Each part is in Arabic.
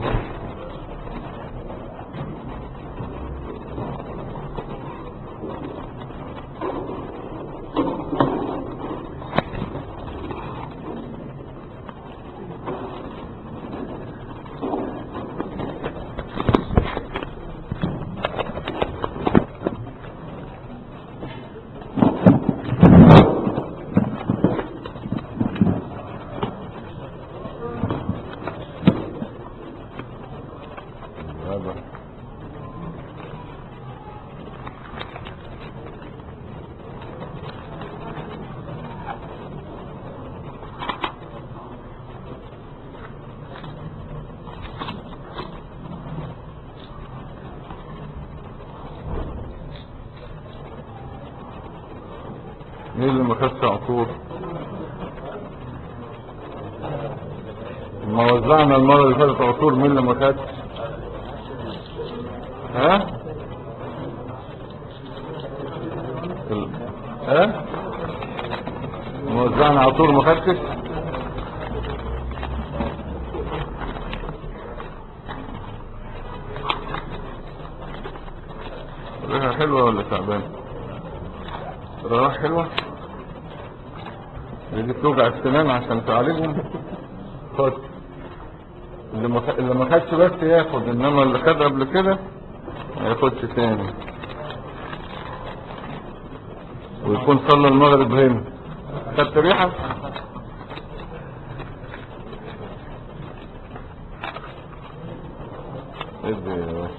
مين اللي ما خدش عطور؟ ما وزعنا المرة اللي فاتت عطور، مين اللي ما خدش؟ ها؟ ها؟ ما وزعنا عطور ما خدتش؟ ريحة حلوة ولا تعبانة؟ ريحة حلوة؟ دي بتوجع السنان عشان تعالجهم. خد اللي ما خدش بس ياخد، انما اللي خد قبل كده ما ياخدش تاني، ويكون صلى المغرب هنا. خدت ريحة؟ ادي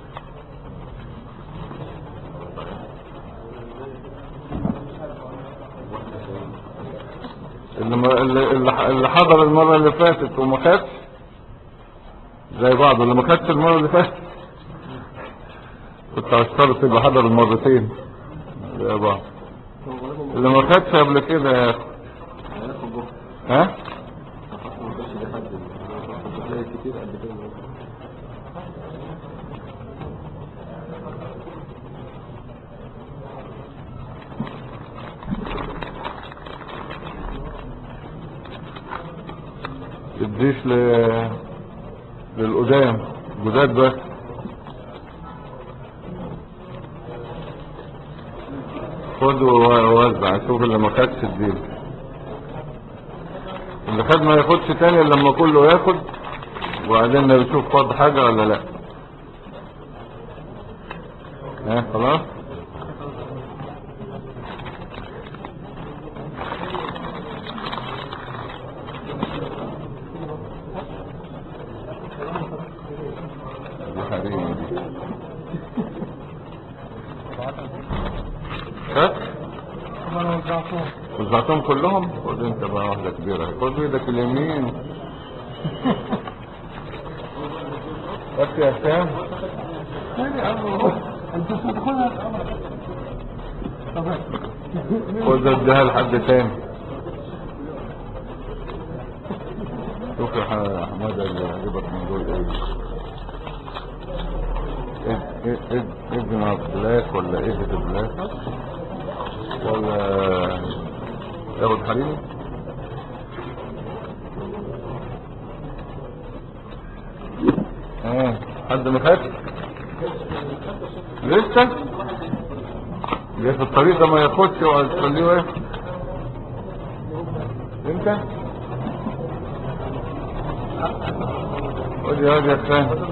اللي حضر المرة اللي فاتت وما خدش زي بعض، اللي ما خدش المرة اللي فاتت كنت هشترط يبقى حضر المرتين زي بعض. اللي ما خدش قبل كده ياخد. ها؟ تديش للقدام جداد بس. خد ووزع، شوف اللي ما خدش اديله، اللي خد ما ياخدش تاني الا لما كله ياخد، وبعدين نشوف فاض حاجة ولا لا. ها خلاص. دي حريم دي. وزعتهم كلهم. خد انت بقى واحدة كبيرة، خد بيدك اليمين. بس يا سام خد اديها لحد تاني. شوف يا حمادة اللي هجيبك من دول ايه؟ ابن بلاك ولا ايه بلاك ولا ياخد حليب؟ حد ما خدش لسه جاي في الطريق ده ما ياخدش وتخليه واقف. انت خد يا واد يا خان.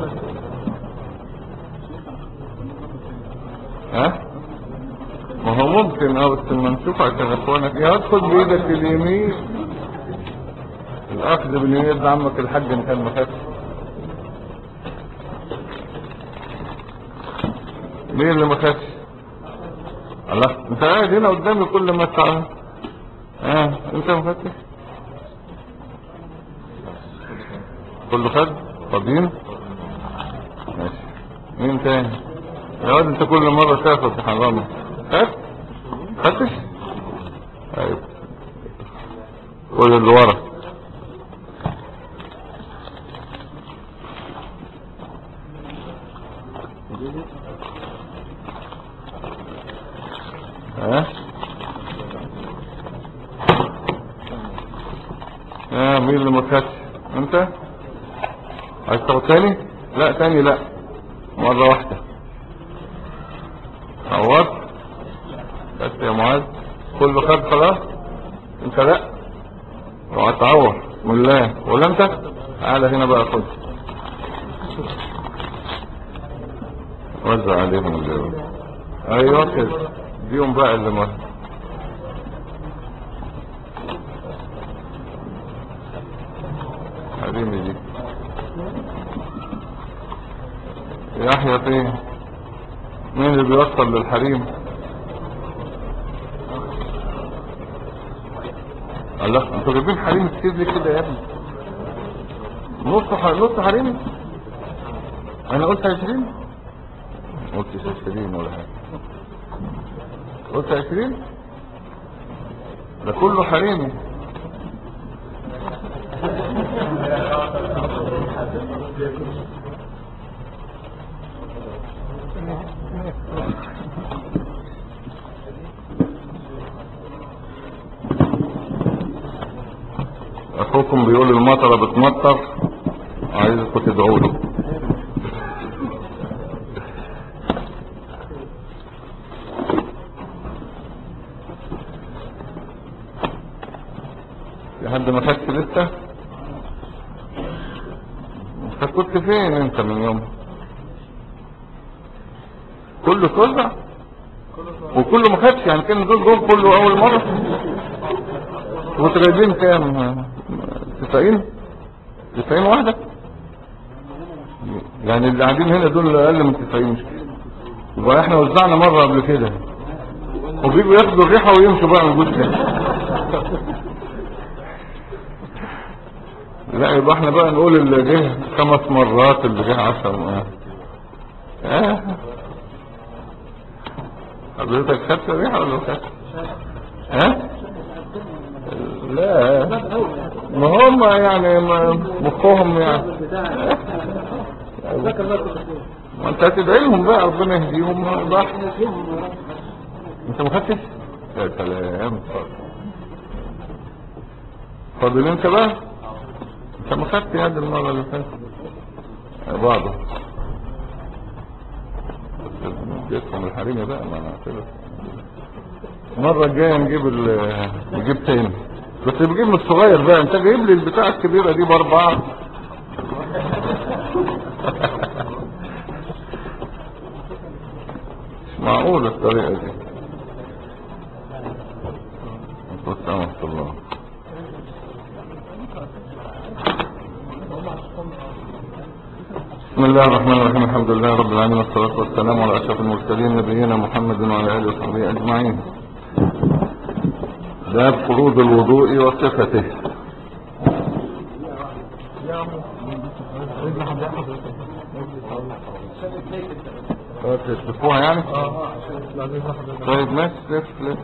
ها ما هو ممكن بس لما نشوف عشان اخوانك يا واد خد بايدك اليمين. الاخذ باليمين ده عمك الحاج ان كان ما خدش. مين اللي ما خدش؟ الله انت قاعد هنا قدامي كل ما تعال. انت ما خدتش؟ كله خد؟ فاضيين؟ ماشي. مين تاني؟ يا واد انت كل مرة تاخد حرامي. خد؟ خدتش؟ ايوه خد اللي ورا. مين اللي ما خدش؟ انت عايز تاخد تاني؟ لا تاني لا، مرة واحدة. عوضت بس يا معاذ، كله خد خلاص. انت لا، وهتعور بسم الله. ولا انت تعالى هنا بقى خد، وزع عليهم اللي ايوه كده، ديهم بقى اللي ما حريمي دي. يحيى فين؟ مين اللي بيوصل للحريم؟ الله، انتوا جايبين حريم كتير ليه كده يا ابني؟ نص حريم. انا قلت 20، قلتش 20 ولا حاجه، قلت 20 ده كله حريمي. اخوكم بيقول المطره بتمطر، عايزكم تدعوا له. لحد ما خدت لسه؟ انت كنت فين انت من يوم؟ كله توزع وكله ما خدش، يعني كان دول كله اول مره. وتجايبين كام؟ 90 واحده، يعني اللي قاعدين هنا دول اقل من 90 مش كده؟ يبقى احنا وزعنا مره قبل كده، وبيجوا ياخدوا الريحه ويمشوا بقى من جثه. لا يبقى احنا بقى نقول اللي جه 5 مرات، اللي جه 10 مرات. حضرتك خدت الريحه ولا ما خدتش؟ لا ما هم يعني مخهم يعني. ما انت هتدعي لهم بقى ربنا يهديهم بقى. انت ما خدتش؟ يا سلام، فاضل انت بقى. انت ما خدت يد المره اللي فاتت بعضه. جيتكم الحريمي بقى، ما انا كده المره الجايه نجيب تاني، بس بجيب من الصغير بقى. انت جايب لي البتاعه الكبيره دي ب4. مش معقول الطريقه دي. والسلام ورحمه الله. بسم الله الرحمن الرحيم، الحمد لله رب العالمين، والصلاه والسلام على اشرف المرسلين نبينا محمد وعلى اله وصحبه اجمعين. باب فروض الوضوء وصفته. تشوفوها يعني؟ طيب ماشي، لف.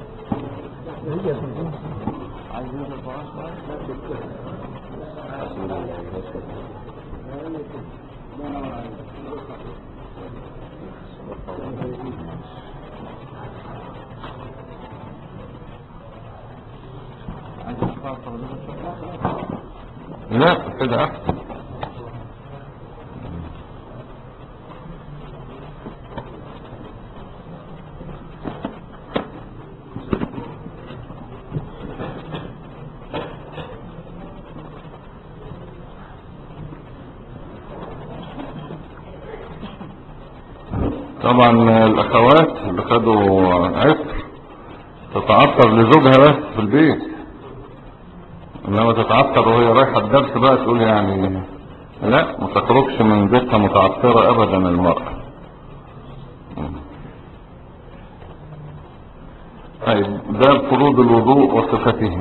لا كده احسن. طبعا الاخوات اللي خدوا عطر تتعطر لزوجها بس في البيت، انما تتعطر وهي رايحه الدرس بقى تقول يعني لا، ما تخرجش من بيتها متعطره ابدا المرأة. طيب ده فروض الوضوء وصفته.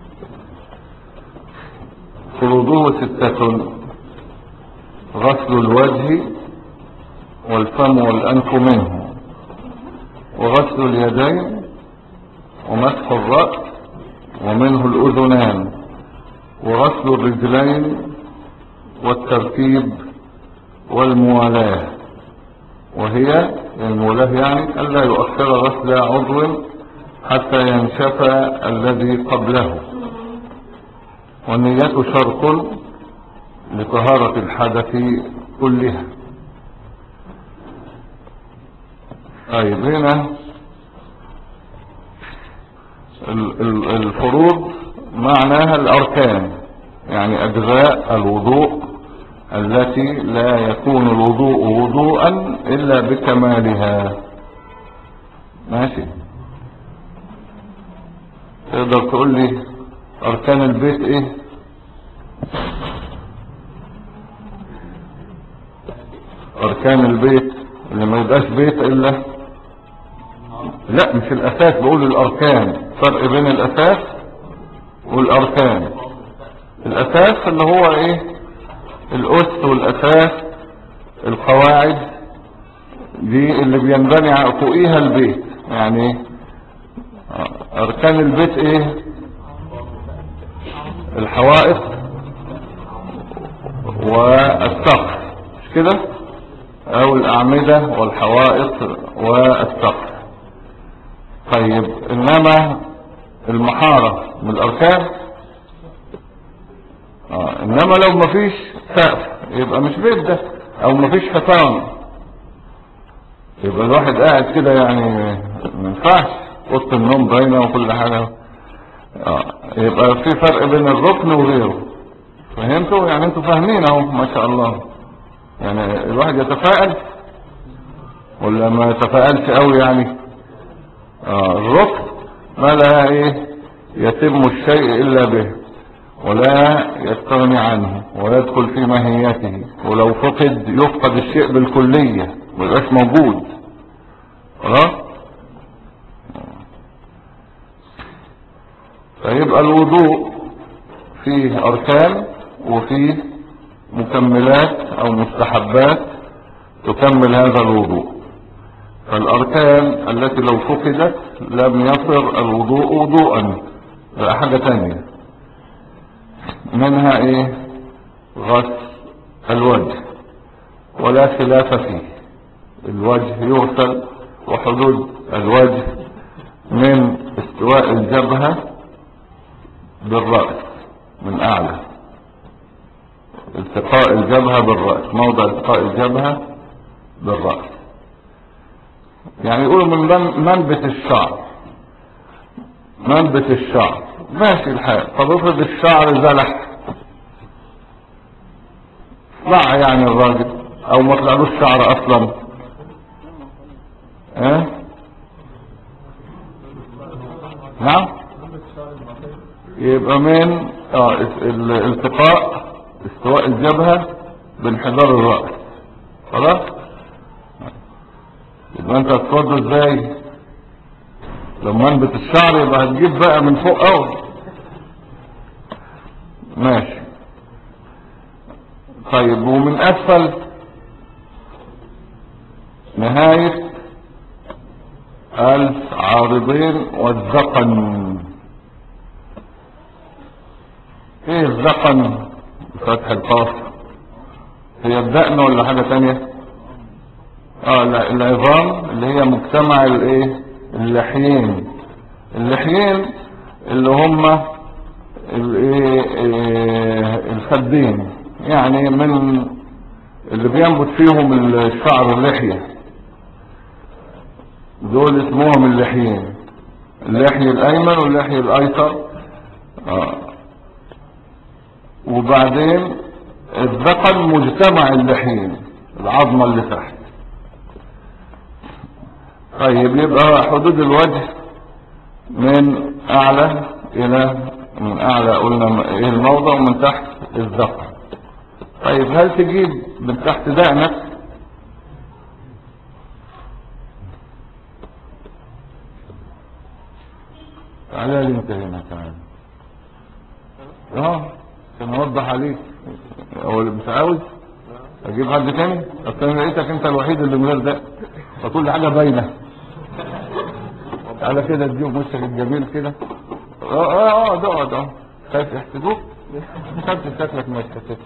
فروضه 6: غسل الوجه والفم والأنف منه، وغسل اليدين، ومسح الرأس ومنه الأذنان، وغسل الرجلين، والترتيب والموالاة. وهي الموالاة يعني ألا يؤخر غسل عضو حتى ينشف الذي قبله. والنية شرط لطهارة الحدث كلها. طيب هنا الفروض معناها الأركان، يعني أجزاء الوضوء التي لا يكون الوضوء وضوءا إلا بكمالها. ماشي. تقدر تقول لي أركان البيت إيه؟ أركان البيت اللي ما يبقاش بيت إلا، لا مش الأساس، بقول الأركان، فرق بين الأساس والأركان. الأساس اللي هو إيه؟ الأس والأساس، القواعد دي اللي بينبني فوقيها البيت. يعني أركان البيت إيه؟ الحوائط والسقف، مش كده؟ أو الأعمدة والحوائط والسقف. طيب إنما المحارة من الأركان. إنما لو مفيش سقف يبقى مش بيت ده، أو مفيش حيطان يبقى الواحد قاعد كده، يعني ما ينفعش، اوضه النوم باينه وكل حاجه. يبقى في فرق بين الركن وغيره. فهمتوا؟ يعني انتوا فاهمين اهو ما شاء الله. يعني الواحد يتفائل ولا ما يتفائلش قوي يعني. الركن ما لا ايه يتم الشيء الا به، ولا يستغني عنه، ويدخل في ماهيته، ولو فقد يفقد الشيء بالكلية ويبقاش موجود. خلاص. فيبقى الوضوء فيه اركان وفيه مكملات او مستحبات تكمل هذا الوضوء. فالاركان التي لو فقدت لم يصر الوضوء وضوءا، بقى حاجة تانية. منها ايه؟ غسل الوجه، ولا خلاف فيه، الوجه يغسل، وحدود الوجه من استواء الجبهة بالرأس من اعلى، التقاء الجبهة بالرأس، موضع التقاء الجبهة بالرأس. يعني يقولوا من منبت الشعر، منبت الشعر ماشي الحال. طب افرض الشعر زلح، طلع يعني الراجل، او ما طلعلوش شعر اصلا، نعم، يبقى من الالتقاء استواء الجبهة بانحدار الرأس. خلاص. يبقى انت هتفضل ازاي؟ لما انبت الشعر يبقى هتجيب بقى من فوق اول. ماشي. طيب ومن اسفل نهاية العارضين والذقن. ايه الذقن بفتح القاف؟ هي الدقن ولا حاجة تانية؟ لا، العظام اللي هي مجتمع الايه؟ اللحيين. اللحيين اللي هم الخدين، يعني من اللي بينبت فيهم الشعر اللحية، دول اسمهم اللحيين، اللحي الايمن واللحي الايسر. وبعدين الذقن مجتمع اللحيين، العظمة اللي تحت. طيب يبقى حدود الوجه من اعلى الى، من اعلى قلنا ايه الموضع، ومن تحت الذقن. طيب هل تجيب من تحت دقنك؟ تعالى لي انت هنا، تعالى. عشان اوضح عليك. هو اللي مش عاوز اجيب حد تاني؟ اصل انا لقيتك انت الوحيد اللي من غير ده، فكل حاجه باينه. تعالى كده اديهم وشك الجميل كده. ده خايف يحسدوك؟ خدت شكلك ما يتحسدش.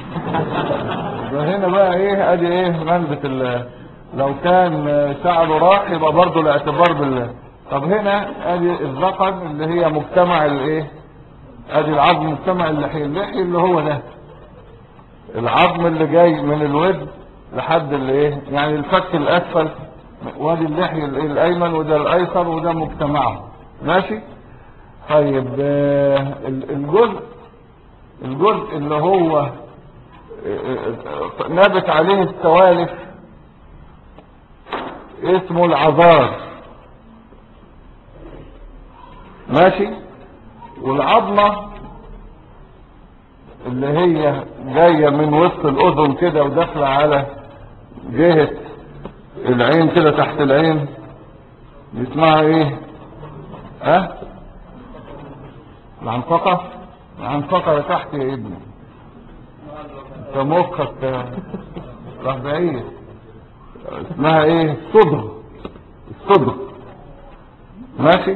هنا بقى ايه؟ ادي ايه منبت لو كان شعره راح يبقى برضه الاعتبار طب هنا ادي الذقن اللي هي مجتمع الايه؟ ادي العظم مجتمع اللحي، اللحي اللي هو ده العظم اللي جاي من الودن لحد الايه يعني الفك الاسفل، وادي اللحية الايمن وده الايسر وده مجتمعهم. ماشي. طيب الجزء اللي هو نابت عليه السوالف اسمه العذار. ماشي. والعظمة اللي هي جاية من وسط الاذن كده وداخلة على جهة العين كده تحت العين اسمها ايه؟ العنفقة. العنفقة تحت يا ابني، انت مخك راح بعيد. اسمها ايه؟ الصدر. الصدر. ماشي.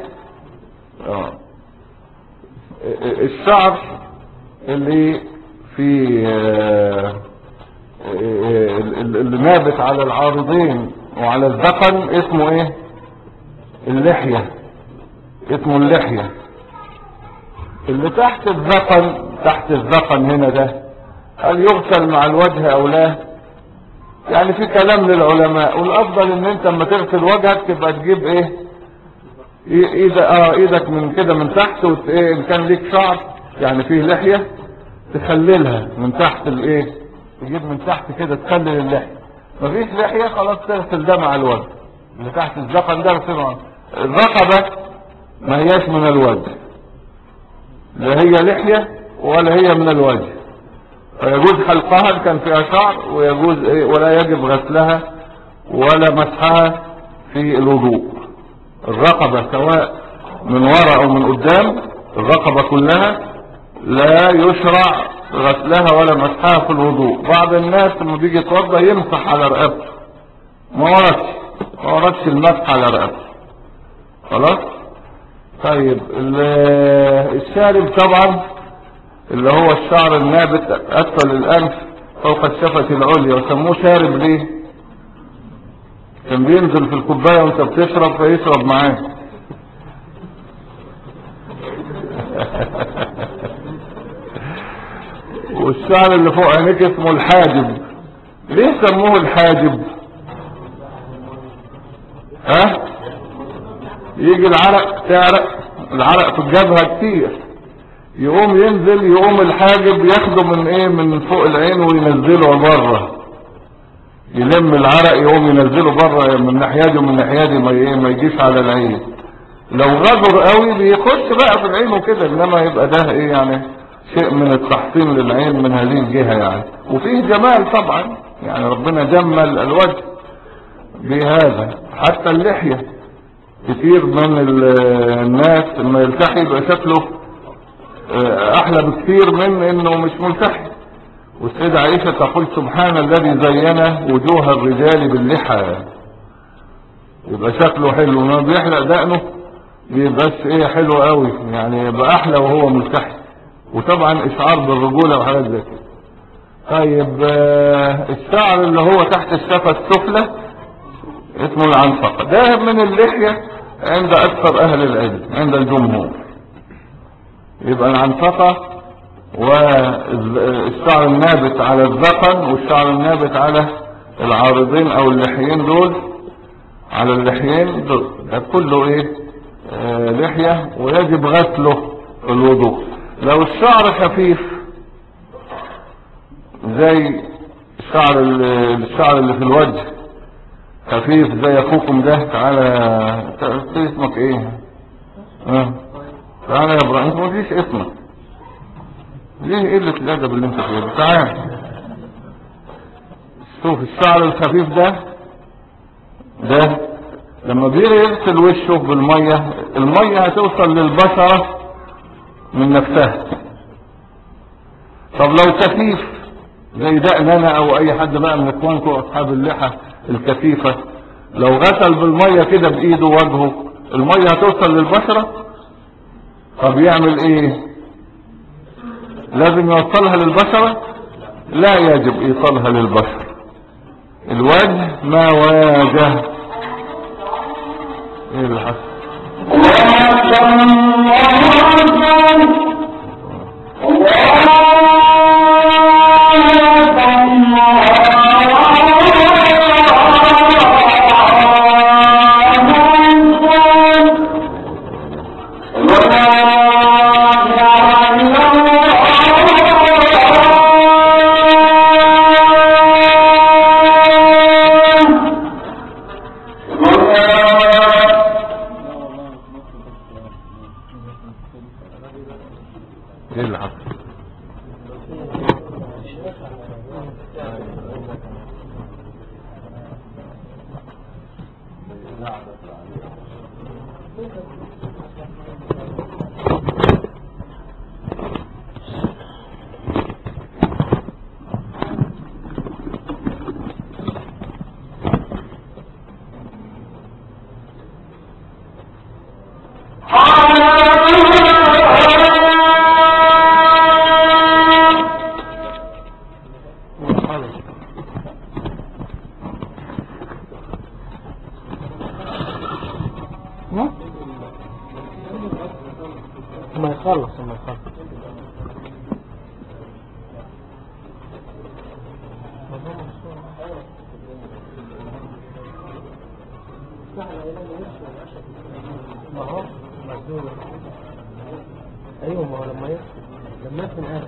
الشعر اللي في اللي نابت على العارضين وعلى الذقن اسمه ايه؟ اللحية. اسمه اللحية. اللي تحت الذقن، تحت الذقن هنا ده، هل يغسل مع الوجه او لا؟ يعني في كلام للعلماء، والافضل ان انت لما تغسل وجهك تبقى تجيب ايه؟ ايدك من كده من تحت، وايه ان كان ليك شعر يعني فيه لحية تخللها من تحت الايه، تجيب من تحت كده تخلل اللحية. مفيش لحية خلاص تغسل ده مع الوجه. اللي تحت الذقن ده اغسله. الرقبة ما هياش من الوجه، لا هي لحية ولا هي من الوجه، فيجوز حلقها إن كان فيها شعر، ويجوز ولا يجب غسلها ولا مسحها في الوضوء. الرقبة سواء من وراء او من قدام، الرقبة كلها لا يشرع غسلها ولا مسحها في الوضوء. بعض الناس لما بيجي يتوضى يمسح على رقبته، ما وردش المسح على رقبته. خلاص. طيب الشارب طبعا اللي هو الشعر النابت اسفل الانف فوق الشفة العليا، وسموه شارب ليه؟ كان بينزل في الكوباية وانت بتشرب فيشرب معاك. والشعر اللي فوق عينيك اسمه الحاجب. ليه سموه الحاجب؟ يجي العرق، تعرق العرق في الجبهة كتير، يقوم ينزل، يقوم الحاجب ياخده من ايه، من فوق العين وينزله بره، يلم العرق يقوم ينزله بره من ناحية دي ومن ناحية دي، ما يجيش على العين. لو غدر قوي بيخش بقى في العين وكده، انما يبقى ده ايه يعني شيء من التحصين للعين من هذه الجهة يعني. وفيه جمال طبعا، يعني ربنا جمل الوجه بهذا. حتى اللحية كتير من الناس لما يلتحي يبقى شكله احلى بكثير من انه مش ملتحي. والسيدة عائشة تقول سبحان الذي زين وجوه الرجال باللحى، يبقى شكله حلو. لما بيحلق دقنه بيبقاش ايه حلو قوي، يعني يبقى احلى وهو ملتحي، وطبعا اشعار بالرجولة وحاجات زي كده. طيب الشعر اللي هو تحت الشفة السفلى اسمه العنفقة، ده من اللحية عند اكثر اهل العلم عند الجمهور. يبقى العنفقة والشعر النابت على الذقن والشعر النابت على العارضين او اللحيين دول، على اللحيين دول كله ايه لحية، ويجب غسله في الوضوء. لو الشعر خفيف زي الشعر اللي في الوجه خفيف زي اخوكم ده، تعالى اسمك ايه؟ تعالى يا ابراهيم، ما تجيش اسمك ليه؟ قلة الادب اللي انت فيه. تعال شوف الشعر الخفيف ده لما بيجي يغسل وشه بالمية، المية هتوصل للبشرة من نفسها. طب لو كثيف زي دقننا او اي حد بقى من اخوانكم اصحاب اللحى الكثيفة، لو غسل بالمية كده بايده وجهه، المية هتوصل للبشرة. طب يعمل ايه؟ لازم يوصلها للبشرة؟ لا يجب ايصالها للبشرة. الوجه ما واجه. ايه اللي حصل؟ خلص ما يخلص. ما هو مجنون. ايوه ما هو لما يكون آخر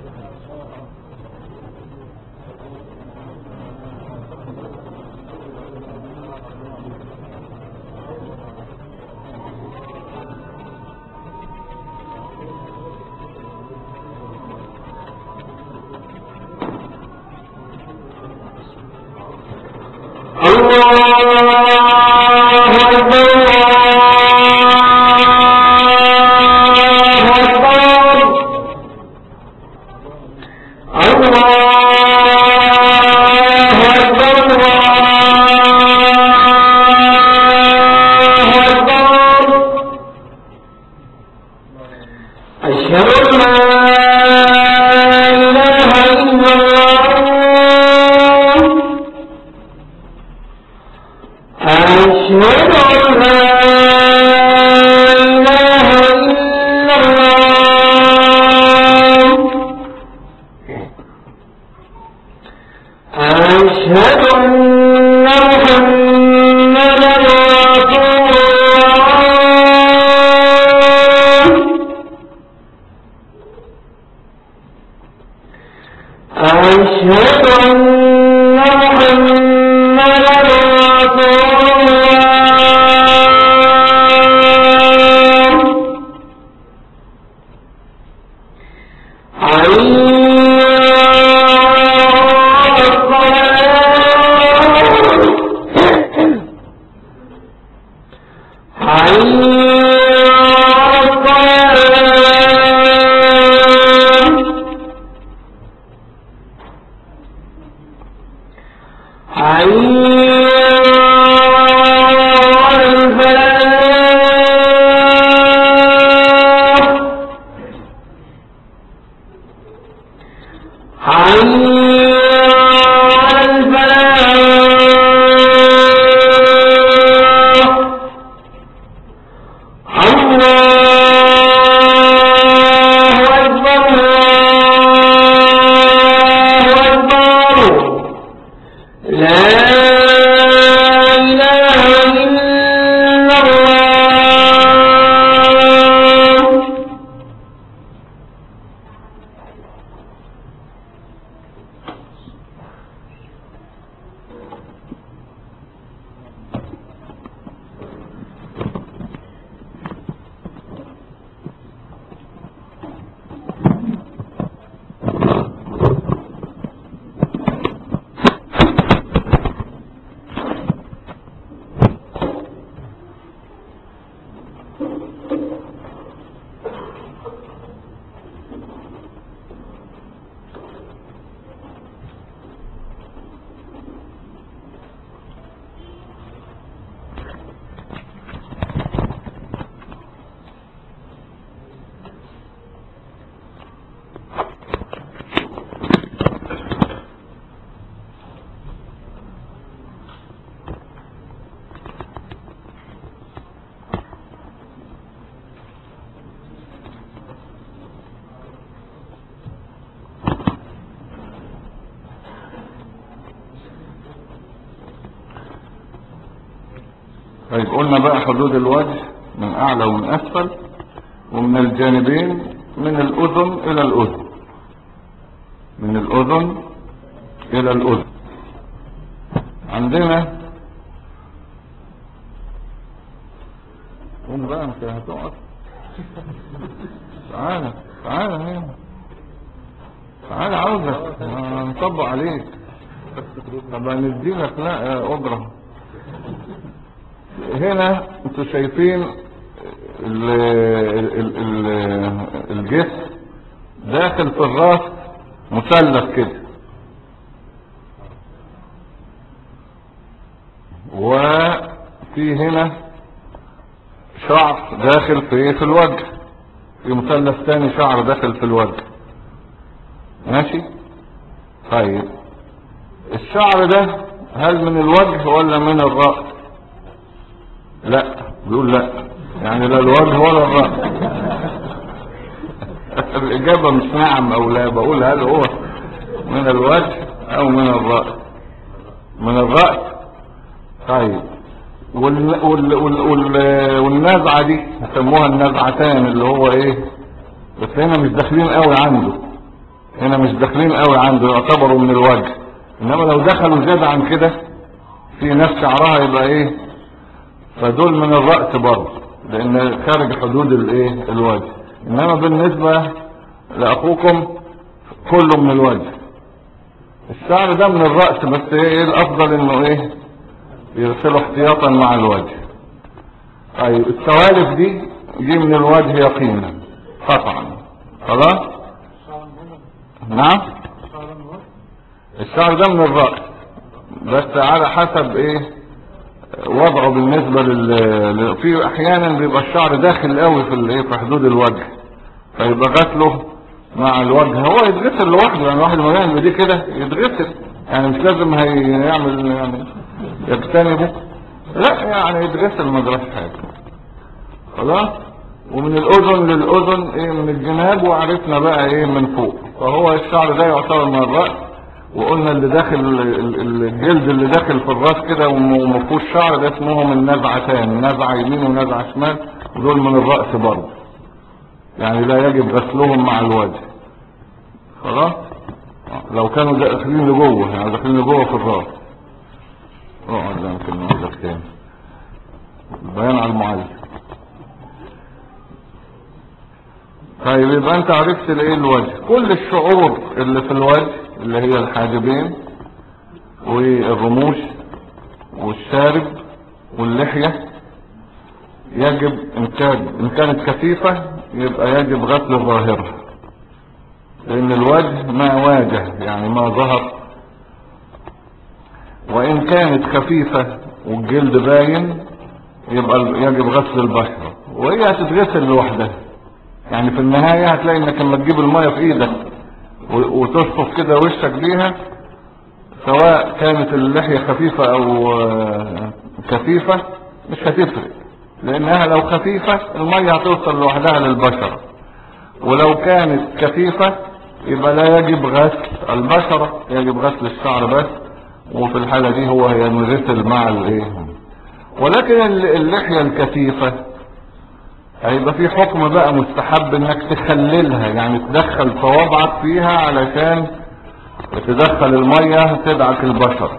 طيب قلنا بقى حدود الوجه من اعلى ومن اسفل ومن الجانبين، من الاذن الى الاذن، من الاذن الى الاذن. عندنا قوم بقى انت هتقعد، تعالى تعالى هنا، تعالى عاوزك نطبق عليك. طب هنديلك لا اجره. هنا انتوا شايفين الجسم داخل في الراس مثلث كده، وفي هنا شعر داخل في الوجه، في مثلث تاني شعر داخل في الوجه. ماشي. طيب الشعر ده هل من الوجه ولا من الرأس؟ لا، بيقول لا، يعني لا الوجه ولا الرأس. الاجابة مش نعم او لا، بقول هل هو من الوجه او من الرأس؟ من الرأس. طيب والنزعة دي يسموها النزعتان، اللي هو ايه؟ بس هنا مش داخلين قوي عنده، هنا مش داخلين قوي عنده، يعتبروا من الوجه. انما لو دخلوا زيادة عن كده في ناس شعرها يبقى ايه، فدول من الرأس برضه، لان خارج حدود الايه الوجه. انما بالنسبة لاخوكم كله من الوجه. الشعر ده من الرأس، بس ايه الافضل انه ايه يغسله احتياطا مع الوجه. طيب السوالف دي من الوجه يقينا قطعا. خلاص. نعم الشعر ده من الرأس، بس على حسب ايه وضعه بالنسبة في احيانا بيبقى الشعر داخل قوي في الايه في حدود الوجه، فيبقى غسله مع الوجه. هو يتغسل لوحده، يعني الواحد ما يعمل دي كده يتغسل، يعني مش لازم هيعمل يعني يجتنبه، لا يعني يتغسل ما جراش حاجه. خلاص. ومن الاذن للاذن ايه من الجناب، وعرفنا بقى ايه من فوق. فهو الشعر ده يعتبر من الرأس، وقلنا اللي داخل الجلد اللي داخل في الراس كده وما فيهوش شعر ده اسمهم النزعتان، نزعه يمين ونزعه شمال، ودول من الرأس برضه، يعني لا يجب غسلهم مع الوجه. خلاص. لو كانوا داخلين لجوه، يعني داخلين لجوه في الراس. اقعد يمكن نقولك تاني بيان على المعلم. طيب يبقى انت عرفت الايه الوجه. كل الشعور اللي في الوجه اللي هي الحاجبين والرموش والشارب واللحية يجب ان كانت كثيفة يبقى يجب غسل ظاهرها، لان الوجه ما واجه يعني ما ظهر. وان كانت خفيفة والجلد باين يبقى يجب غسل البشرة، وهي هتتغسل لوحدها. يعني في النهاية هتلاقي انك لما تجيب المية في ايدك وتشطف كده وشك بيها، سواء كانت اللحية خفيفة او كثيفة مش هتفرق، لانها لو خفيفة المية هتوصل لوحدها للبشرة، ولو كانت كثيفة يبقى لا يجب غسل البشرة، يجب غسل الشعر بس. وفي الحالة دي هو هينغسل مع الايه. ولكن اللحية الكثيفة هيبقى في حكم بقى مستحب انك تخللها، يعني تدخل صوابعك فيها علشان تدخل المية تدعك البشرة.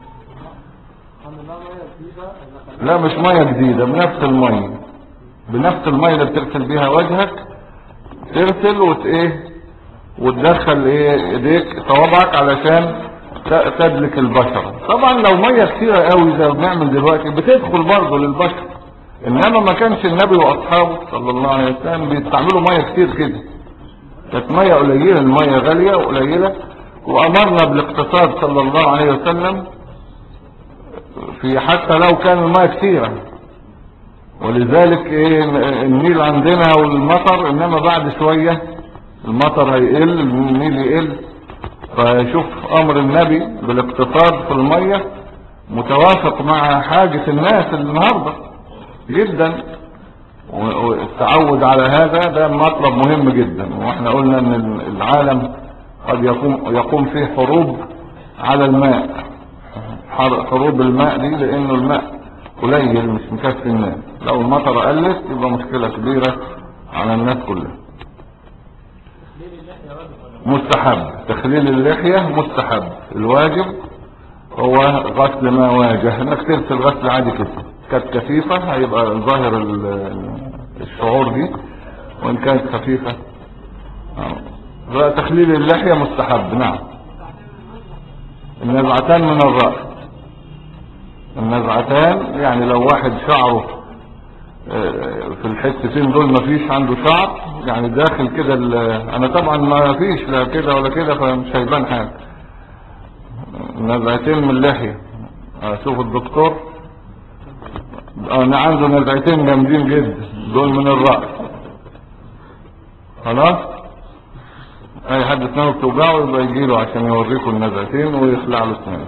لا مش مية جديدة، بنفس المية اللي بتغسل بيها وجهك تغسل وتدخل ايديك صوابعك علشان تدلك البشرة. طبعا لو مية كتيرة قوي زي ما بنعمل دلوقتي بتدخل برضه للبشرة، انما ما كانش النبي واصحابه صلى الله عليه وسلم بيستعملوا مية كتير كده، كانت مية قليلة، المية غالية وقليلة. وامرنا بالاقتصاد صلى الله عليه وسلم في حتى لو كان المية كتيرة. ولذلك النيل عندنا والمطر، انما بعد شوية المطر هيقل النيل يقل، فشوف امر النبي بالاقتصاد في المية متوافق مع حاجة الناس النهاردة جدا، والتعود على هذا ده مطلب مهم جدا. واحنا قلنا ان العالم قد يقوم فيه حروب على الماء، حروب الماء دي لانه الماء قليل مش مكفي الناس. لو المطر قلت يبقى مشكلة كبيرة على الناس كلها. مستحب تخليل اللحية، مستحب. الواجب هو غسل ما واجه، انك تغسل غسل عادي كده، كانت كثيفة هيبقى ظاهر الشعور دي، وان كانت خفيفة تخليل اللحية مستحب. نعم. النزعتان من الرأس، النزعتان يعني لو واحد شعره في الحتتين دول ما فيش عنده شعر، يعني داخل كده انا طبعا ما فيش لا كده ولا كده فمش هيبان حاجة. نزعتين من اللحية، شوف الدكتور انا عنده نزعتين جامدين جدا، دول من الرأس. خلاص. اي حد اسنانه بتوجعه يبقى يجيله عشان يوريكم النزعتين ويخلع له اسنانه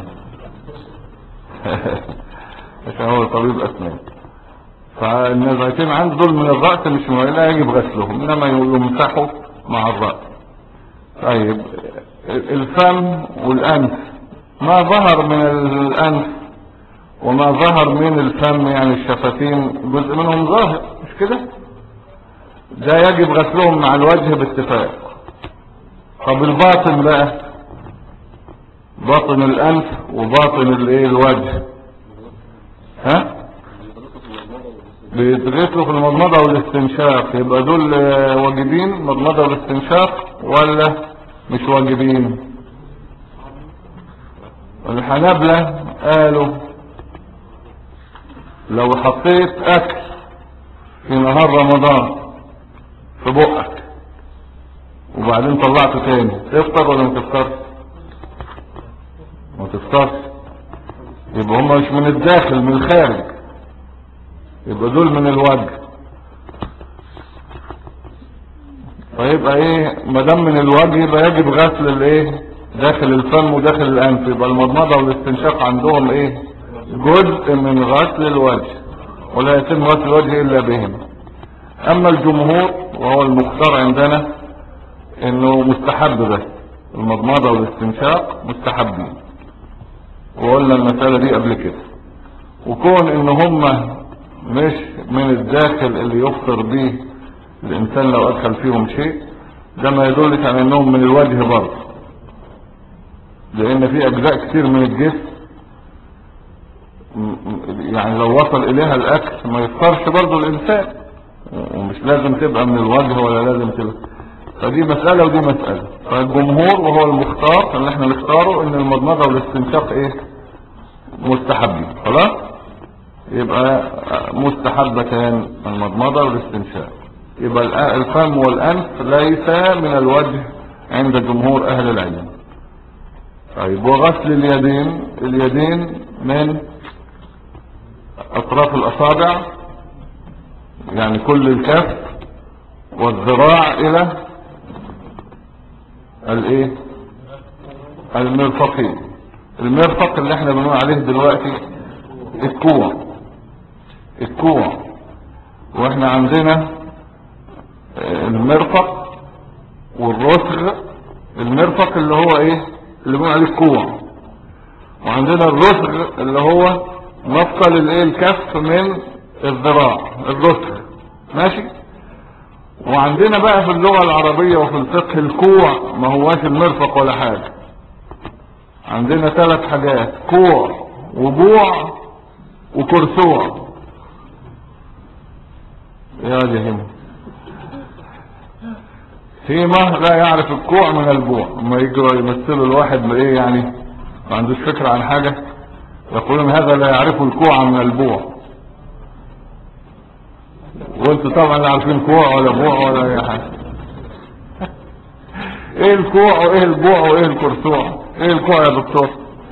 عشان هو طبيب اسنان. فالنزعتين عنده دول من الرأس مش لا يجب غسلهم، انما يمسحوا مع الرأس. طيب الفم والأنف، ما ظهر من الأنف وما ظهر من الفم يعني الشفتين جزء منهم ظاهر مش كده؟ ده يجب غسلهم مع الوجه باتفاق. طب الباطن بقى، باطن الأنف وباطن الوجه، ها؟ بيتغسلوا في المضمضة والاستنشاق، يبقى دول واجبين مضمضة والاستنشاق ولا مش واجبين؟ الحنابلة قالوا لو حطيت اكل في نهار رمضان في بقك وبعدين طلعته تاني تفطر ولا ما تفطرش؟ ما تفطرش. يبقى هم مش من الداخل، من الخارج، يبقى دول من الوجه. فيبقى ايه ما دام من الوجه يبقى يجب غسل الايه داخل الفم وداخل الانف. يبقى المضمضه والاستنشاق عندهم ايه جزء من غسل الوجه، ولا يتم غسل الوجه الا بهم. اما الجمهور وهو المختار عندنا انه مستحب، بس المضمضه والاستنشاق مستحبين، وقلنا المساله دي قبل كده. وكون ان هم مش من الداخل اللي يفطر به الانسان لو ادخل فيهم شيء، ده ما يدلش على انهم من الوجه برضه، لان في اجزاء كتير من الجسم يعني لو وصل اليها الاكل ما يفطرش برضه الانسان، ومش لازم تبقى من الوجه ولا لازم تبقى. فدي مسألة ودي مسألة. فالجمهور وهو المختار اللي احنا نختاره ان المضمضة والاستنشاق ايه مستحبين. خلاص يبقى مستحبتان المضمضة والاستنشاق. يبقى الفم والأنف ليس من الوجه عند جمهور أهل العلم. طيب وغسل اليدين، اليدين من أطراف الأصابع يعني كل الكف والذراع إلى الايه المرفقين. المرفق اللي احنا بنقول عليه دلوقتي الكوع، الكوع. واحنا عندنا المرفق والرسغ. المرفق اللي هو ايه اللي بنقول عليه الكوع، وعندنا الرسغ اللي هو مفصل الايه الكف من الذراع، الرسغ ماشي. وعندنا بقى في اللغة العربية وفي الفقه الكوع ما هواش المرفق ولا حاجة. عندنا 3 حاجات: كوع وبوع وكرسوع. يا جهنم، فيما لا يعرف الكوع من البوع. ما يجوا يمثلوا الواحد بايه يعني ما عندوش فكرة عن حاجة، يقولون هذا لا يعرف الكوع من البوع. وانتوا طبعا لا عارفين كوع ولا بوع ولا اي حاجة. ايه الكوع وايه البوع وايه الكرسوع؟ ايه الكوع يا دكتور؟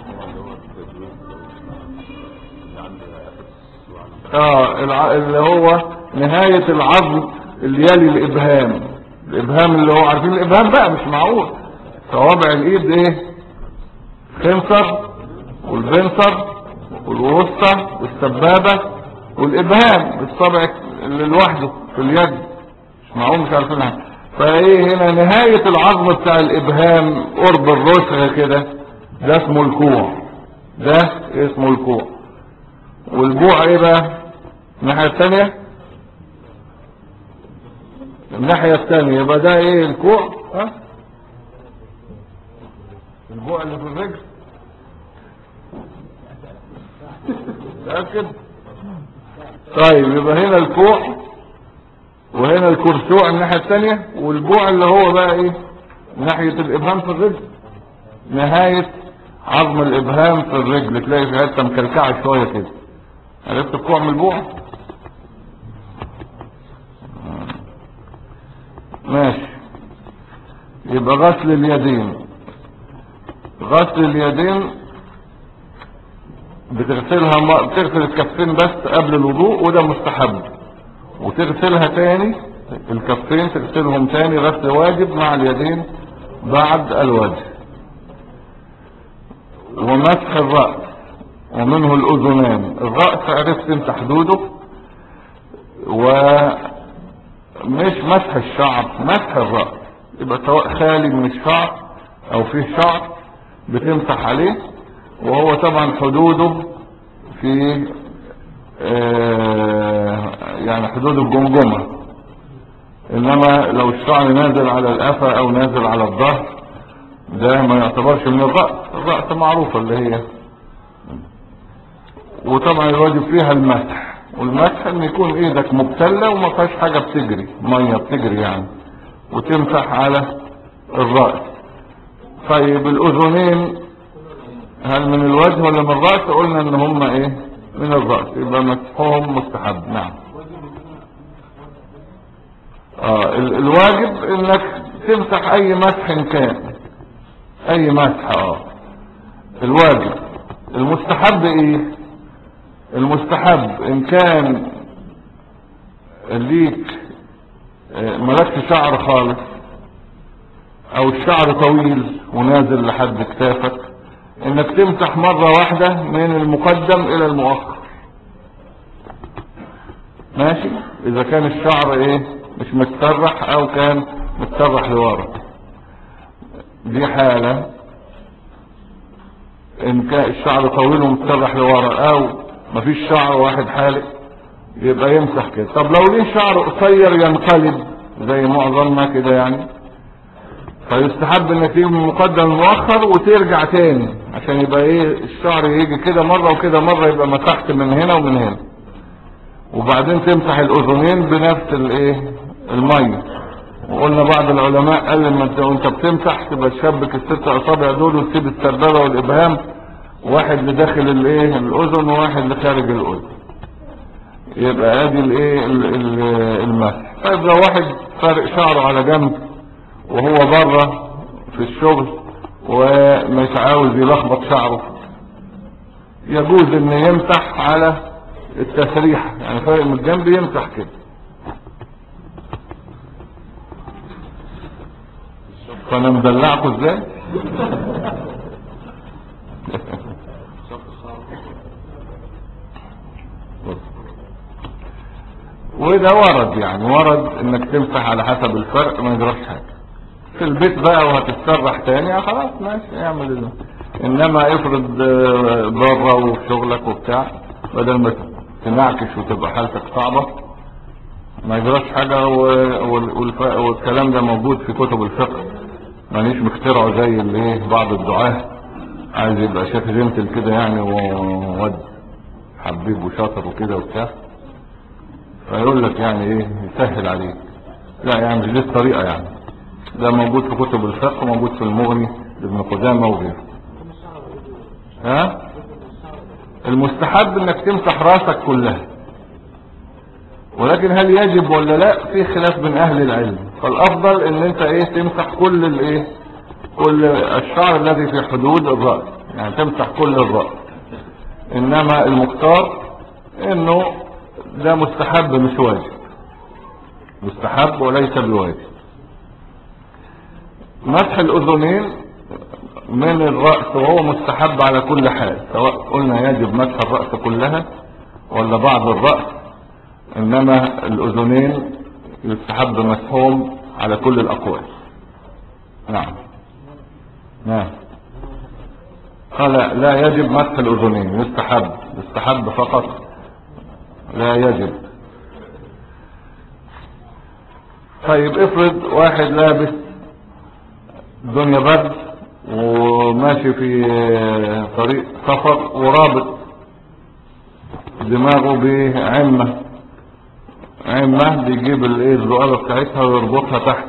اللي هو نهاية العظم اللي يلي الابهام. الابهام اللي هو عارفين الابهام بقى مش معقول. صوابع الايد ايه؟ خنصر والبنصر والوسطى والسبابة والابهام، الصبع اللي لوحده في اليد مش معقول مش عارفينها. فايه هنا نهاية العظم بتاع الابهام قرب الرسغ كده، ده اسمه الكوع، ده اسمه الكوع. والبوع ايه بقى الناحية الثانية؟ الناحية الثانية يبقى ده ايه الكوع؟ ها البوع اللي في الرجل متأكد؟ طيب يبقى هنا الكوع وهنا الكرسوع الناحية الثانية، والبوع اللي هو بقى ايه ناحية الابهام في الرجل، نهاية عظم الابهام في الرجل تلاقي في حته مكلكعه شويه كده. عرفت الكوع من البوع؟ ماشي. يبقى غسل اليدين، غسل اليدين بتغسلها بتغسل الكفين بس قبل الوضوء وده مستحب، وتغسلها تاني الكفين تغسلهم تاني غسل واجب مع اليدين بعد الوجه. ومسح الرأس ومنه الأذنان. الرأس عرفت انت حدوده، ومش مسح الشعر، مسح الرأس يبقى سواء خالي من الشعر او فيه شعر بتمسح عليه، وهو طبعا حدوده في يعني حدود الجمجمة. انما لو الشعر نازل على القفا او نازل على الظهر ده ما يعتبرش من الرأس. الرأس معروفة اللي هي. وطبعا الواجب فيها المسح، والمسح ان يكون ايدك مبتلة وما فيهاش حاجة بتجري، مية بتجري يعني، وتمسح على الرأس. طيب الاذنين هل من الوجه ولا من الرأس؟ قلنا ان هم ايه من الرأس، يبقى مسحهم مستحب. نعم. الواجب انك تمسح اي مسح إن كان، اي مسح. الواجب. المستحب ايه؟ المستحب ان كان ليك ملكش شعر خالص، او الشعر طويل ونازل لحد كتافك، انك تمسح مرة واحدة من المقدم الى المؤخر. ماشي؟ اذا كان الشعر ايه مش متسرح او كان متسرح لورا، دي حالة. ان كان الشعر طويل ومتسرح لورا او مفيش شعر واحد حالق يبقى يمسح كده. طب لو ليه شعر قصير ينقلب زي معظمنا كده يعني، فيستحب انك تيجي من مقدم المؤخر وترجع تاني عشان يبقى ايه الشعر يجي كده مرة وكده مرة، يبقى مسحت من هنا ومن هنا. وبعدين تمسح الاذنين بنفس الايه المية. وقلنا بعض العلماء قال لما انت بتمسح تبقى تشبك الست اصابع دول وتسيب السبابة والابهام، واحد لداخل الايه الاذن وواحد لخارج الاذن، يبقى ادي الايه المسح. طيب لو واحد فارق شعره على جنب وهو بره في الشغل ومش عاوز يلخبط شعره، يجوز ان يمسح على التسريح، يعني فارق من الجنب يمسح كده. فانا مدلعكم ازاي؟ وده ورد، يعني ورد انك تمسح على حسب الفرق، ما يجراش حاجه. في البيت بقى وهتتسرح تاني خلاص ماشي اعمل ده. انما افرض بره وفي شغلك وبتاع، بدل ما تنعكش وتبقى حالتك صعبة ما يجراش حاجة. والكلام ده موجود في كتب الفقه، مانيش مخترعه زي اللي بعض الدعاة عايز يبقى شيخ جنتل كده يعني وود حبيب وشاطر وكده وبتاع، فيقول لك يعني ايه يسهل عليك. لا يعني مش دي الطريقة يعني، ده موجود في كتب الفقه وموجود في المغني لابن قدامة وغيره. المستحب انك تمسح راسك كلها، ولكن هل يجب ولا لا في خلاف بين اهل العلم. فالافضل ان انت ايه تمسح كل الايه كل الشعر الذي في حدود الرأس، يعني تمسح كل الرأس. انما المختار انه ده مستحب مش واجب، مستحب وليس بواجب. مسح الاذنين من الرأس وهو مستحب على كل حال، سواء قلنا يجب مسح الرأس كلها ولا بعض الرأس، انما الاذنين يستحب مسحهم على كل الاقوال. نعم. نعم. قال لا يجب مسح الاذنين، يستحب فقط لا يجب. طيب افرض واحد لابس دنيا برد وماشي في طريق سفر ورابط دماغه بعمة بيجيب الايه الزقالة بتاعتها ويربطها تحت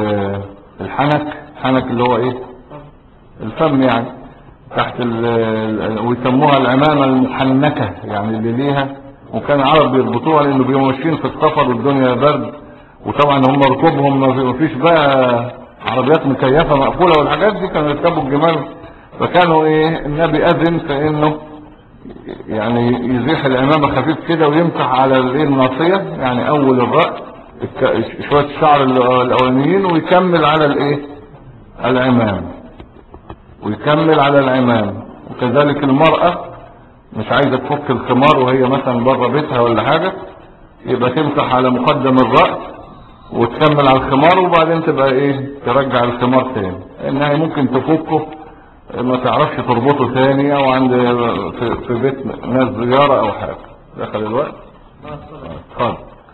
الحنك اللي هو ايه الفم يعني، تحت ويسموها العمامة المحنكة يعني اللي ليها. وكان العرب بيربطوها لانه بيبقوا ماشيين في السفر والدنيا برد، وطبعا هم ركوبهم ما فيش بقى عربيات مكيفة مقفولة والحاجات دي، كانوا يركبوا الجمال. فكانوا ايه النبي اذن فانه يعني يزيح العمامة خفيف كده ويمسح على الناصية يعني اول الرأس شوية الشعر الاولانيين، ويكمل على الايه العمام، ويكمل على العمام. وكذلك المرأة مش عايزة تفك الخمار وهي مثلا بره بيتها ولا حاجة، يبقى تمسح على مقدم الرأس وتكمل على الخمار، وبعدين تبقى ايه ترجع الخمار تاني، انها ممكن تفكه ما تعرفش تربطه تاني، او عند في بيت ناس زيارة او حاجة. دخل الوقت. اتفضل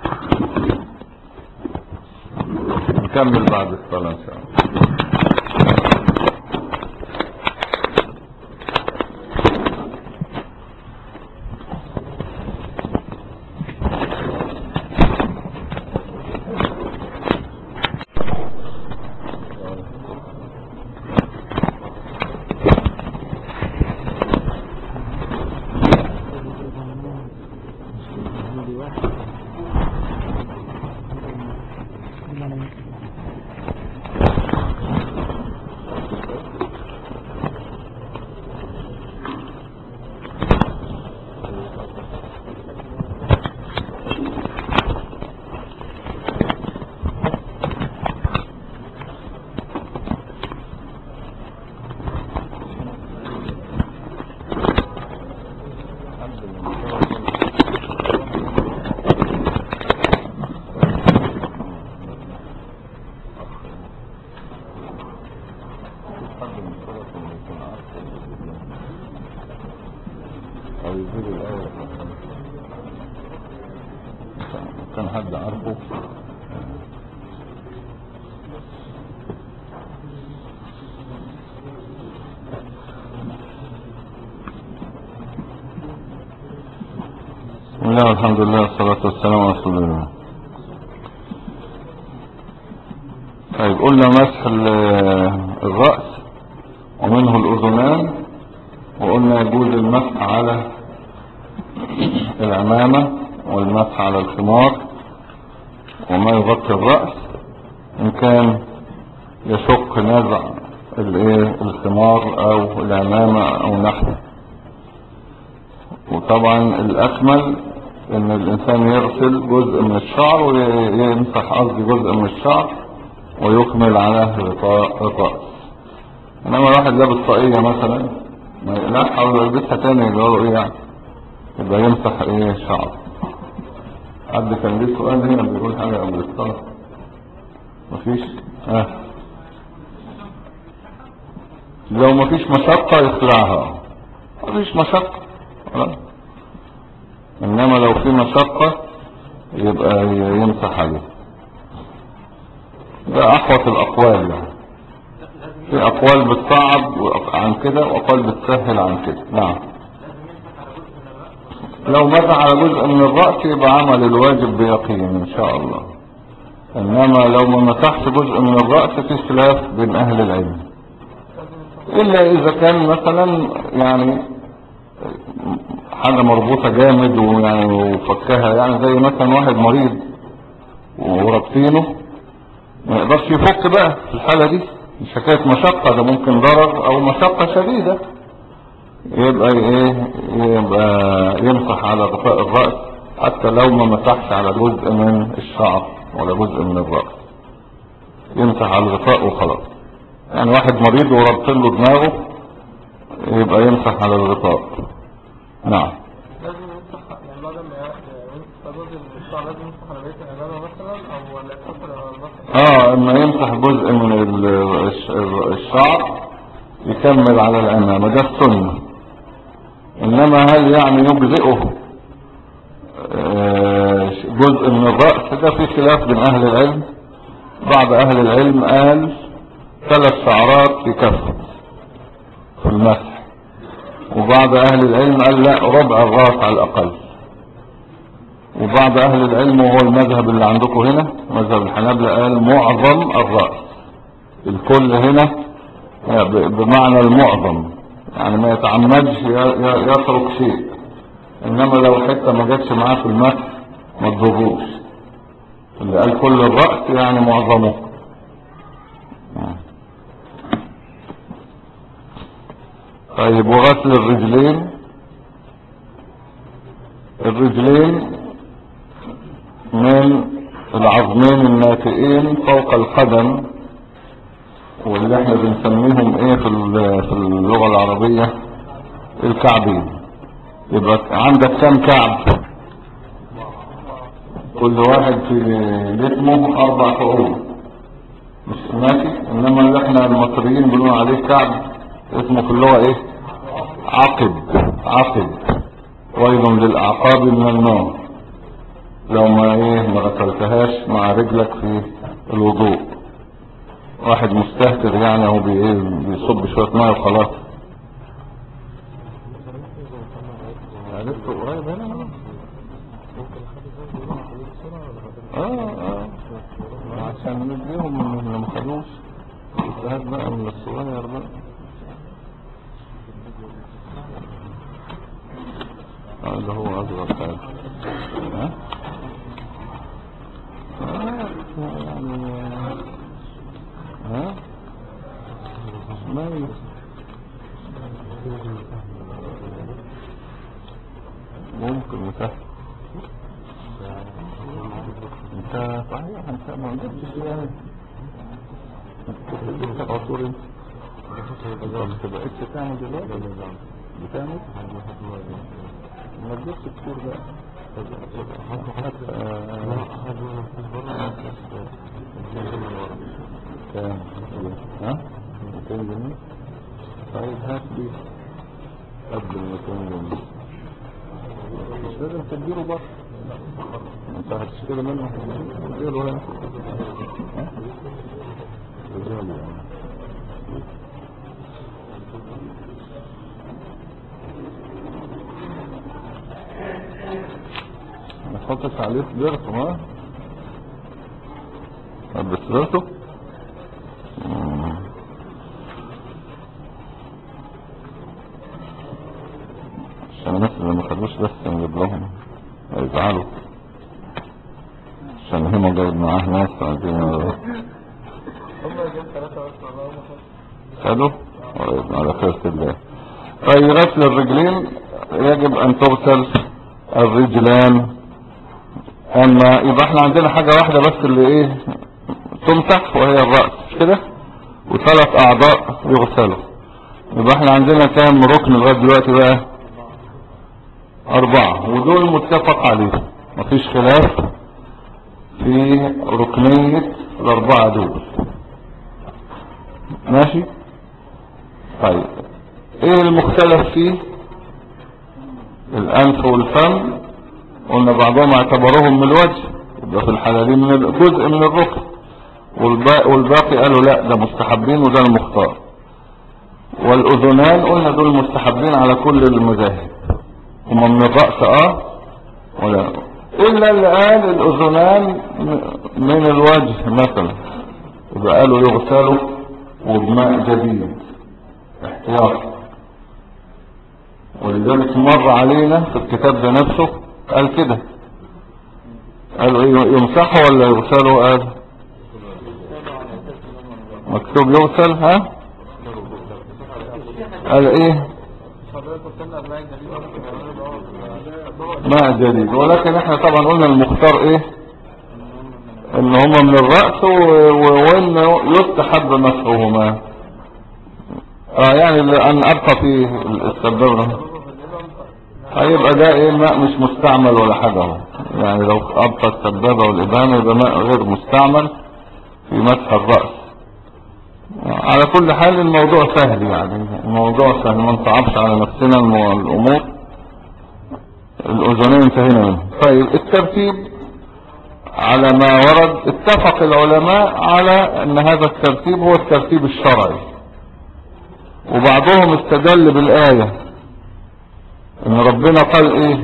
نكمل بعد الصلاة ان شاء الله. كان حد عارفه؟ بسم الله والحمد لله والصلاة والسلام على رسول الله. طيب قلنا مسح الرأس ومنه الأذنان، وقلنا يجوز المسح على العمامة والمسح على الخمار وما يغطي الرأس إن كان يشق نزع الخمار أو العمامة أو نحوه. وطبعا الأكمل إن الإنسان يغسل جزء من الشعر ويمسح جزء من الشعر ويكمل على غطاء الرأس. إنما واحد لابس طاقية مثلا ما يقلعها ويلبسها تاني يقولوا يعني يبقى يمسح شعر. حد كان ليه سؤال هنا بيقول حاجة قبل الصلاة؟ مفيش؟ لو مفيش مشقة يخلعها، مفيش مشقة. انما لو في مشقة يبقى يمسح عليه. ده احوط الاقوال يعني. في اقوال بتصعب عن كده واقوال بتسهل عن كده. نعم. لو مسح على جزء من الرأس يبقى عمل الواجب بيقين ان شاء الله. انما لو ما مسحش جزء من الرأس في خلاف بين اهل العلم، الا اذا كان مثلا يعني حاجة مربوطة جامد وفكها، يعني زي مثلا واحد مريض وربطينه ما يقدرش يفك بقى في الحالة دي، مش حكاية مشقة، ده ممكن ضرر او مشقة شديدة، يبقى يمسح على غطاء الرأس حتى لو ما مسحش على جزء من الشعر ولا جزء من الرأس، يمسح على الغطاء وخلاص. يعني واحد مريض وربطين له دماغه يبقى يمسح على الغطاء. نعم. لازم يمسح يعني بعد ما يمسح جزء من الشعر لازم يمسح على بقية العمامة مثلا، او ولا يقتصر على البصر؟ اما يمسح جزء من الشعر يكمل على العمامة، ده السنة. انما هل يعني يجزئه جزء من الرأس؟ ده في خلاف بين اهل العلم. بعض اهل العلم قال 3 شعرات يكفي في المسح، وبعض اهل العلم قال لا، ربع الراس على الاقل. وبعض اهل العلم وهو المذهب اللي عندكم هنا مذهب الحنابلة قال معظم الراس. الكل هنا بمعنى المعظم، يعني ما يتعمدش يترك شيء، انما لو حتة ما جاتش معاه في المسح ما تضروش. اللي قال كل الرأس يعني معظمه. طيب وغسل الرجلين. الرجلين من العظمين الناتئين فوق القدم، واللي احنا بنسميهم في اللغة العربية الكعبين. يبقى عندك كم كعب؟ كل واحد في جسمه 4 شعور مش ماشي. انما اللي احنا المصريين بنقول عليه كعب اسمه في اللغة ايه؟ عقد. عقد. ويل للاعقاب من النار لو ما غسلتهاش مع رجلك في الوضوء. واحد مستهتر يعني هو بيصب شوية ماء وخلاص. عرفته قريب هنا. عشان نديهم من اللي ما خدوش اجتهاد بقى من الصغير بقى. اللي هو اصغر حاجة. يعني ممكن مسهل. انت صحيح انت ما عندكش يعني كنت عصور انت ما بقتش تعمل دلوقتي بتعمل ما تجيبش كتير بقى ها 200 جنيه. طيب هات لي قبل 200 جنيه مش لازم تديله بره انت هتشتري منه تديله هنا رجال يعني. ما تحطش عليه درس بس درسه عشان الناس اللي ما خدوش بس نجيب لهم هيزعلوا عشان هما جايب معاه ناس عايزين هم جايب 3 بس والله خدوا على خيرة الله. طيب غسل الرجلين يجب ان تغسل الرجلان. اما يبقى احنا عندنا حاجة واحدة بس اللي تمسح وهي الرأس مش كده و3 اعضاء يغسلوا. يبقى احنا عندنا كام ركن لغاية دلوقتي بقى؟ 4 ودول متفق عليهم مفيش خلاف في ركنية ال4 دول ماشي. طيب ايه المختلف فيه؟ الانف والفم قلنا بعضهم اعتبروهم من الوجه يبقى في الحلالين من جزء من الركن والباقي قالوا لا ده مستحبين وده المختار. والاذنان قلنا دول مستحبين على كل المذاهب هما من الرأس ولا الا اللي قال الاذنان من الوجه مثلا يبقى قالوا يغسلوا وبماء جديد احتياط. ولذلك مر علينا في الكتاب ده نفسه قال كده قالوا يمسحوا ولا يغسلوا؟ قال مكتوب يغسل. قال ماء جديد. ولكن احنا طبعا قلنا المختار ان هما من الرأس وانه يستحب مسحهما يعني ان ابقى فيه السبب هيبقى ده ماء مش مستعمل ولا حاجة يعني لو ابقى السبابة والابهام يبقى ماء غير مستعمل في مسح الرأس. على كل حال الموضوع سهل يعني الموضوع سهل ما نصعبش على نفسنا الامور. الاذنين انتهينا منه. طيب الترتيب على ما ورد اتفق العلماء على ان هذا الترتيب هو الترتيب الشرعي وبعضهم استدل بالآية ان ربنا قال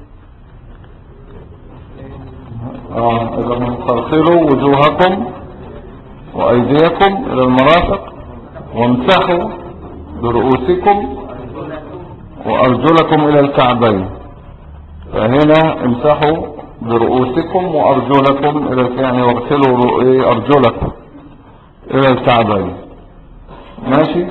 اذا تغسلوا وجوهكم وايديكم الى المرافق وامسحوا برؤوسكم وارجلكم الى الكعبين. فهنا امسحوا برؤوسكم وارجلكم الى يعني واغسلوا ارجلكم الى الكعبين ماشي.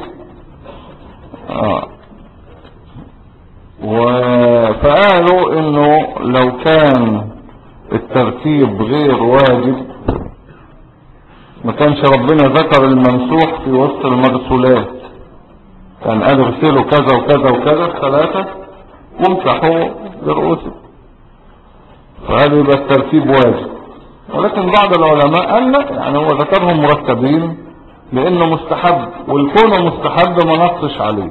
فقالوا انه لو كان الترتيب غير واجب ما كانش ربنا ذكر الممسوح في وسط المغسولات كان قال اغسلوا كذا وكذا وكذا 3 وامسحوا برؤوسكم. فهذا يبقى الترتيب واجب. ولكن بعض العلماء قال لا، يعني هو ذكرهم مرتبين لانه مستحب، والكون مستحب ما نقصش عليه.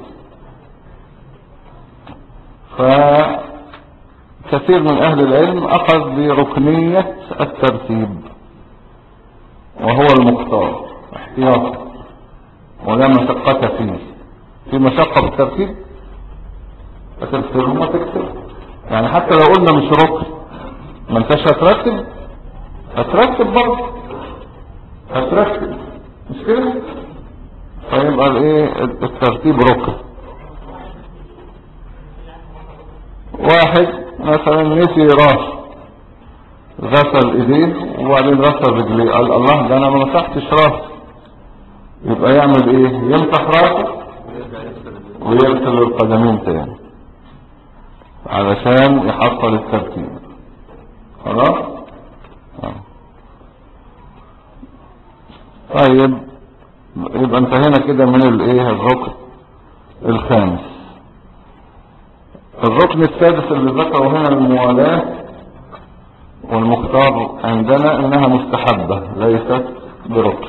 فكثير من اهل العلم اخذ بركنية الترتيب وهو المختار احتياطا ولا مشقة فيه. في مشقة في الترتيب هتكتبهم وتكتب، يعني حتى لو قلنا مش ركن ما انتش هترتب برضه، هترتب مش كده؟ فيبقى الايه الترتيب ركن. واحد مثلا نسي راسه، غسل ايديه وبعدين غسل رجليه، قال الله ده انا ما مسحتش راسي، يبقى يعمل ايه؟ يمسح راسه ويغسل القدمين تاني علشان يحصل الترتيب. خلاص. طيب يبقى انتهينا كده من الايه الركن الخامس. الركن السادس اللي ذكره هنا الموالاة، والمختار عندنا انها مستحبة ليست بركن،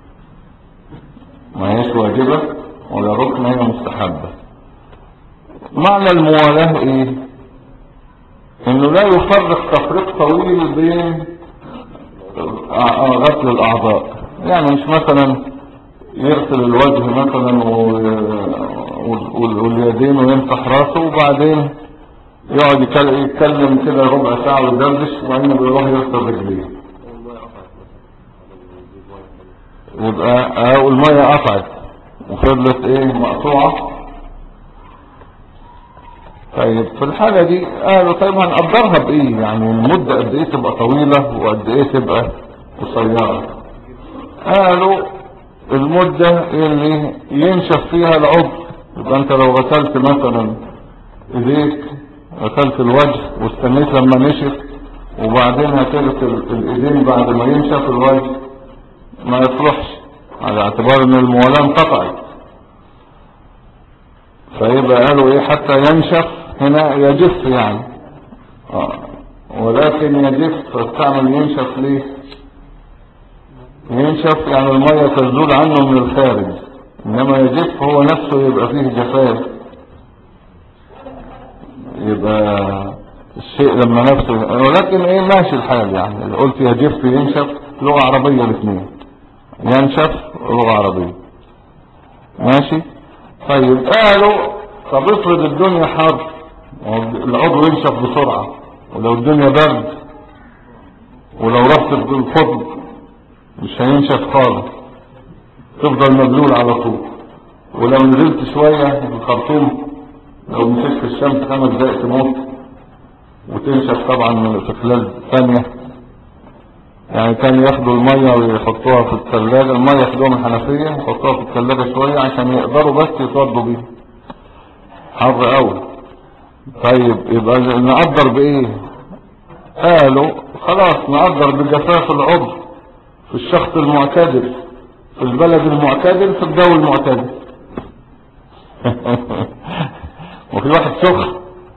ما هيش واجبة ولا ركن، هي مستحبة. معنى الموالاة ايه؟ انه لا يفرق تفريق طويل بين غسل الاعضاء، يعني مش مثلا يغسل الوجه مثلا واليدين ويمسح راسه وبعدين يقعد يتكلم كده ربع ساعة ويدردش وبعدين بيروح يغسل رجليه، يبقى المية قطعت وفضلت ايه مقطوعة. طيب في الحالة دي قالوا طيب هنقدرها بايه؟ يعني المدة قد ايه تبقى طويلة وقد ايه تبقى قصيرة؟ قالوا المدة اللي ينشف فيها العضو. يبقى انت لو غسلت مثلا ايديك، غسلت الوجه واستنيت لما نشف وبعدين هتغسل الايدين بعد ما ينشف الوجه، ما يصلحش على اعتبار ان الموالاة انقطعت. فيبقى قالوا ايه حتى ينشف، هنا يجف يعني ولكن يجف فاستعمل ينشف ليه؟ ينشف يعني المية تزول عنه من الخارج، انما يجف هو نفسه يبقى فيه جفاف، يبقى الشيء لما نفسه. ولكن ايه ماشي الحال، يعني اللي قلت يجف ينشف لغة عربية الاثنين، ينشف لغة عربية ماشي. طيب قالوا طب افرض الدنيا حر العضو ينشف بسرعة، ولو الدنيا برد ولو رحت بالقطب مش هينشف خالص، تفضل مبلول على طول. ولو نزلت شوية في الخرطوم لو مسكت الشمس 5 دقائق تموت وتنشف طبعا في خلال ثانية. يعني كانوا ياخدوا المية ويحطوها في الثلاجة، المية ياخدوها من الحنفية يحطوها في الثلاجة شوية عشان يقدروا بس يتوضوا بيها، حر قوي. طيب يبقى نقدر بايه؟ قالوا خلاص نقدر بجفاف العضو في الشخص المعتدل في البلد المعتدل في الجو المعتدل. وفي واحد سخن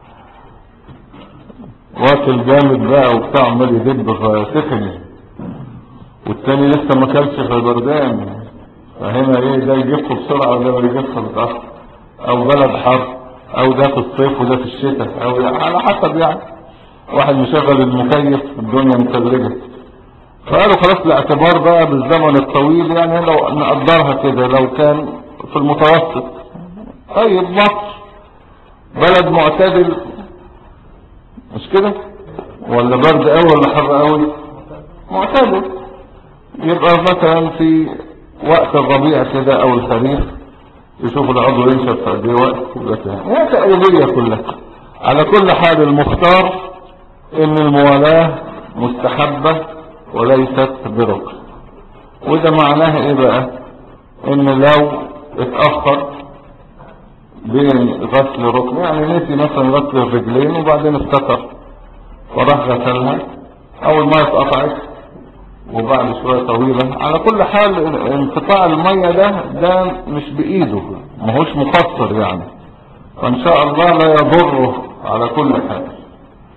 واكل جامد بقى وبتاع عمال يدب فسخن، والتاني لسه ما كلش في بردان، فهنا ايه ده يجف بسرعة وده ما يجف متأخر، او بلد حر، او ده في الصيف وده في الشتاء، او على حسب يعني. واحد مشغل المكيف الدنيا متلجة. فقالوا خلاص الاعتبار بقى بالزمن الطويل، يعني لو نقدرها كده لو كان في المتوسط. طيب مصر بلد معتدل مش كده؟ ولا برد قوي ولا حر قوي؟ معتدل. يبقى مثلا في وقت الربيع كده او الخريف يشوف العضو ينشف في قد ايه وقت، هي تقريبية كلها. على كل حال المختار ان الموالاة مستحبة وليست بركن. وده معناه ايه بقى؟ ان لو اتأخر بين غسل ركن، يعني نسي مثلا غسل الرجلين وبعدين افتكر وراح غسلها، اول ما اتقطعت وبعد شوية طويلة، على كل حال انقطاع المية ده مش بايده، ما هوش مقصر يعني، فان شاء الله لا يضره على كل حال.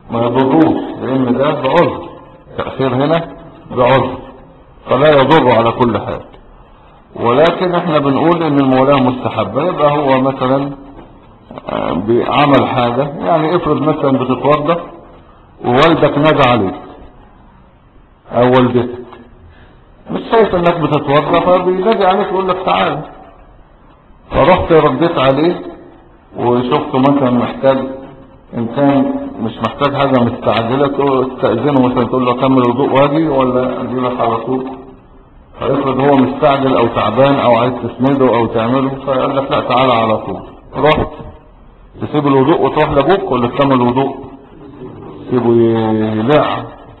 ما يضروش، لان ده بعذر، تأخير هنا بعذر، فلا يضر على كل حال. ولكن احنا بنقول ان المولاة مستحبة. يبقى هو مثلا بعمل حاجة، يعني افرض مثلا بتتوضى ووالدك نادى عليك او والدتك، مش شايف انك بتتوضى فبينادي عليك يقول لك تعالى، فرحت رديت عليه وشفته مثلا محتاج، ان كان مش محتاج حاجة مستعجلة تستأذنه مثلا تقول له كمل وضوء واجي ولا اجي لك على طول. فافرض هو مستعجل او تعبان او عايز تسنده او تعمله، فيقول لك لا تعالى على طول. رحت تسيب الوضوء وتروح لابوك ولا تكمل الوضوء؟ تسيبه يلع،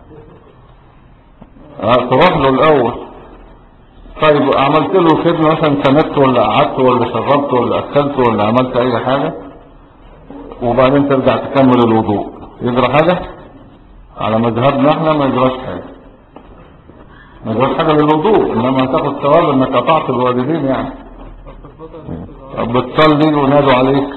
تروح له الاول. طيب عملت له خدمة مثلا، سندته ولا قعدت ولا شربت ولا اكلت ولا عملت اي حاجة، وبعدين ترجع تكمل الوضوء، يجرى حاجة؟ على مذهبنا احنا ما يجراش حاجة، ما يجراش حاجة للوضوء، انما هتاخد ثواب انك قطعت الوالدين يعني. بتصلي ونادوا عليك،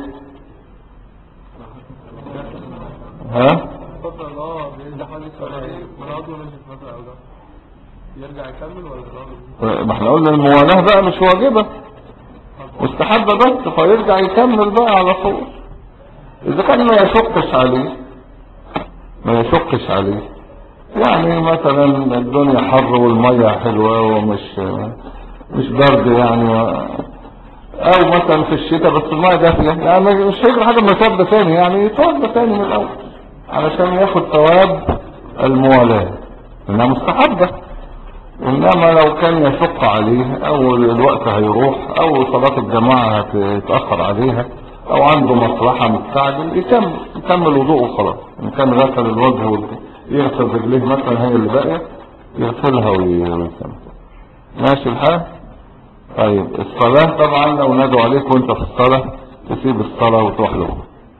ها؟ بيرجع حاجة صغيرة والعضو نشف مثلا او ده يرجع يكمل ولا ما احنا قلنا الموالاة بقى مش واجبة، مستحبة بس، فيرجع يكمل بقى على طول. اذا كان ما يشقش عليه، ما يشقش عليه، يعني مثلا الدنيا حر والمية حلوة مش برد يعني، او مثلا في الشتاء بس المية دافية، يعني مش هيجري حاجة ما يتوضى تاني، يعني يتوضى تاني من الاول علشان ياخد ثواب الموالاة، انها مستحبة. انما لو كان يشق عليه او الوقت هيروح او صلاة الجماعة هتتأخر عليها او عنده مصلحة مستعجل، يكمل وضوءه وخلاص. ان كان غسل الوجه يغسل رجليه مثلا هي اللي باقية يغسلها ويكمل. ماشي الحال. طيب الصلاة طبعا لو نادوا عليك وانت في الصلاة تسيب الصلاة وتروح له.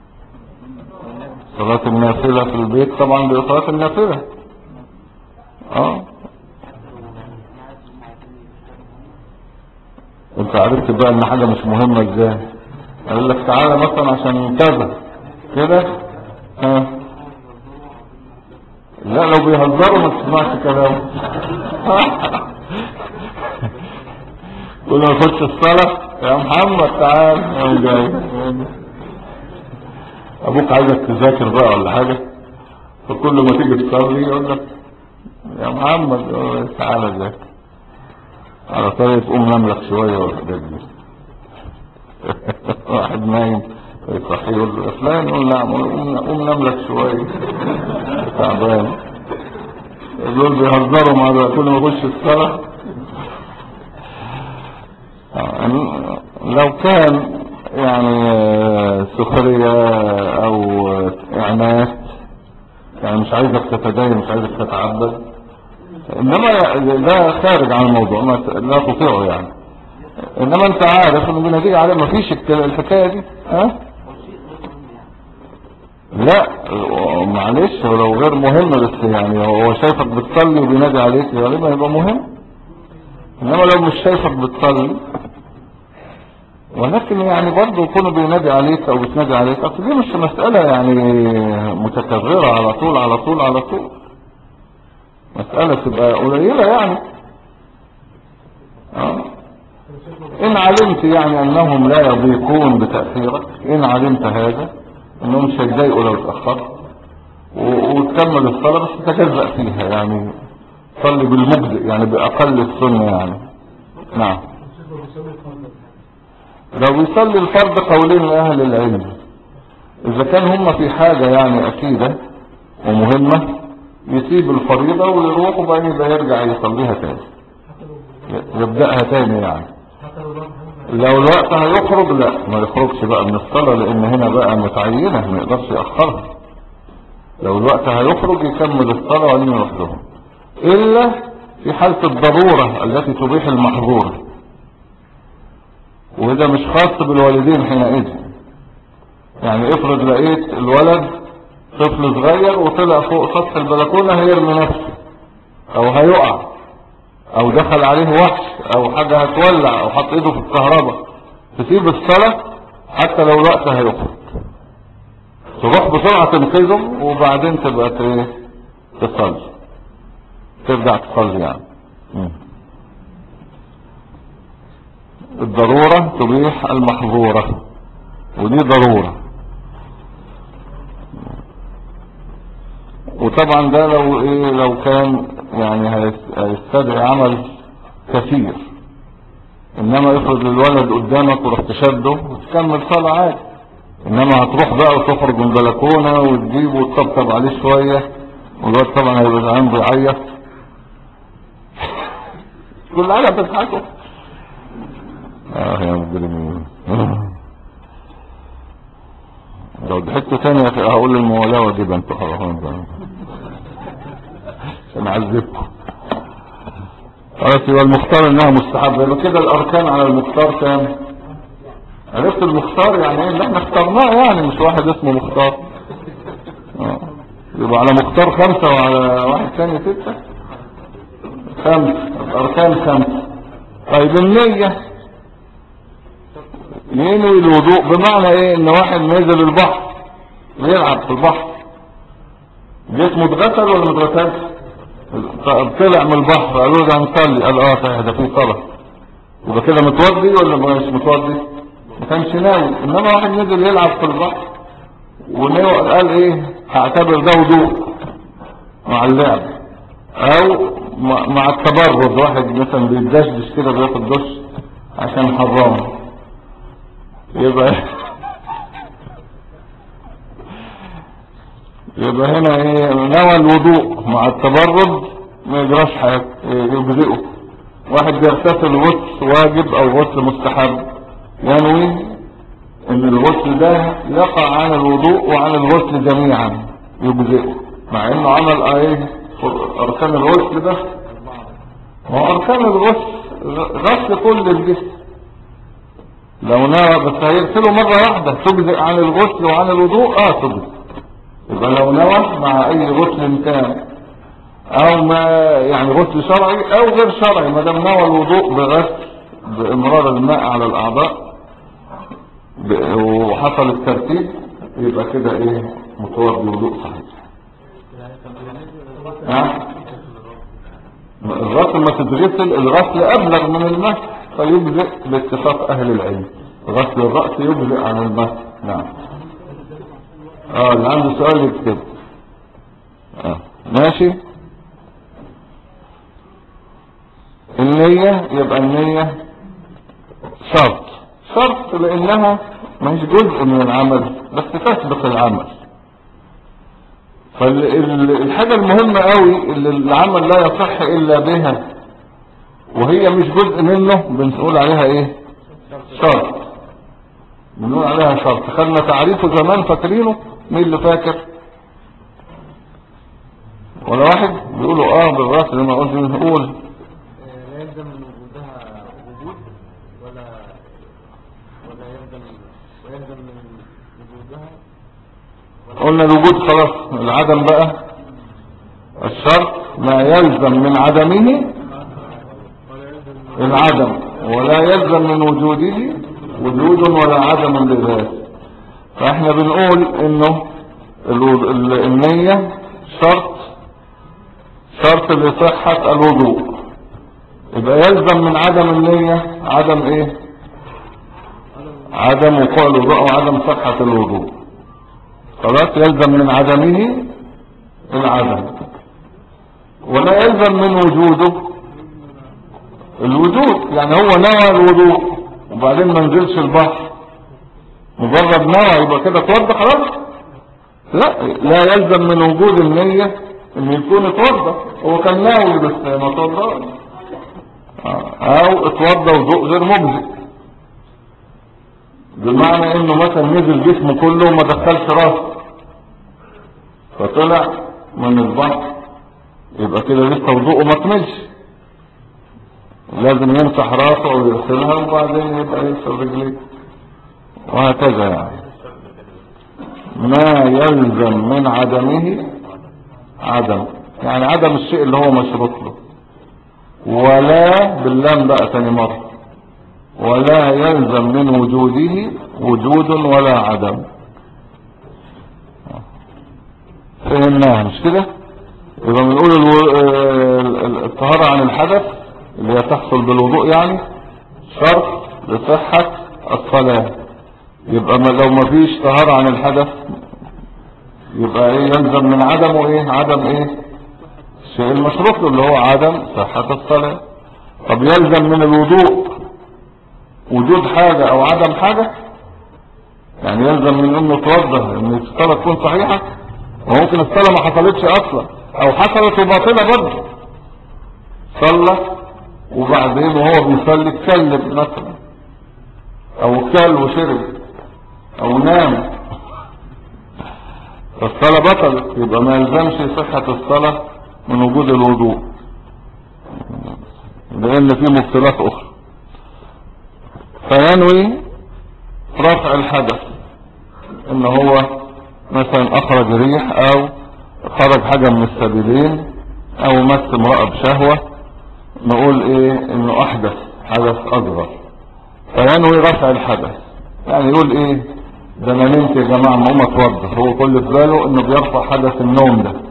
صلاة النافلة في البيت طبعا دي صلاة النافلة. انت عرفت بقى ان حاجة مش مهمة ازاي؟ اقول لك تعالى مثلا عشان كذا كده، لا لو بيهزروا ما تسمعش كلام. قول له خش الصلاة يا محمد تعال، يا جاي ابوك عايزك تذاكر بقى ولا حاجة، فكل ما تيجي تصلي يقول لك يا محمد تعالى ذاكر، على طريقة قوم نملك شوية والحاجات دي. واحد نايم يصحي يقول له فلان، يقول نعم، قوم نملك شوية تعبان. دول بيهزروا مع ده كل ما يخش الصلاة. لو كان يعني سخرية او اعنات، يعني مش عايزك تتدين، مش عايزك تتعبد، انما ده خارج عن الموضوع لا تطيعه يعني. انما انت عارف انه بينادي عليه ما فيش الحكاية دي، لا معلش ولو غير مهم، بس يعني هو شايفك بتصلي وبينادي عليك غالبا يبقى مهم. انما لو مش شايفك بتصلي، ولكن يعني برضه يكون بينادي عليك او بتنادي عليك، اصل دي مش مسألة يعني متكررة على طول على طول على طول، مسألة تبقى قليلة يعني. ان علمت يعني انهم لا يضيقون بتأخيرك، ان علمت هذا انهم مش هيتضايقوا لو اتأخرت وتكمل الصلاة، بس تجزأ فيها يعني، صلي بالمجزئ يعني بأقل السنة يعني. نعم. لو يصلي الفرض قولين لأهل العلم، إذا كان هم في حاجة يعني أكيدة ومهمة يسيب الفريضة ويروح وبعدين يرجع يصليها تاني، يبدأها تاني يعني. لو الوقت هيخرج لا ما يخرجش بقى من الصلاة، لأن هنا بقى متعينة ما يقدرش يأخرها. لو الوقت هيخرج يكمل الصلاة وبعدين يروح له، إلا في حالة الضرورة التي تبيح المحظور، وده مش خاص بالوالدين حينئذ. يعني افرض لقيت الولد طفل صغير وطلع فوق سطح البلكونة هيرمي نفسه او هيقع او دخل عليه وحش او حاجة هتولع او حط ايده في الكهرباء، تسيب الصلاة حتى لو الوقت هيخرج، تروح بسرعة تنقذه وبعدين تبقى تصلي، ترجع تصلي يعني. الضرورة تبيح المحظورة، ودي ضرورة. وطبعا ده لو كان يعني هيستدعي عمل كثير. انما افرض الولد قدامك ورحت شده وتكمل صلاة عادي، انما هتروح بقى وتخرج من البلكونة وتجيبه وتطبطب عليه شوية، والواد طبعا هيبقى زعلان بيعيط. كل حاجة بتضحكوا. يا مجرمين. لو ضحكتوا تاني هقول الموالاه واجب انتوا حرام عشان اعذبكم. خلاص، يبقى المختار انها مستحبه. يبقى كده الاركان على المختار كام؟ عرفت المختار يعني ايه؟ اللي احنا اخترناه يعني، مش واحد اسمه مختار. يبقى على مختار 5 وعلى واحد ثاني 6. 5 الاركان 5. طيب النية، ينوي الوضوء بمعنى ايه؟ ان واحد نزل البحر بيلعب في البحر، جسمه اتغسل ولا متغسلش؟ طلع من البحر قالوا له هنصلي، قال صحيح ده في صلاه، يبقى كده متوضي ولا مش متوضي؟ ما كانش ناوي. انما واحد نزل يلعب في البحر وناوي، قال ايه؟ هعتبر ده وضوء مع اللعب، او مع التبرد، واحد مثلا بيتدشدش كده بياخد دش عشان حرام، يبقى هنا ايه؟ نوى الوضوء مع التبرد ما يجراش حاجه، يجزئه. واحد بيغتسل غسل واجب او غسل مستحب، ينوي ان الغسل ده يقع عن الوضوء وعن الغسل جميعا، يجزئه، مع انه عمل ايه؟ اركان الغسل ده. هو اركان الغسل غسل كل الجسم، لو نوى بس هيغسله مرة واحدة تجزئ عن الغسل وعن الوضوء، تجزئ. يبقى لو نوى مع اي غسل كان، او ما يعني غسل شرعي او غير شرعي، ما دام نوى الوضوء بغسل بامرار الماء على الاعضاء وحصل الترتيب، يبقى كده ايه؟ متوضي وضوء صحيح. الغسل ما تتغسل، الغسل ابلغ من المسح فيجزئ باتفاق اهل العلم، غسل الرأس يجزئ عن المسح. نعم. اللي عنده سؤال يكتب. ماشي. النية، يبقى النية شرط لانها مش جزء من العمل بس تسبق العمل. فالحاجة المهمة قوي اللي العمل لا يصح الا بها وهي مش جزء منه بنقول عليها ايه؟ شرط. بنقول عليها شرط. خدنا تعريفه زمان، فاكرينه؟ مين اللي فاكر؟ ولا واحد بيقولوا بالراس لما قلت نقول لا يلزم من وجودها وجود ولا يلزم من وجودها. قلنا الوجود خلاص، العدم بقى الشرط ما يلزم من عدمه العدم، ولا يلزم من وجوده وجود ولا عدم لذاته. فاحنا بنقول انه النية شرط لصحة الوضوء. يبقى يلزم من عدم النية عدم ايه؟ عدم وقوع الوضوء وعدم صحة الوضوء. خلاص، يلزم من عدمه العدم، ولا يلزم من وجوده الوجود. يعني هو نوى الوضوء وبعدين ما نزلش البحر، مجرد نوى يبقى كده اتوضى خلاص؟ لا يلزم من وجود النية ان يكون اتوضى. هو كان ناوي بس ما اتوضى، او اتوضى وضوء غير مجزئ، بمعنى انه مثلا نزل جسمه كله وما دخلش راسه فطلع من البحر، يبقى كده لسه وضوءه ما كملش، لازم يمسح راسه او يغسلها وبعدين يبقى يغسل رجليه، وهكذا. يعني ما يلزم من عدمه عدم، يعني عدم الشيء اللي هو مشروط له. ولا باللام بقى تاني مرة، ولا يلزم من وجوده وجود ولا عدم. فهمناها مش كده؟ يبقى بنقول الطهارة عن الحدث اللي هي تحصل بالوضوء يعني شرط لصحة الصلاة. يبقى لو ما فيش طهارة عن الحدث يبقى ايه يلزم من عدمه ايه؟ عدم ايه؟ الشيء المشروط له اللي هو عدم صحة الصلاة. طب يلزم من الوضوء وجود حاجة او عدم حاجة؟ يعني يلزم من انه توضح ان الصلاة تكون صحيحة، وممكن الصلاة ما حصلتش اصلا او حصلت وباطلة برضه، صلى وبعدين وهو بيصلي اتكلم مثلا او كل وشرب او نام، فالصلاة بطلت، يبقى ما يلزمش صحة الصلاة من وجود الوضوء، لان في مبطلات اخرى. فينوي رفع الحدث ان هو مثلا اخرج ريح او خرج حاجة من السبيلين او مس امرأة بشهوة، نقول ايه انه احدث حدث اصغر، فينوي رفع الحدث. يعني يقول ايه ده انا نمت يا جماعة ما قوم اتوضى، هو كل في باله انه بيرفع حدث النوم ده.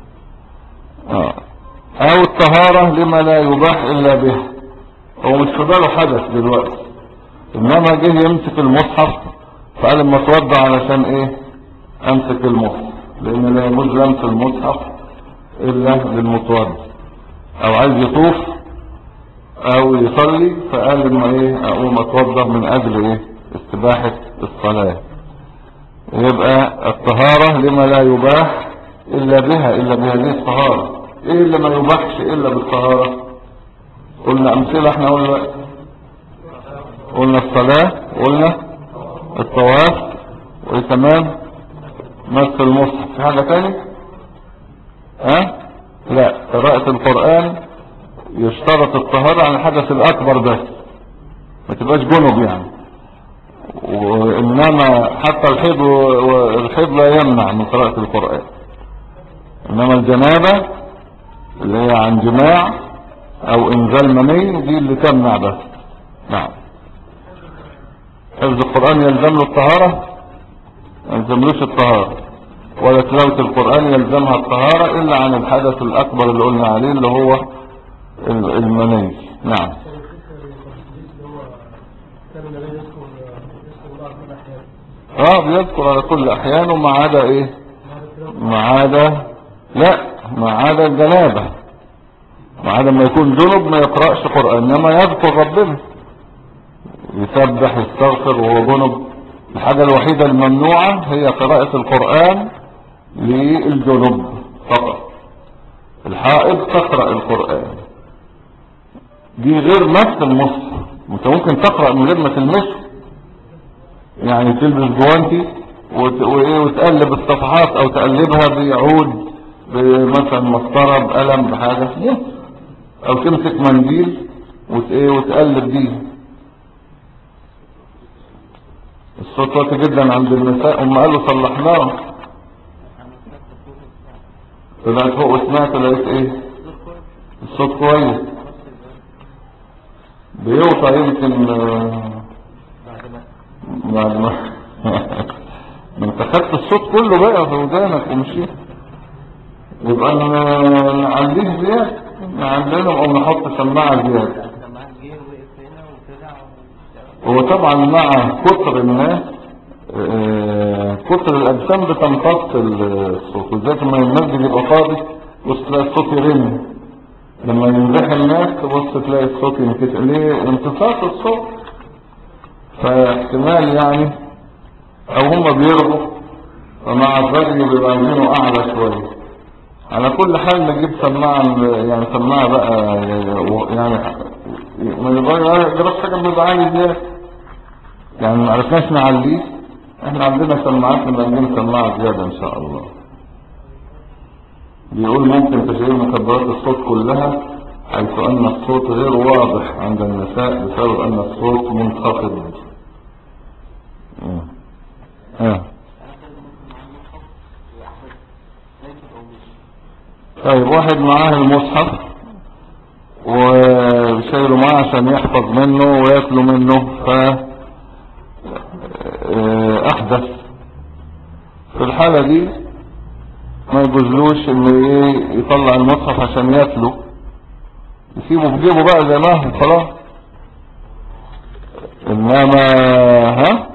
او الطهارة لما لا يباح الا به، هو مش في باله حدث دلوقتي، انما جه يمسك المصحف فقال اما اتوضى علشان ايه امسك المصحف، لان لا يجوز لمس المصحف الا للمتوضى، او عايز يطوف او يصلي فقال اما ايه اقوم اتوضى من اجل ايه استباحة الصلاة. يبقى الطهارة لما لا يباح الا بها، الا بهذه الطهارة. ايه اللي ما يباحش الا بالطهارة؟ قلنا امثلة احنا قلنا الصلاة، قلنا الطواف، وايه كمان؟ مس المصحف. في حاجة تاني؟ لا، قراءة القرآن يشترط الطهارة عن الحدث الاكبر بس، ما تبقاش جنب يعني. وانما حتى الحيض لا يمنع من قراءة القرآن، انما الجنابة اللي هي عن جماع او انزال مني دي اللي تمنع بس. نعم. حفظ القرآن يلزم له الطهارة؟ ما يلزملوش الطهارة، ولا تلاوة القرآن يلزمها الطهارة الا عن الحدث الاكبر اللي قلنا عليه اللي هو المني. نعم. بيذكر على كل احيانه ما عدا ايه؟ ما عدا الجنابة، ما عدا ما يكون جنب ما يقرأش قرآن، انما يذكر ربنا يسبح يستغفر وهو جنب. الحاجة الوحيدة الممنوعة هي قراءة القرآن للجنب فقط. الحائض تقرأ القرآن، دي غير مس المصحف. انت ممكن تقرأ من غير ما تلمسه، يعني تلبس جوانتي وتقلب الصفحات او تقلبها بعود مثلا مسطرة بقلم بحاجة، او تمسك منديل وتقلب دي. الصوت واطي جدا عند النساء، هم قالوا صلحناه، طلعت فوق وسمعت لقيت ايه الصوت كويس، بيوطى يمكن بعد ما انت خدت الصوت كله بقى في ودانك ومشيت، يبقى نعليه زيادة، نعليه او نحط سماعة زيادة. هو طبعا مع كتر الناس كتر الاجسام بتمتص الصوت، وذات ما الناس بيبقى فاضي بص تلاقي الصوت يرن، لما ينزح الناس تبص تلاقي الصوت ينكتر، ليه؟ امتصاص الصوت. فاحتمال يعني او هم بيرغوا، فمع الرغي بيبقى عايزينه اعلى شوية. على كل حال نجيب سماعة، يعني سماعة بقى يعني ما يجربش حاجة بيبقى عالي زيادة، يعني ما عرفناش نعليه. احنا عندنا سماعات نبقى نجيب سماعة زيادة ان شاء الله. بيقول ممكن تشغيل مكبرات الصوت كلها حيث ان الصوت غير واضح عند النساء بسبب ان الصوت منخفض. طيب واحد معاه المصحف وشايله معاه عشان يحفظ منه ويأكل منه، فأحدث. في الحالة دي ما يجوزلوش انه ايه يطلع المصحف عشان يتلو، يسيبه في جيبه بقى زي ما هو خلاص. انما ها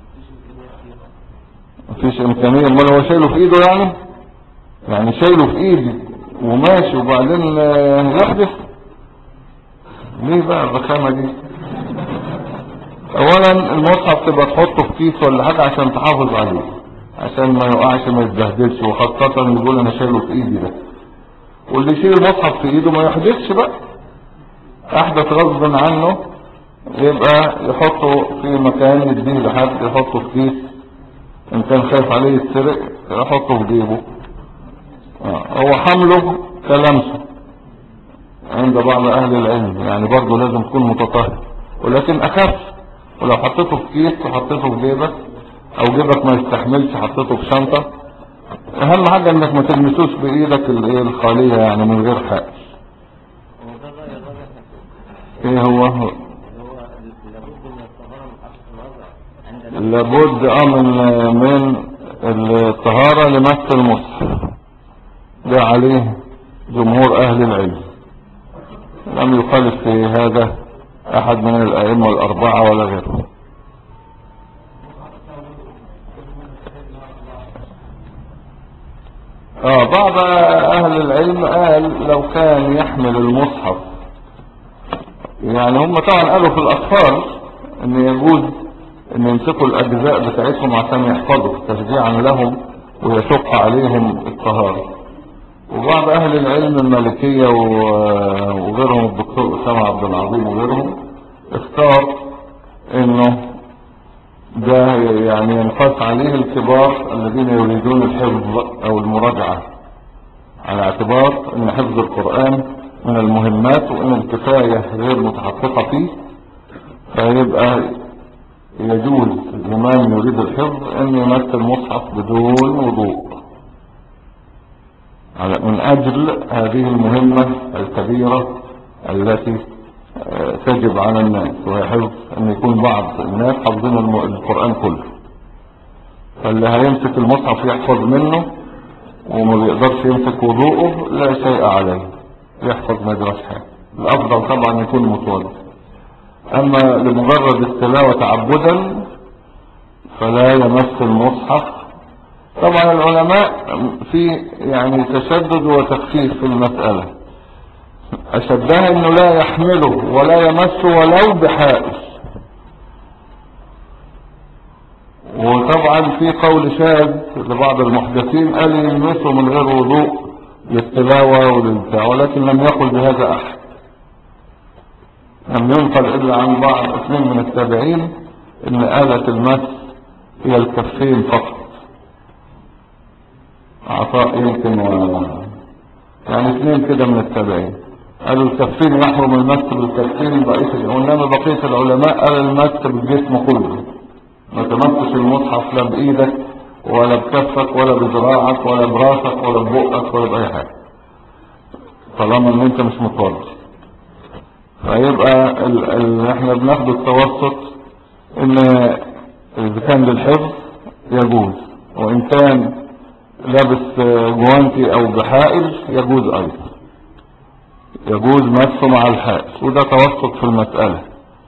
مفيش امكانية، امال هو شايله في ايده يعني شايله في ايدي وماشي وبعدين يحدث ليه بقى الرخامة دي؟ اولا المصحف تبقى تحطه في كيس ولا حاجة عشان تحافظ عليه، عشان ما يقعش ما يتبهدلش، وخاصة اللي يقول انا شايله في ايدي ده. واللي يشيل المصحف في ايده ما يحدثش بقى، احدث غصب عنه يبقى يحطه في مكان يديه لحد، يحطه في كيس ان كان خايف عليه يتسرق يحطه في جيبه. هو حمله كلمسه عند بعض اهل العلم، يعني برضه لازم تكون متطهر، ولكن اخف. ولو حطيته في كيس وحطيته في جيبك او جيبك ما يستحملش حطيته في شنطة، اهم حاجة انك ما تلمسوش بايدك الخالية يعني من غير حق. ايه هو لابد من الطهارة لمس المصحف، ده عليه جمهور اهل العلم، لم يخالف في هذا احد من الائمة الاربعة ولا غيره. بعض اهل العلم قال لو كان يحمل المصحف، يعني هم طبعا قالوا في الاطفال ان يجوز ان يمسكوا الاجزاء بتاعتهم عشان يحفظوا تشجيعا لهم ويشق عليهم الطهارة. وبعض اهل العلم المالكية وغيرهم الدكتور اسامة عبد العظيم وغيرهم اختار انه ده يعني ينقص عليه الكبار الذين يريدون الحفظ او المراجعة، على اعتبار ان حفظ القرآن من المهمات وان الكفاية غير متحققة فيه، فيبقى يجوز لمن يريد الحفظ ان يمس المصحف بدون وضوء من اجل هذه المهمة الكبيرة التي تجب على الناس، وهي حفظ ان يكون بعض الناس حافظين القرآن كله، فاللي هيمسك المصحف يحفظ منه وما بيقدرش يمسك وضوءه لا شيء عليه، يحفظ ما يدرس حاجة. الافضل طبعا يكون متوضئ، اما لمجرد التلاوة تعبدا فلا يمس المصحف. طبعا العلماء في يعني تشدد وتخفيف في المسألة، اشدها انه لا يحمله ولا يمسه ولو بحائل. وطبعا في قول شاذ لبعض المحدثين قال يلمسه من غير وضوء للتلاوة وللبتاع، ولكن لم يقل بهذا احد، لم ينقل الا عن بعض اثنين من التابعين ان آلة المس هي الكفين فقط. عطاء يمكن يعني اثنين كده من التابعين قالوا الكفين يحرم المس بالكفين، وانما بقية العلماء قال المس بالجسم كله، ما تمسش المصحف لا بايدك ولا بكفك ولا بذراعك ولا براسك ولا ببقك ولا باي حاجة طالما ان انت مش متوضئ. فيبقى احنا بناخد التوسط ان اذا كان للحفظ يجوز، وان كان لابس جوانتي او بحائل يجوز ايضا، يجوز مسه مع الحائل، وده توسط في المسألة.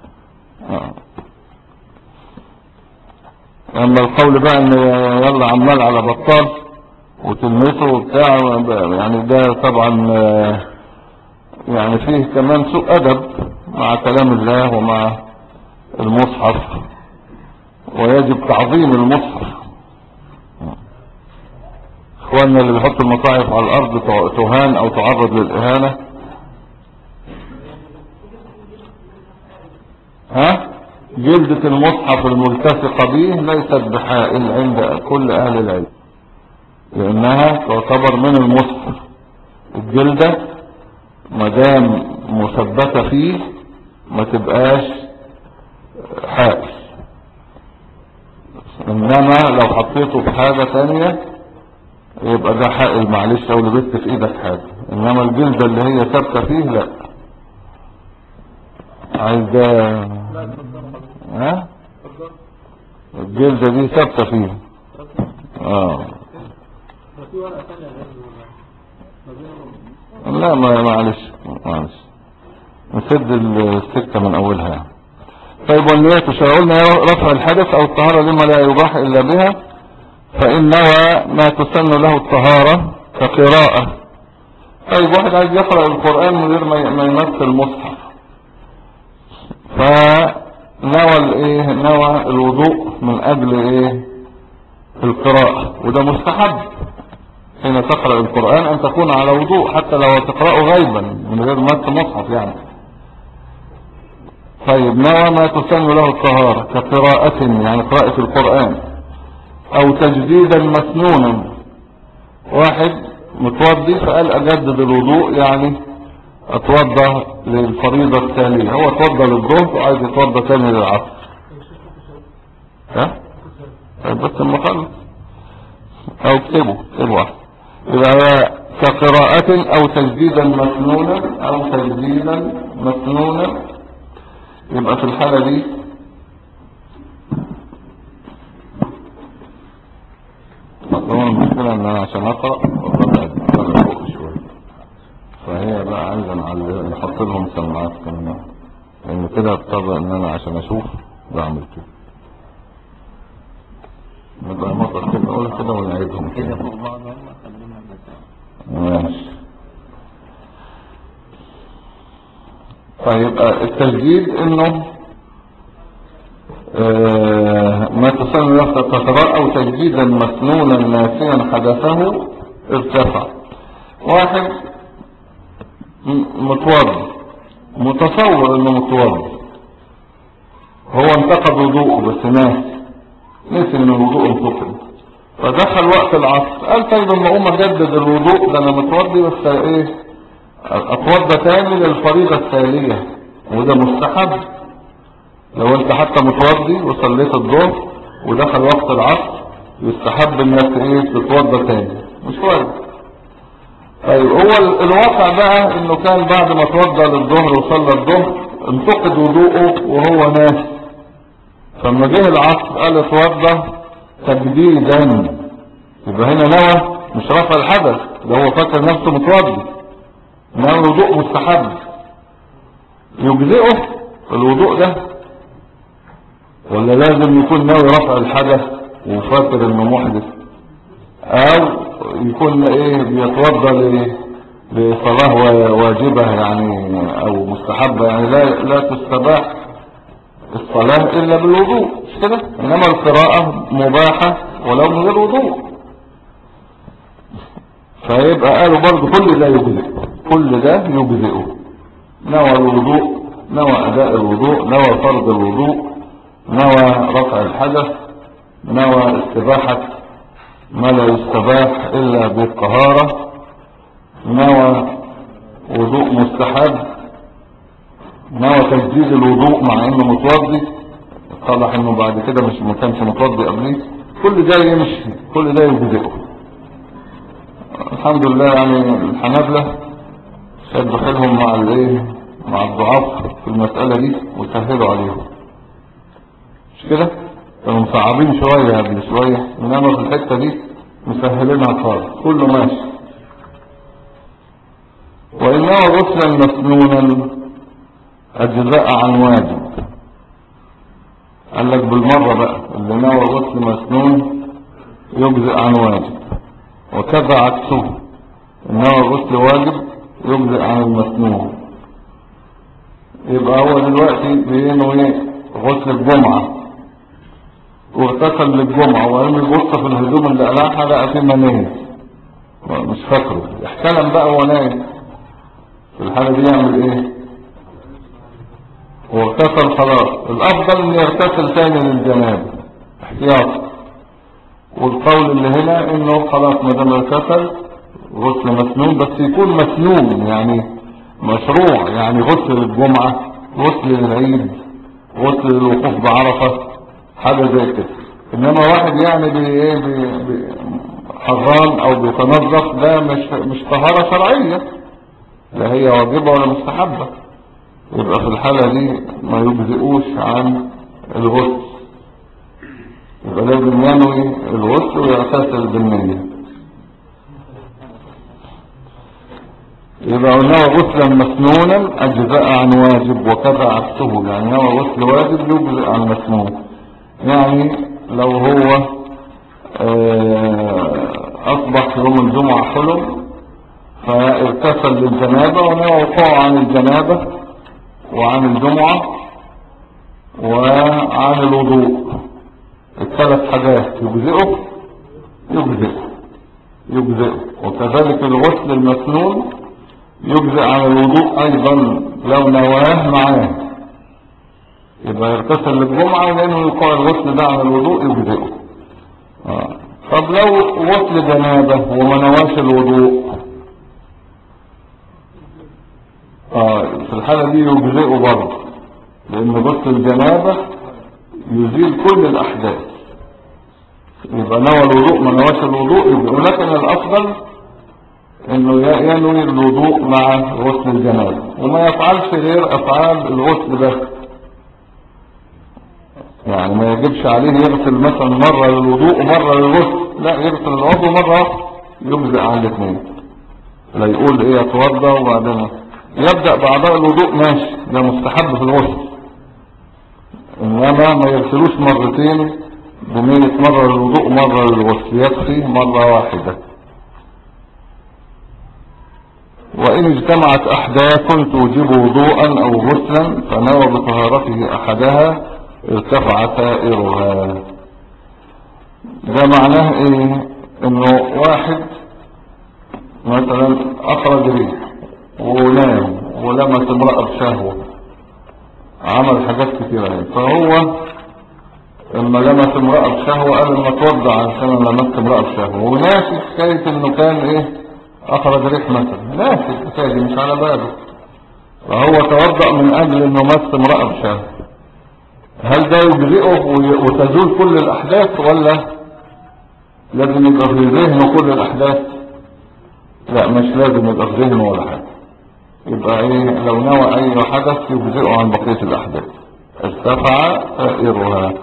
اما القول بقى ان يلا عمال على بطال وتلمسه وبتاع، يعني ده طبعا يعني فيه كمان سوء ادب مع كلام الله ومع المصحف، ويجب تعظيم المصحف. اخواننا اللي بيحطوا المصاحف على الارض تهان او تعرض للاهانة. جلدة المصحف الملتصقة به ليست بحائل عند كل اهل العلم، لانها تعتبر من المصحف. الجلدة مدام مثبتة فيه ما تبقاش حائل، انما لو حطيته في حاجة تانية يبقى ده حائل معلش، او لبست في ايدك حاجة، انما الجلدة اللي هي ثابتة فيه لا. عايز الجلدة دي ثابتة فيه. ورقة ثانية غير لا معلش نسد السكة من اولها يعني. طيب والنية قلنا رفع الحدث او الطهارة لما لا يباح الا بها، فإن نوى ما تسن له الطهارة كقراءة. طيب واحد عايز يقرأ القرآن من غير ما يمس المصحف، فنوى نوى الوضوء من اجل القراءة، وده مستحب حين تقرأ القرآن ان تكون على وضوء حتى لو تقرأه غيبا من غير مس مصحف يعني. طيب نوى ما تسن له الطهارة كقراءة يعني قراءة القرآن، او تجديدا مسنونا، واحد متوضي فقال اجدد الوضوء يعني اتوضى للفريضة الثانية، هو اتوضى للظهر وعايز يتوضى تاني للعصر. ها بس المخلص او اكتبه احسن. يبقى كقراءة او تجديدا مسنونا يبقى في الحالة دي طبعا المشكلة ان انا عشان اقرأ وابدأ فوق شوية، فهي بقى عايزة نحط لهم سماعات كمان، لان كده اضطر ان انا عشان اشوف بعمل كده. نبقى مرة كده نقولها كده ونعيدهم كده فوق بعض. ماشي. طيب التجديد انه ما تسمى له كقراءة او تجديدا مسنونا ناسيا حدثه ارتفع. واحد متوضي متصور انه متوضي، هو انتقد وضوءه بس نسي ان الوضوء انتقد، فدخل وقت العصر قال طيب اما اقوم اجدد الوضوء ده انا متوضي بس اتوضى تاني للفريضة التالية، وده مستحب. لو انت حتى متوضي وصليت الظهر ودخل وقت العصر يستحب انك تتوضى تاني، مش واجب. طيب هو الواقع بقى انه كان بعد ما توضى للظهر وصلى الظهر انتقد وضوءه وهو ناس، فلما جه العصر قال اتوضى تجديدا، يبقى هنا نوى مش رفع الحدث، ده هو فاكر نفسه متوضي، نوى الوضوء مستحب. يجزئه الوضوء ده ولا لازم يكون ناوي رفع الحدث وفاكر انه محدث، او يكون بيتوضى لصلاة واجبة يعني او مستحبة يعني لا تستباح الصلاة الا بالوضوء، مش كده؟ انما القراءة مباحة ولو من غير وضوء. فيبقى قالوا برضو كل ده يجزئه، نوى الوضوء، نوى اداء الوضوء، نوى فرض الوضوء، نوى رفع الحدث، نوى استباحة ما لا يستباح الا بالطهارة، نوى وضوء مستحب، نوى تجديد الوضوء مع انه متوضي، اتضح انه بعد كده ما كانش متوضي قبليه، كل ده يمشي، كل ده يجزئه. الحمد لله يعني الحنابلة شدوا حيلهم مع الضعاف في المسألة دي وسهلوا عليهم، مش كده؟ كانوا مصعبين شوية قبل شوية، انما في الحتة دي مسهلينها خالص، كله ماشي. وإنما غسلا مسنونا أجزاء عن واجب، قال لك بالمرة بقى اللي نوى غسل مسنون يجزئ عن واجب، وكذا عكسه نوى غسل واجب يجزئ عن المسنون. يبقى هو دلوقتي بينوي غسل الجمعة واغتسل للجمعة وقام يبص في الهدوم اللي قلعها لقى فيه منية مش فاكره، احتلم بقى هو نايم، في الحالة دي يعمل واغتسل خلاص، الافضل ان يغتسل تاني للجنابة احتياط. والقول اللي هنا انه خلاص ما دام اغتسل غسل مسنون، بس يكون مسنون يعني مشروع، يعني غسل للجمعة، غسل للعيد، غسل للوقوف بعرفة، حاجة زي كده. انما واحد يعني حران او بيتنظف، ده مش طهارة شرعية، لا هي واجبة ولا مستحبة، يبقى في الحالة دي ما يجزئوش عن الغسل، يبقى لازم ينوي الغسل ويغتسل بالنية. يبقى نوى غسلا مسنونا أجزاء عن واجب، وكذا عكسه، يعني نوى غسل واجب يجزئ عن مسنون. يعني لو هو أصبح يوم الجمعة حلم فاغتسل للجنابة ونوى وقوعه عن الجنابة وعن الجمعة وعن الوضوء، الثلاث حاجات يجزئه يجزئه. وكذلك الغسل المسنون يجزئ عن الوضوء أيضا لو نواه معاه، يبقى يغتسل للجمعة لأنه يقع الغسل ده عن الوضوء يجزئه. طب لو غسل جنابة وما نواش الوضوء، في الحالة دي يجزئه برضه، لأن غسل الجنابة يزيل كل الأحداث، يبقى نوى الوضوء ما نواش الوضوء يجزئه. لكن الأفضل انه ينوي الوضوء مع غسل الجنابة وما يفعلش غير افعال الغسل بس، يعني ما يجبش عليه يغسل مثلا مرة للوضوء ومرة للغسل، لا، يغسل العضو مرة يجزئ عن الاثنين. لا يقول ايه اتوضى وبعدين يبدأ باعضاء الوضوء، ماشي، ده مستحب في الغسل، انما ما يغسلوش مرتين بنية مرة للوضوء ومرة للغسل، يكفي مرة واحدة. وإن اجتمعت أحداث توجب وضوءا أو غسلا فنوى بطهارته أحدها ارتفع سائرها. ده معناه إيه؟ إنه واحد مثلا أخرج ريح ونام ولمس امرأة بشهوة، عمل حاجات كتيرة يعني، فهو لما لمس امرأة بشهوة قال لما اتوضع عشان انا لمست امرأة بشهوة، وناسي حكاية انه كان ايه اخرج ريح مثلا، ناسي الحكاية دي مش على باله، فهو توضأ من اجل انه مس امرأة بشهوة. هل ده يجزئه وتزول كل الاحداث، ولا لازم يبقى في ذهنه كل الاحداث؟ لا، مش لازم يبقى في ذهنه ولا حاجة، يبقى ايه لو نوى اي حدث يجزئه عن بقية الاحداث، ارتفع سائرها.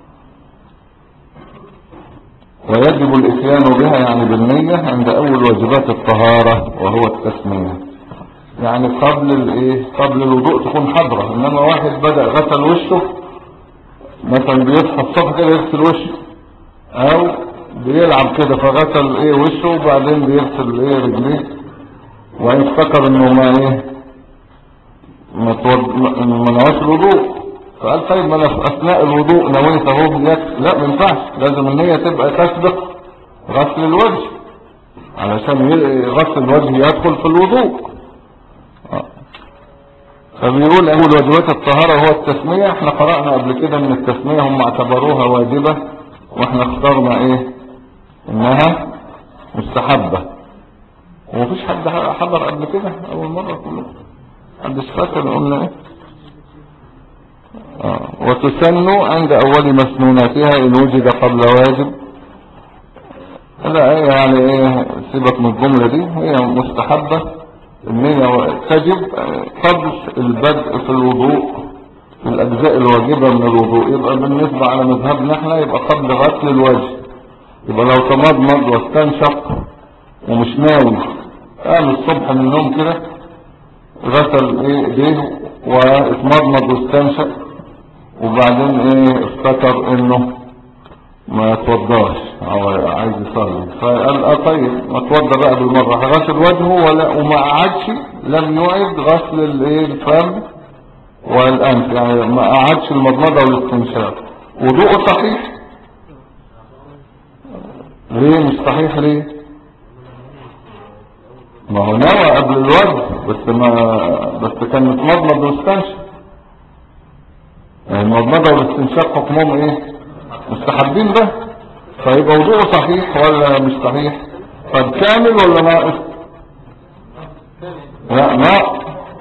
ويجب الاتيان بها يعني بالنية عند اول واجبات الطهارة وهو التسمية، يعني قبل الوضوء تكون حضرة. انما واحد بدأ غسل وشه مثلا، بيصحى الصبح كده يغسل وشه، او بيلعب كده فغسل وشه وبعدين بيغسل رجليه، وان افتكر انه ما نواش الوضوء، فقال طيب ما انا في اثناء الوضوء نويت اهو، لا، ما ينفعش، لازم النية تبقى تسبق غسل الوجه علشان غسل الوجه يدخل في الوضوء. فبيقول اول واجبات الطهارة هو التسمية. احنا قرأنا قبل كده ان التسمية هم اعتبروها واجبة، واحنا اخترنا انها مستحبة، ومفيش حد حضر قبل كده اول مرة كله، محدش فاكر قلنا وتسن عند اول مسنوناتها ان وجد قبل واجب. لا يعني سيبك من الجملة دي، هي مستحبة، النية تجب قبل البدء في الوضوء في الاجزاء الواجبة من الوضوء. يبقى بالنسبة على مذهبنا احنا يبقى قبل غسل الوجه، يبقى لو تمضمض واستنشق ومش ناوي، قام الصبح من النوم كده غسل ايديه واتمضمض واستنشق، وبعدين افتكر انه ما يتوضاش او عايز يصلي، فقال طيب ما اتوضى بقى بالمرة، غسل وجهه وما قعدش، لم يعد غسل الفم والانف، يعني ما قعدش المضمضة والاستنشاق، وضوءه صحيح. ليه مش صحيح؟ ليه؟ ما هو نوى قبل الوجه بس كان متمضمض واستنشق، يعني المضمضة والاستنشاق حكمهم مستحبين ده، فيبقى وضوءه صحيح ولا مش صحيح؟ طب كامل ولا ناقص؟ لا، ناقص،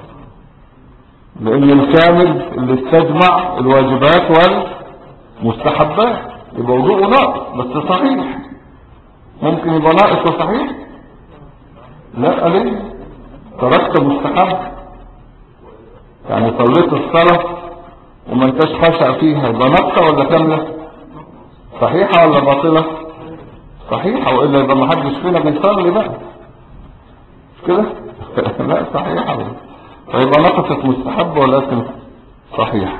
لان الكامل اللي استجمع الواجبات والمستحبات، يبقى وضوءه ناقص بس صحيح. ممكن يبقى ناقص وصحيح؟ لا، ليه؟ تركت مستحب، يعني صليت الصلاة وما انتش خاشع فيها، يبقى ناقصة ولا كاملة؟ صحيحة ولا باطلة؟ صحيحة، وإلا يبقى ما حدش فينا بيصلي بقى. كده؟ لا صحيحة. فيبقى نقصت مستحب ولكن صحيح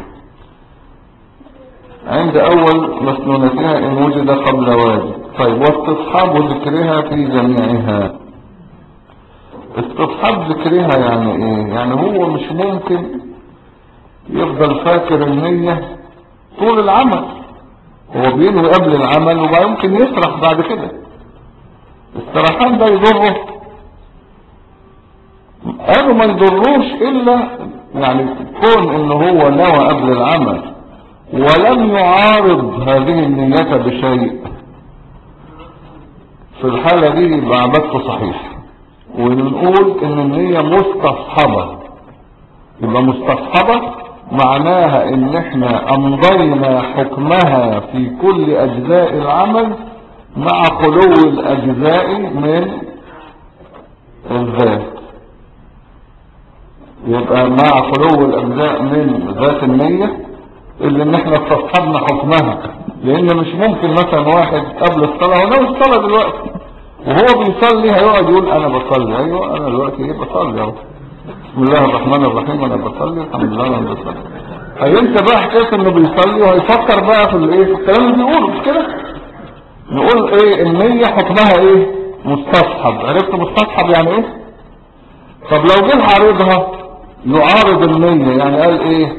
عند اول مسنونتها ان وجد قبل واجب. طيب واستصحاب ذكرها في جميعها. استصحاب ذكرها يعني ايه؟ يعني هو مش ممكن يفضل فاكر النية طول العمل، هو بينوي قبل العمل وبقى يمكن يسرح بعد كده. السرحان ده يضره؟ قالوا ما يضروش الا يعني كون ان هو نوى قبل العمل ولم يعارض هذه النية بشيء، في الحالة دي يبقى عبادته صحيح. ونقول ان النية مستصحبة. يبقى مستصحبة معناها ان احنا امضينا حكمها في كل اجزاء العمل مع خلو الاجزاء من الذات. يبقى مع خلو الاجزاء من ذات النية اللي ان احنا استصحبنا حكمها. لان مش ممكن مثلا واحد قبل الصلاة، هو ناوي الصلاة دلوقتي وهو بيصلي هيقعد يقول انا بصلي، ايوه انا دلوقتي ايه بصلي اهو، بسم الله الرحمن الرحيم انا بصلي الحمد لله انا بصلي. هينسى بقى حكايه انه بيصلي وهيفكر بقى في الايه، في الكلام اللي بيقوله، مش كده؟ نقول ايه النية حكمها ايه؟ مستصحب. عرفت مستصحب يعني ايه؟ طب لو جه عارضها يعارض النية، يعني قال ايه؟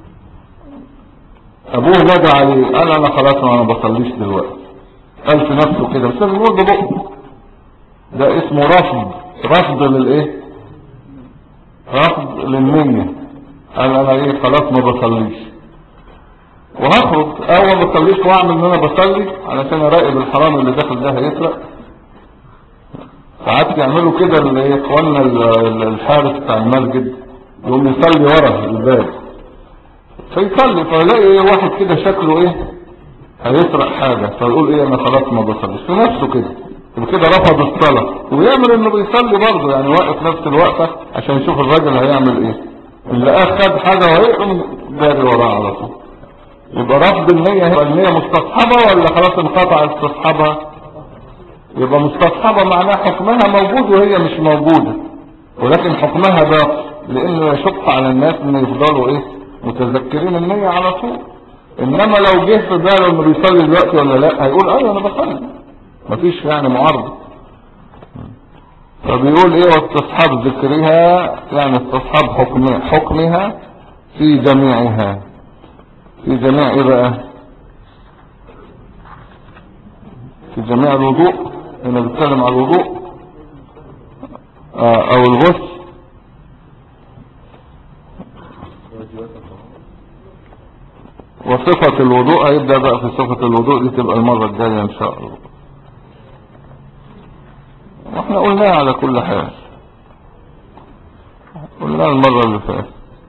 ابوه نادى عليه قال انا خلاص انا ما بصليش دلوقتي، قال في نفسه كده بس لازم يقول ببقه، ده اسمه رفض للايه؟ رفض للنية. قال انا ايه خلاص ما بصليش وهخرج او ما بصليش واعمل ان انا بصلي علشان اراقب الحرام اللي داخل ده هيسرق. ساعات يعملوا كده اللي اخواننا الحارس بتاع المسجد يقوم يصلي ورا الباب فيصلي فيلاقي واحد كده شكله ايه هيسرق حاجة فيقول ايه انا خلاص ما بصليش في نفسه كده، وكده رفض الصلاة ويعمل انه بيصلي برضه، يعني واقف نفس الوقفة عشان يشوف الراجل هيعمل ايه، اللي اخد حاجة وهيقوم داري وراه على طول. يبقى رفض النية، هي النية مستصحبة ولا خلاص انقطع استصحابها؟ يبقى مستصحبة معناها حكمها موجود وهي مش موجودة، ولكن حكمها باقي، لانه يشق على الناس ان يفضلوا ايه متذكرين النية على طول. انما لو جه في باله انه بيصلي دلوقتي ولا لا هيقول ايوه انا بصلي، مفيش يعني معارضة. فبيقول ايه واستصحاب ذكرها يعني استصحاب حكمها في جميعها. في جميع ايه بقى؟ في جميع الوضوء، هنا بتكلم على الوضوء او الغسل. وصفة الوضوء هيبدأ بقى في صفة الوضوء دي تبقى المرة الجاية ان شاء الله، واحنا قلناها على كل حال، قلناها المرة اللي فاتت.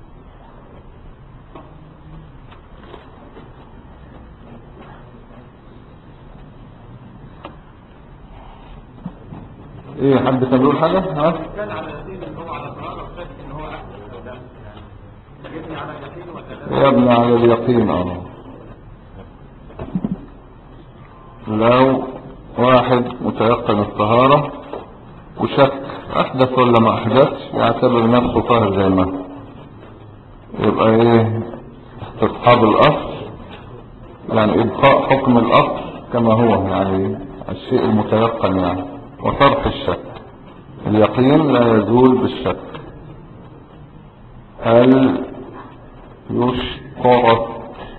ايه حد كان بيقول حاجة؟ ها؟ كان على يقين ان هو على طهارة وشك ان هو احسن يبني على يقين ولا يبني على اليقين. لو واحد متيقن الطهارة وشك احدث ولا ما احدثش يعتبر نفسه طاهر زي ما يبقى ايه استصحاب الاصل، يعني ابقاء حكم الاصل كما هو، يعني الشيء المتيقن يعني، وطرح الشك. اليقين لا يزول بالشك. هل يشترط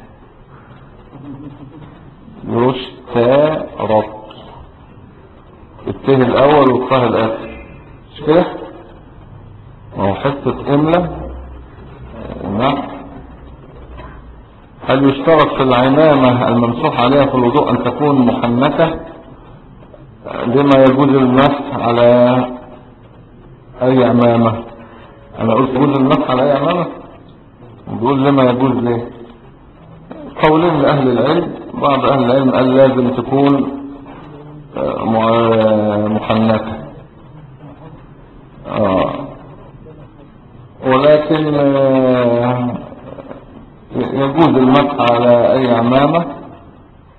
الته الاول والطه الاخر مش كده؟ ما هو حصة املة. نعم. هل يشترط في العمامة الممسوح عليها في الوضوء ان تكون محنكة لما يجوز المسح على اي عمامة؟ انا قلت يجوز المسح على اي عمامة، بيقول لما يجوز ليه؟ قولين لأهل العلم، بعض أهل العلم قال لازم تكون محنكة ولكن يجوز المسح على أي عمامة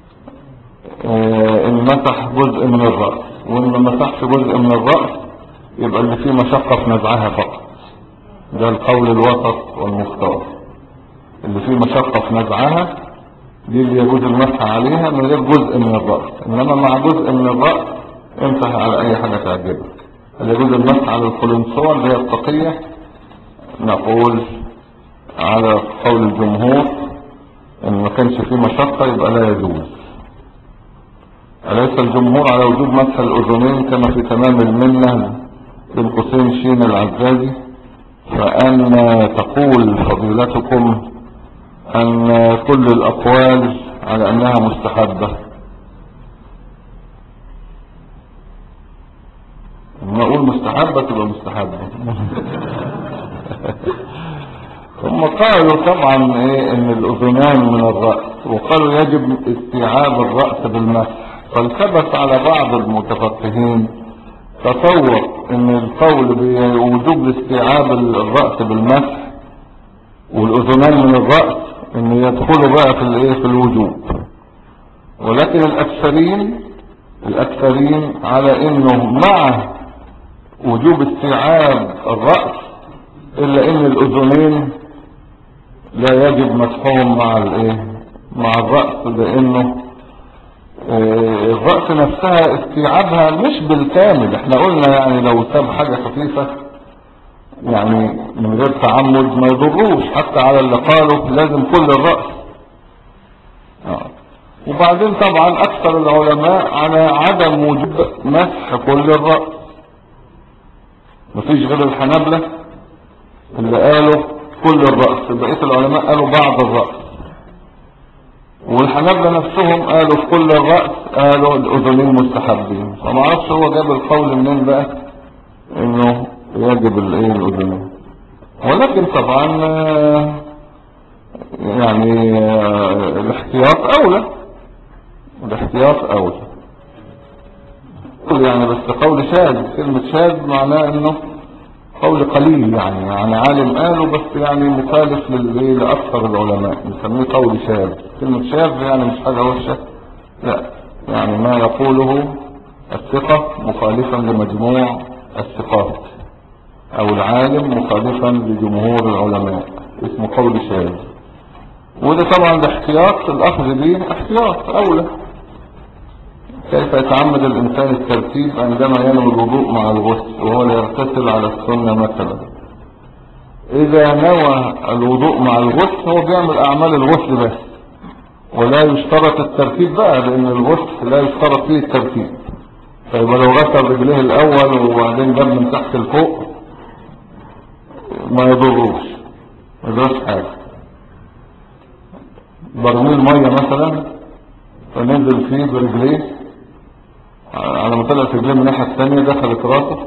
إن مسح جزء من الرأس، وإن ما مسحش جزء من الرأس يبقى اللي فيه مشقة في نزعها فقط. ده القول الوسط والمختار. اللي فيه مشقة في نزعها دي اللي يجوز المسح عليها من غير جزء من الرأس، انما مع جزء من الرأس امسح على اي حاجة تعجبك. اللي يجوز المسح على القلنسوة اللي هي التقية نقول على قول الجمهور ان ما كانش فيه مشقة يبقى لا يجوز. أليس الجمهور على وجوب مسح الأذنين كما في تمام المنة بين قوسين شين العزازي؟ فأن تقول فضيلتكم أن كل الأقوال على أنها مستحبة. لما أقول مستحبة تبقى مستحبة. ثم قالوا طبعا إيه إن الأذنان من الرأس، وقالوا يجب استيعاب الرأس بالمسح، فالتبس على بعض المتفقهين تصور ان القول بوجوب استيعاب الرأس بالمسح والاذنان من الرأس ان يدخلوا بقى في الايه في الوجوب، ولكن الاكثرين على انه مع وجوب استيعاب الرأس الا ان الاذنين لا يجب مسحهم مع الايه مع الرأس، لانه الرأس نفسها استيعابها مش بالكامل. احنا قلنا يعني لو ساب حاجة خفيفة يعني من غير تعمد ما يضروش، حتى على اللي قالوا لازم كل الرأس. وبعدين طبعا اكثر العلماء على عدم وجود مسح كل الرأس، مفيش غير الحنابلة اللي قالوا كل الرأس، بقية العلماء قالوا بعض الرأس، والحنابلة نفسهم قالوا في كل الرأس قالوا الأذنين مستحبين. فما عرفش هو جاب القول منين بقى انه يجب الايه الأذنين. ولكن طبعا يعني الاحتياط اولى يعني، بس قول شاذ. كلمة شاذ معناه انه قول قليل يعني عالم قاله بس يعني مخالف لأكثر العلماء، نسميه قول شاذ. كلمة شاذ يعني مش حاجة وحشة، لا، يعني ما يقوله الثقة مخالفا لمجموع الثقات، او العالم مخالفا لجمهور العلماء، اسمه قول شاذ. وده طبعا الاحتياط الاخذ به احتياط اولى. كيف يتعمد الانسان الترتيب عندما ينوي الوضوء مع الغسل وهو لا يغتسل على السنة مثلا؟ اذا نوى الوضوء مع الغسل هو بيعمل اعمال الغسل بس، ولا يشترط الترتيب بقى، لان الغسل لا يشترط فيه الترتيب. فيبقى لو غسل رجليه الاول وبعدين جاب من تحت لفوق ما يضروش حاجة. برميل مية مثلا فننزل فيه برجليه، على ما طلعت رجليه من الناحية الثانية دخلت راسه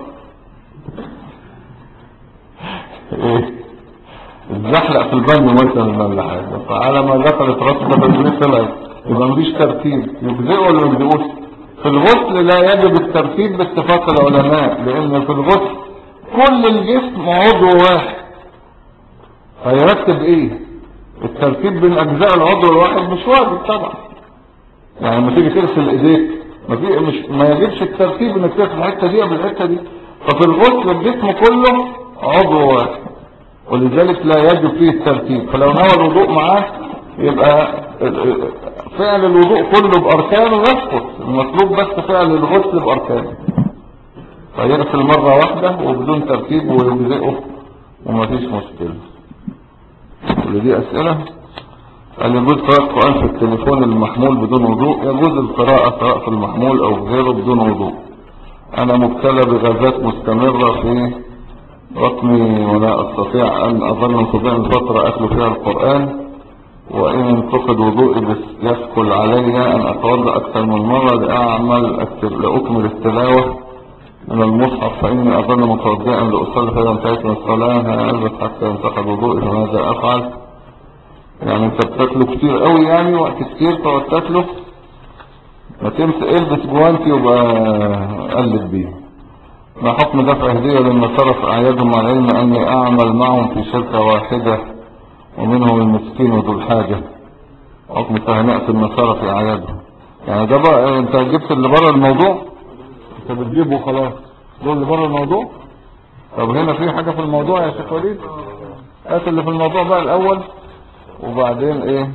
الزحلق في البن مثلا ولا حاجة، فعلى ما دخلت راسه رجليه طلعت، يبقى مفيش ترتيب. يجزئه ولا ما يجزئوش؟ في الغسل لا يجب الترتيب باتفاق العلماء، لان في الغسل كل الجسم عضو واحد، هيرتب ايه؟ الترتيب بين اجزاء العضو الواحد مش واجب طبعا. يعني لما تيجي تغسل ايديك ما يجبش الترتيب انك تغسل الحته دي قبل الحته دي. ففي الغسل الجسم كله عضو واحد، ولذلك لا يجب فيه الترتيب. فلو نوى الوضوء معاه يبقى فعل الوضوء كله باركانه يسقط، المطلوب بس فعل الغسل باركانه، فيغسل مرة واحدة وبدون ترتيب ويجزئه ومفيش مشكلة. ودي اسئلة. هل يجوز قراءة القرآن في التليفون المحمول بدون وضوء؟ يجوز القراءة سواء في المحمول او غيره بدون وضوء. انا مبتلى بغازات مستمرة في بطني ولا استطيع ان اظل منتظرا الفترة اتلو فيها القرآن، وان انتقد وضوئي بس يثقل علي ان اتوضأ اكثر من مرة لاكمل التلاوة من المصحف، فاني اظل متوضئا لاصلي فاذا انتهيت من الصلاة هلبس حتى ينتقد وضوئي، فماذا افعل؟ يعني انت بتاكله كتير قوي يعني وقت كتير تقعد تاكله، ما البس جوانتي وبقى قلب بيه. ما حكم دفع هدية للنصارى في اعيادهم، مع العلم اني اعمل معهم في شركة واحدة ومنهم المسكين وذو الحاجة؟ حكم تهنئة النصارى في اعيادهم. يعني ده بقى انت جبت اللي بره الموضوع، انت بتجيبه خلاص، دول اللي بره الموضوع. طب هنا في حاجة في الموضوع يا شيخ وليد؟ هات اللي في الموضوع بقى الاول وبعدين ايه.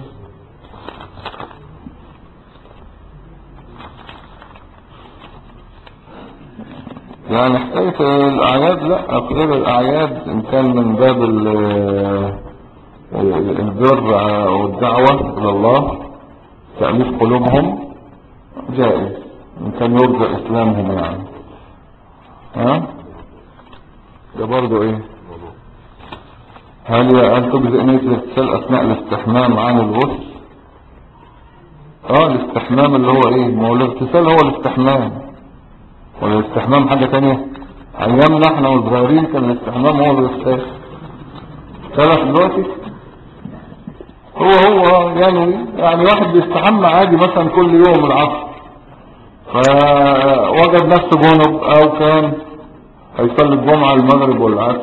يعني حكاية الاعياد، لا غير الاعياد ان كان من باب البر والدعوة الى الله، تأليف قلوبهم جائز ان كان يرجى اسلامهم يعني. ها ده برضو ايه؟ هل تجزئ نية الاغتسال اثناء الاستحمام عن الغسل؟ الاستحمام اللي هو ايه؟ ما هو الاغتسال هو الاستحمام، والاستحمام حاجة تانية. ايامنا احنا وصغيرين كان الاستحمام هو الاغتسال. ثلاث دلوقتي هو يعني واحد بيستحمى عادي مثلا كل يوم العصر، فوجد نفسه جنب او كان هيصلي الجمعة المغرب والعصر،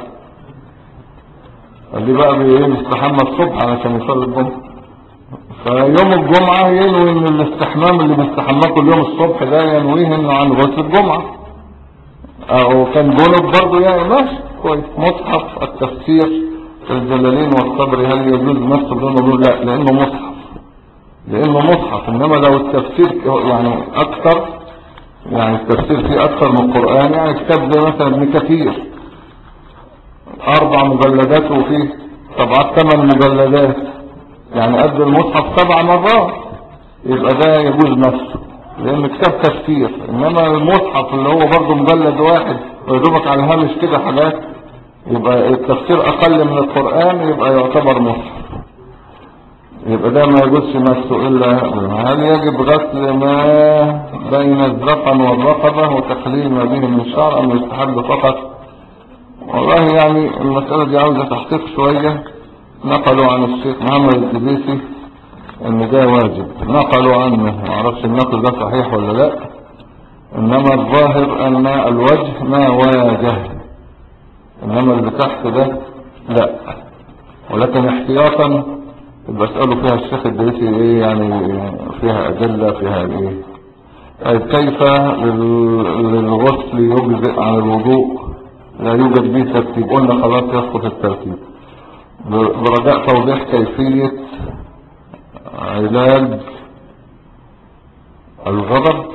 اللي بقى بيستحمى الصبح علشان يصلي الجمعة، فيوم الجمعة ينوي ان الاستحمام اللي بيستحماه كل يوم الصبح ده ينويه انه عن غسل الجمعة، او كان جنب برضه يعني ماشي كويس. مصحف التفسير في الجلالين والصبري هل يجوز نفسه بدون؟ لا، لانه مصحف. انما لو التفسير يعني اكتر، يعني التفسير فيه اكتر من القرآن، يعني كتاب زي مثلا ابن كثير 4 مجلدات وفيه طبعات 8 مجلدات، يعني قد المصحف 7 مرات، يبقى ده يجوز نفسه لان كتاب تفسير. انما المصحف اللي هو برضه مجلد واحد ويدوبك على الهامش كده حاجات، يبقى التفسير اقل من القرآن، يبقى يعتبر مصحف، يبقى ده ما يجوزش نفسه الا. هل يجب غسل ما بين الذقن والرقبة وتقليل ما به من شعر ام يستحب فقط؟ والله يعني المسألة دي عاوزة تحقيق شوية. نقلوا عن الشيخ محمد الدبيسي ان ده واجب، نقلوا عنه، معرفش النقل ده صحيح ولا لا، انما الظاهر ان الوجه ما واجه، انما اللي تحت ده لا. ولكن احتياطا بسأله فيها الشيخ الدبيسي ايه يعني، فيها ادلة فيها ايه. كيف للغسل يجزئ عن الوضوء؟ لا يوجد به ترتيب، قلنا خلاص يسقط الترتيب. برجاء توضيح كيفية علاج الغضب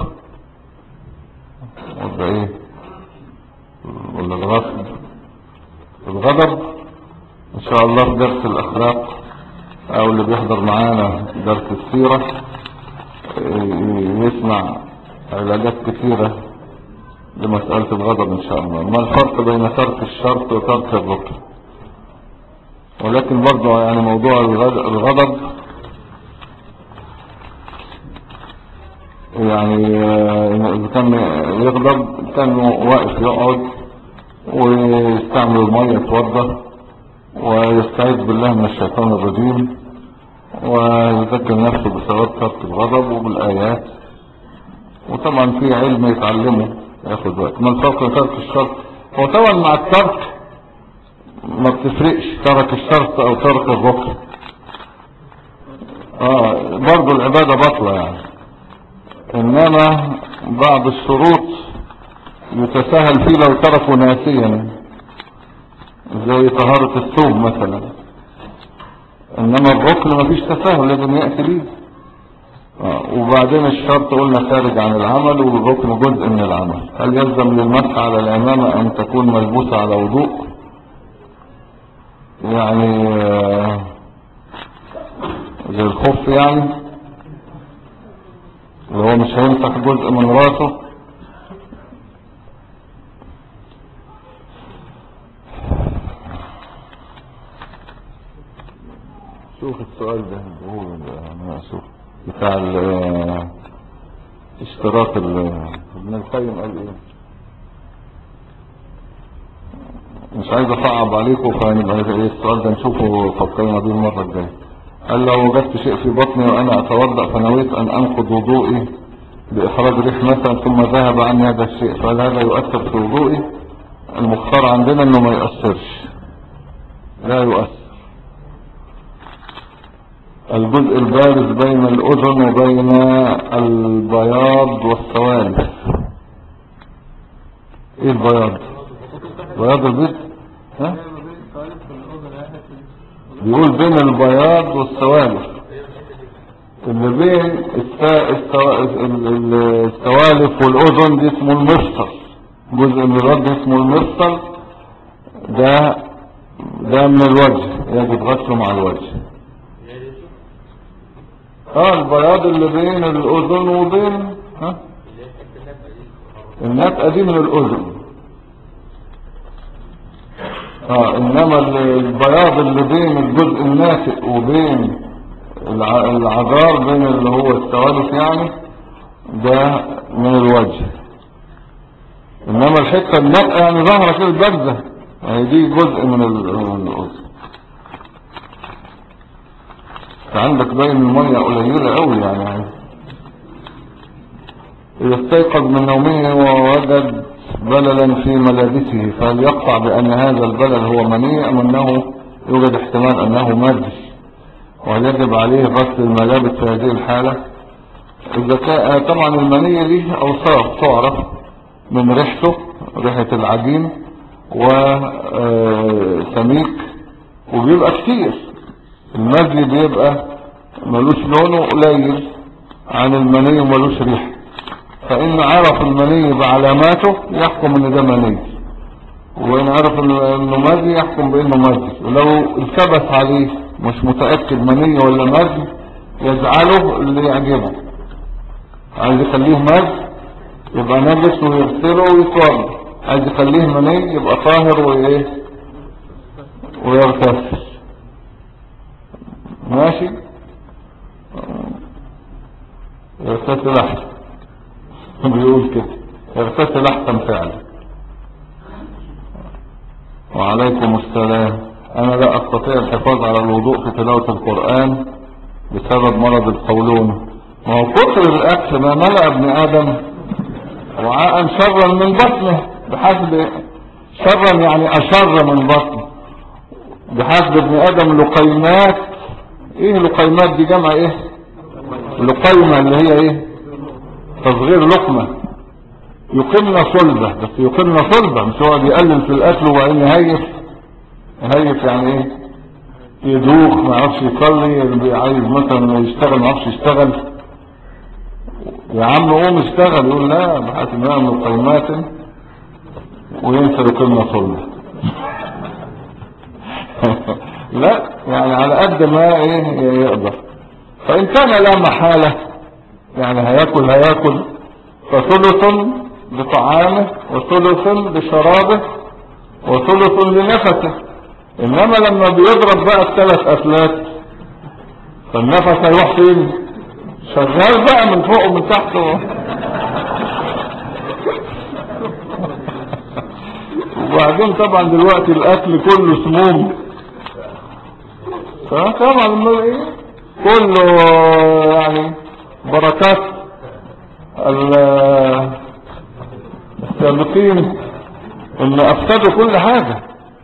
ولا ايه ولا الغضب. الغضب ان شاء الله في درس الاخلاق، او اللي بيحضر معانا درس السيرة يسمع علاجات كثيرة لمسألة الغضب ان شاء الله. ما الفرق بين ترك الشرط وترك الركن؟ ولكن برضه يعني موضوع الغضب يعني إذا كان يغضب كان واقف يقعد ويستعمل المية يتوضى ويستعيذ بالله من الشيطان الرجيم ويذكر نفسه بثواب ترك الغضب وبالآيات، وطبعا في علم يتعلمه ياخد وقت. ما الفرق بين ترك الشرط؟ هو طبعا مع الترك ما بتفرقش ترك الشرط او ترك الركن، برضو العبادة بطلة يعني. انما بعض الشروط يتساهل فيه لو تركوا ناسيا، زي طهارة الثوب مثلا. انما الركن ما فيش تساهل، لازم يأتي بيه. وبعدين الشرط قلنا خارج عن العمل، والركن جزء من العمل. هل يلزم للمسح على العمامة ان تكون ملبوسة على وضوء؟ يعني زي الخف يعني، اللي هو مش هيمسح جزء من راسه. شوف السؤال ده انا اشوف بتاع اشتراك ابن القيم قال ايه. مش عايز اصعب عليكم، فنبقى السؤال ده نشوفه فكرنا بيه المره الجايه. قال لو وجدت شيء في بطني وانا اتوضا فنويت ان انقض وضوئي باخراج ريح مثلا ثم ذهب عني هذا الشيء، فهل هذا يؤثر في وضوئي؟ المختار عندنا انه ما يؤثرش، لا يؤثر. الجزء البارز بين الاذن وبين البياض والسوالف. ايه البياض؟ بياض البيض ها؟ بيقول بين البياض والسوالف، اللي بين السوالف والأذن دي اسمه المفصل، جزء من الرد اسمه المفصل، ده من الوجه، يجب غسله مع الوجه. البياض اللي بين الأذن وبين النفقة دي من الأذن. إنما البياض اللي بين الجزء الناتئ وبين العذار، بين اللي هو السوالف يعني، ده من الوجه. إنما الحتة النقة يعني ظهرة كده البرزة، يعني دي جزء من الأذن. عندك باين المية قليلة قوي يعني. يستيقظ من نومه ووجد بللا في ملابسه، فهل يقطع بأن هذا البلل هو مني أم أنه يوجد احتمال أنه مادي؟ وهل يجب عليه غسل الملابس في هذه الحالة؟ إذا كان طبعا المني ليه أوصاف تعرف من ريحته، ريحة العجين وسميك، وبيبقى كتير. المزي بيبقى ملوش لونه قليل عن المني وملوش ريحة، فإن عرف المني بعلاماته يحكم ان ده مني، وإن عرف انه مزي يحكم بانه مزي. ولو التبس عليه مش متأكد مني ولا مزي يجعله اللي يعجبه، عايز يخليه مزي يبقى نجس ويغسله ويتوضا، عايز يخليه مني يبقى طاهر ويغتسل. ماشي، يغتسل احسن، بيقول كده يغتسل احسن فعلا. وعليكم السلام. انا لا استطيع الحفاظ على الوضوء في تلاوة القرآن بسبب مرض القولون. ما هو كتر الاكل ما ملأ ابن ادم وعاء شرا من بطنه، بحسب شرا يعني اشر من بطنه، بحسب ابن ادم لقيمات. ايه لقيمات دي؟ جمع ايه؟ لقيمة اللي هي ايه؟ تصغير لقمة. يقيمنا صلبة، بس يقيمنا صلبة، مش هو بيقلل في الاكل وبعدين يهيف يعني ايه؟ يدوخ ما يعرفش يصلي، اللي عايز مثلا يشتغل ما يعرفش يشتغل، يا عم قوم اشتغل، يقول لا بحسب من قيمات وينسى يقيمنا صلبة. لا يعني على قد ما ايه يقدر. فان كان لا محالة يعني هياكل فثلث لطعامه وثلث لشرابه وثلث لنفسه. انما لما بيضرب بقى الثلاث افلات فالنفس هيروح فين؟ شغال بقى من فوق ومن تحت وبعدين طبعا دلوقتي الاكل كله سموم، فطبعا ايه كله يعني بركات السابقين ان افسدوا كل حاجة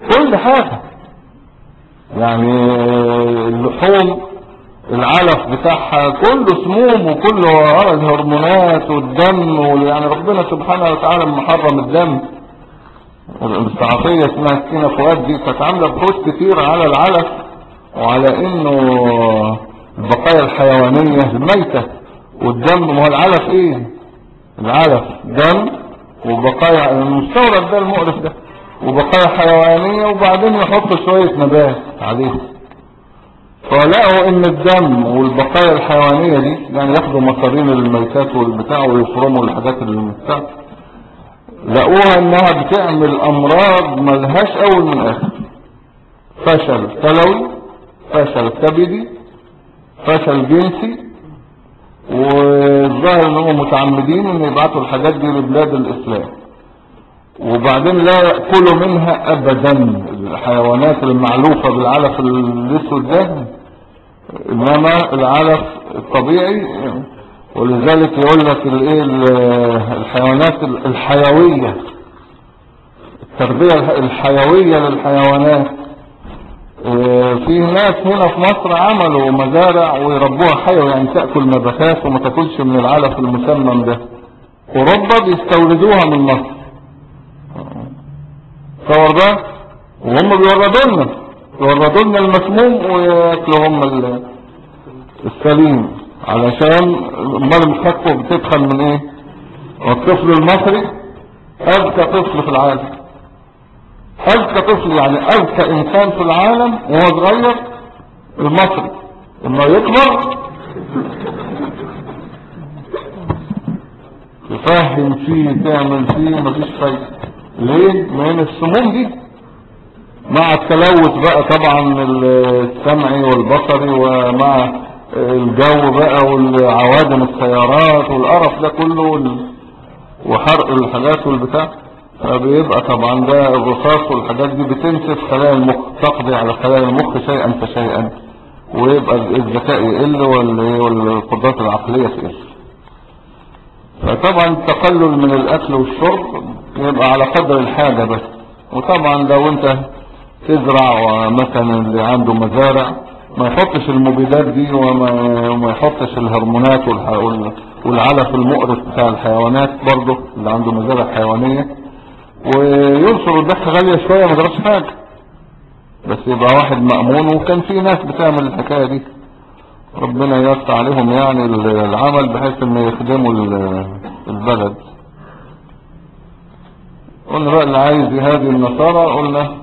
يعني. اللحوم العلف بتاعها كله سموم وكله عرض هرمونات والدم، يعني ربنا سبحانه وتعالى محرم الدم. الصحفية اسمها سكينة فؤاد دي كانت عاملة بحوث كتير على العلف وعلى انه البقايا الحيوانية الميتة والدم. ما هو العلف ايه؟ العلف دم وبقايا المستورد ده المقرف ده وبقايا حيوانية، وبعدين يحط شوية نبات عليه. فلقوا ان الدم والبقايا الحيوانية دي يعني ياخدوا مصارين الميتات والبتاع ويفرموا الحاجات المتاع، لقوها انها بتعمل امراض ملهاش اول من اخر. فشل كلوي، فشل كبدي، فشل جنسي، والظاهر انهم متعمدين ان يبعثوا الحاجات دي لبلاد الاسلام. وبعدين لا يأكلوا منها ابدا الحيوانات المعلوفة بالعلف الاسود ده، انما العلف الطبيعي. ولذلك يقول لك الحيوانات الحيوية، التربية الحيوية للحيوانات. في ناس هنا في مصر عملوا مزارع ويربوها حيوي، يعني تأكل نباتات وما تاكلش من العلف المسمم ده. اوروبا بيستوردوها من مصر، تصور بقى، وهم بيوردوا لنا المسموم وياكلوا هم السليم، علشان امال الخطوة بتدخل من ايه؟ والطفل المصري اذكى طفل في العالم، اذكى طفل يعني اذكى انسان في العالم وهو صغير المصري، لما يكبر تفهم فيه تعمل فيه مفيش فايدة. ليه؟ من السموم دي مع التلوث بقى طبعا السمعي والبصري، ومع الجو بقى والعوادم السيارات والقرف ده كله وحرق الحاجات والبتاع، فبيبقى طبعا ده الرصاص والحاجات دي بتنسف خلايا المخ، تقضي على خلايا المخ شيئا فشيئا، ويبقى الذكاء يقل والقدرات العقلية تقل. فطبعا التقلل من الاكل والشرب يبقى على قدر الحاجة بس. وطبعا لو انت تزرع، ومثلا اللي عنده مزارع ما يحطش المبيدات دي، وما يحطش الهرمونات والعلف المقرف بتاع الحيوانات برضه اللي عنده مزارع حيوانية، وينصر الضحى غالية شوية ما جراش حاجة، بس يبقى واحد مأمون. وكان في ناس بتعمل الحكاية دي ربنا ييسر عليهم يعني العمل بحيث ان يخدموا البلد. قلنا بقى اللي عايز يهادي النصارى قلنا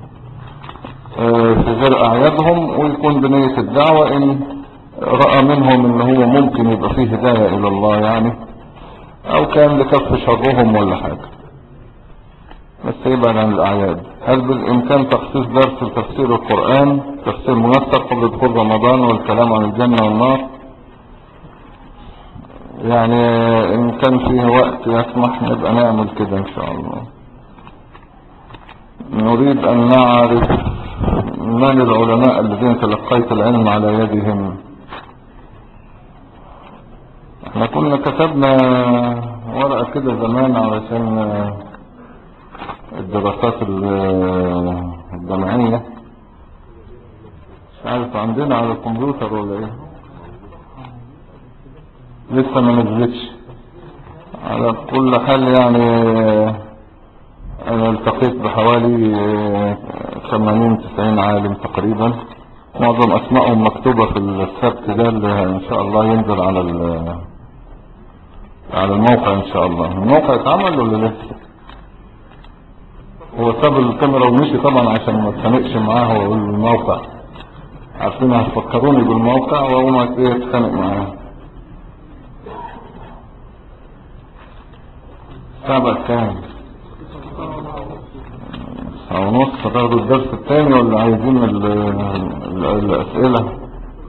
في غير اعيادهم، ويكون بنية الدعوة ان رأى منهم ان هو ممكن يبقى فيه هداية الى الله يعني، او كان لكف شرهم ولا حاجة، بس يبعد عن الاعياد. هل بالامكان تخصيص درس لتفسير القرآن تفسير منسق قبل دخول رمضان والكلام عن الجنة والنار؟ يعني ان كان فيه وقت يسمح نبقى نعمل كده ان شاء الله. نريد ان نعرف من العلماء الذين تلقيت العلم على يدهم. احنا كنا كتبنا ورقة كده زمان علشان الدراسات الجامعية، مش عارف عندنا على الكمبيوتر ولا ايه، لسه ما نزلتش. على كل حال يعني انا التقيت بحوالي 80-90 عالم تقريبا، معظم اسمائهم مكتوبة في السبت ده اللي ان شاء الله ينزل على الموقع ان شاء الله. الموقع اتعمل ولا لسه؟ هو ساب الكاميرا ومشي طبعا عشان ما اتخانقش معاه واقول الموقع، عارفين هتفكروني بالموقع واقوم اتخانق معاه. الساعة كام؟ 1:30. هتاخدوا الدرس الثاني ولا عايزين الاسئلة؟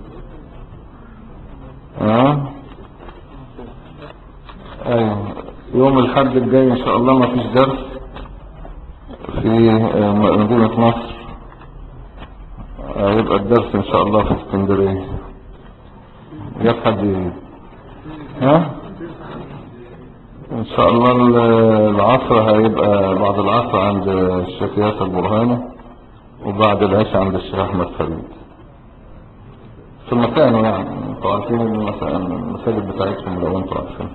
ايوه يوم الحد الجاي ان شاء الله ما فيش درس في مدينة نصر، يبقى الدرس ان شاء الله في اسكندرية. جاب حد ان شاء الله العصر هيبقى بعد العصر عند الشيخ ياسر برهاني، وبعد العشاء عند الشيخ احمد فريد في مكانه. يعني انتوا عارفين المساجد بتاعتهم لو انتوا عارفين.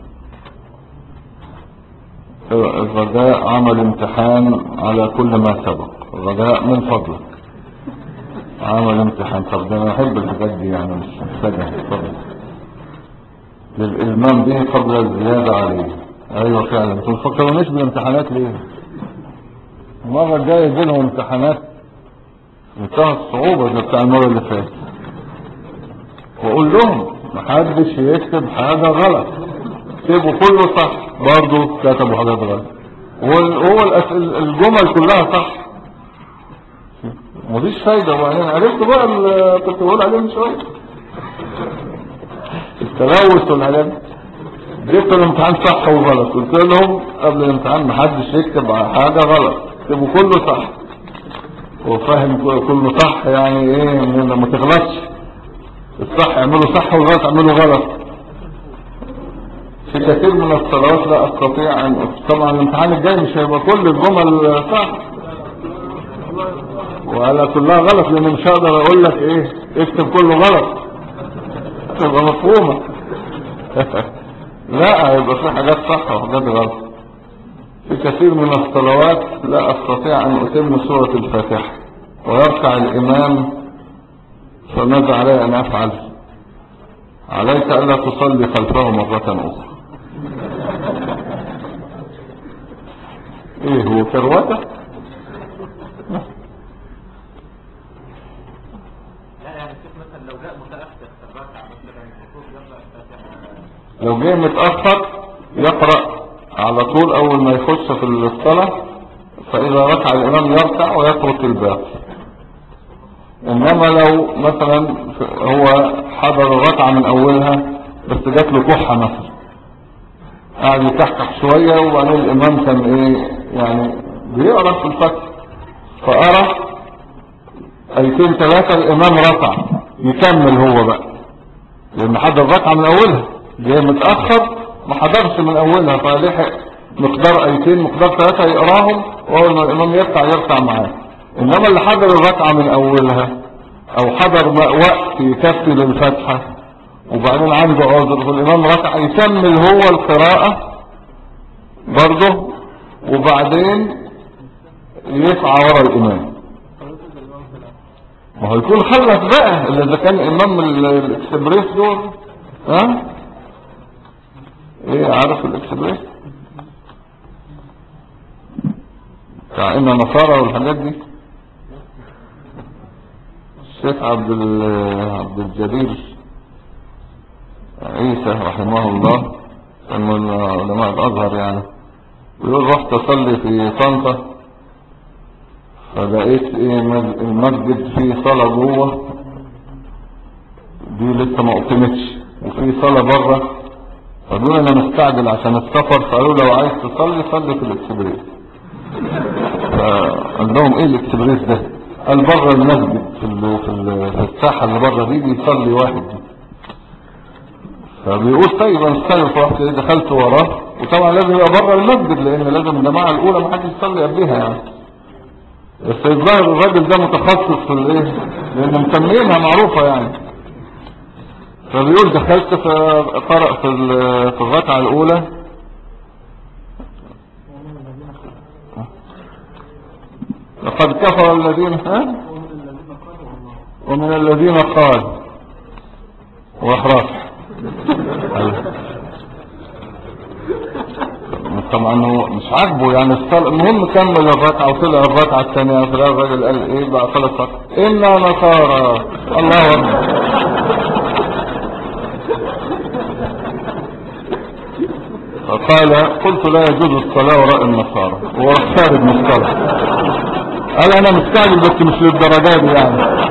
الرجاء عمل امتحان على كل ما سبق، الرجاء من فضلك عمل امتحان. طب ده انا احب الحاجات دي يعني مش محتاجها فضل للإلمام به قبل الزيادة عليه. ايوه فعلا، انتوا مفكرونيش بالامتحانات ليه؟ المرة الجاية يجيلهم امتحانات منتهى الصعوبة زي بتاع المرة اللي فاتت، واقول لهم محدش يكتب حاجة غلط، كتبوا كله صح، برضو كتبوا حاجات غلط، وهو الجمل كلها صح، مفيش فايدة. وبعدين عرفت بقى اللي كنت بقول عليه من شوية، التلوث والحاجات دي. جبت الامتحان صح وغلط، قلت لهم قبل الامتحان محدش يكتب حاجة غلط، اكتبوا كله صح، وفاهم كله صح يعني ايه، ما تغلطش، الصح اعملوا صح والغلط اعملوا غلط. في كثير من الصلوات لا استطيع ان طبعا الامتحان الجاي مش هيبقى كل الجمل صح ولا كلها غلط، لان مش هقدر اقول لك ايه اكتب كله غلط تبقى مفهومة لا هيبقى في حاجات صح وحاجات غلط. في كثير من الصلوات لا أستطيع أن أتم سورة الفاتحة ويركع الإمام، فماذا علي أن أفعل؟ عليك ألا تصلي خلفه مرة أخرى. إيه هو كروته؟ لو جاء متأخر يقرأ على طول أول ما يخش في الصلاة، فإذا ركع الإمام يركع ويترك الباقي. إنما لو مثلا هو حضر الركعة من أولها بس جات له كحة مثلا، قاعد يكحكح شوية، وبعدين الإمام كان إيه يعني بيقرأ في الفتح، فقرأ أيتين ثلاثة الإمام ركع، يكمل هو بقى لأن حضر الركعة من أولها، جاي متأخر ما حضرش من أولها، فلحق مقدار أيتين مقدار ثلاثة يقراهم، وأول ما الإمام يركع معاه. إنما اللي حضر الركعة من أولها أو حضر وقت يكفي للفتحة وبعدين عنده عذر والإمام ركع، يكمل هو القراءة برضه وبعدين يسعى ورا الإمام. ما هو يكون خلص بقى اللي إذا كان إمام الإكسبريس دول. ها ايه عارف الإكسبريس بتاع إن نصارى والحاجات دي؟ الشيخ عبد الجليل عيسى رحمه الله كان من علماء الأزهر يعني، بيقول رحت أصلي في طنطا فلقيت ايه المسجد فيه صلاة جوه دي لسه ما أقيمتش، وفي صلاة بره، فقالوا انا مستعجل عشان السفر، فقالوا لو عايز تصلي صلي في الإكسبريس. فقال لهم ايه الإكسبريس ده؟ قال بره المسجد في الساحة اللي بره دي بيصلي واحد. فبيقول طيب انا استغرب، رحت دخلت وراه، وطبعا لازم يبقى بره المسجد لان لازم الجماعة الاولى ما حدش يصلي قبلها يعني. بس الظاهر الراجل ده متخصص في الايه لان مسمينها معروفة يعني. فبيقول دخلت فقرأ في الركعة الاولى لقد كفر الذين ومن الذين قال واخراج. طبعا هو مش عاجبه يعني الصلاة، المهم كمل الركعة وطلع الركعة الثانية، في الراجل قال ايه بقى خلص إنا نصارى الله أكبر. فقال قلت لا يجوز الصلاة وراء النصارى، وراح خارج من الصلاة. قال انا مستعجل بس مش للدرجات دي يعني.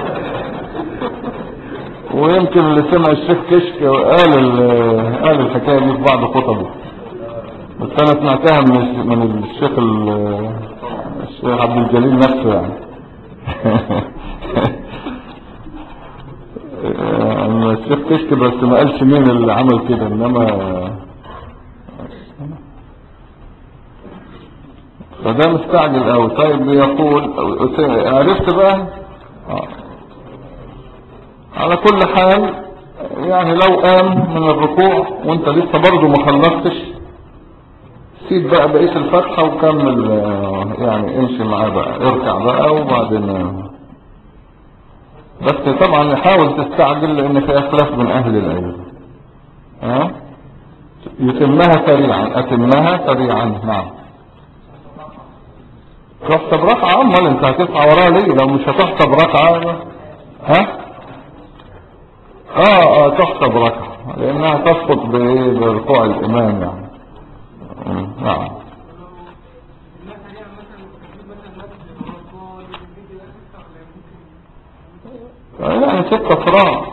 ويمكن اللي سمع الشيخ كشك قال الحكاية دي في بعض خطبه، بس انا سمعتها من الشيخ عبد الجليل نفسه يعني. الشيخ كشك بس ما قالش مين اللي عمل كده، انما فده مستعجل قوي. طيب بيقول عرفت بقى على كل حال يعني لو قام من الركوع وانت لسه برضه ما خلصتش، سيب بقى بقية الفتحة وكمل يعني امشي معاه بقى، اركع بقى وبعدين. بس طبعا حاول تستعجل لان في اخلاف من اهل العلم. يتمها سريعا. نعم تحسب ركعة، امال انت هتسعى وراه ليه لو مش هتحسب ركعة؟ تحسب ركعة لانها تسقط بركوع الامام يعني. نعم يعني 6 فراد.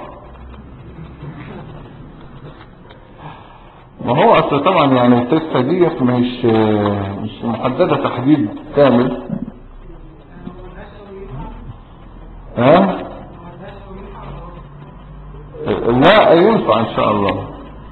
ما هو اصل طبعا يعني التسعة ديت مش محددة تحديد كامل. لا ينفع ان شاء الله.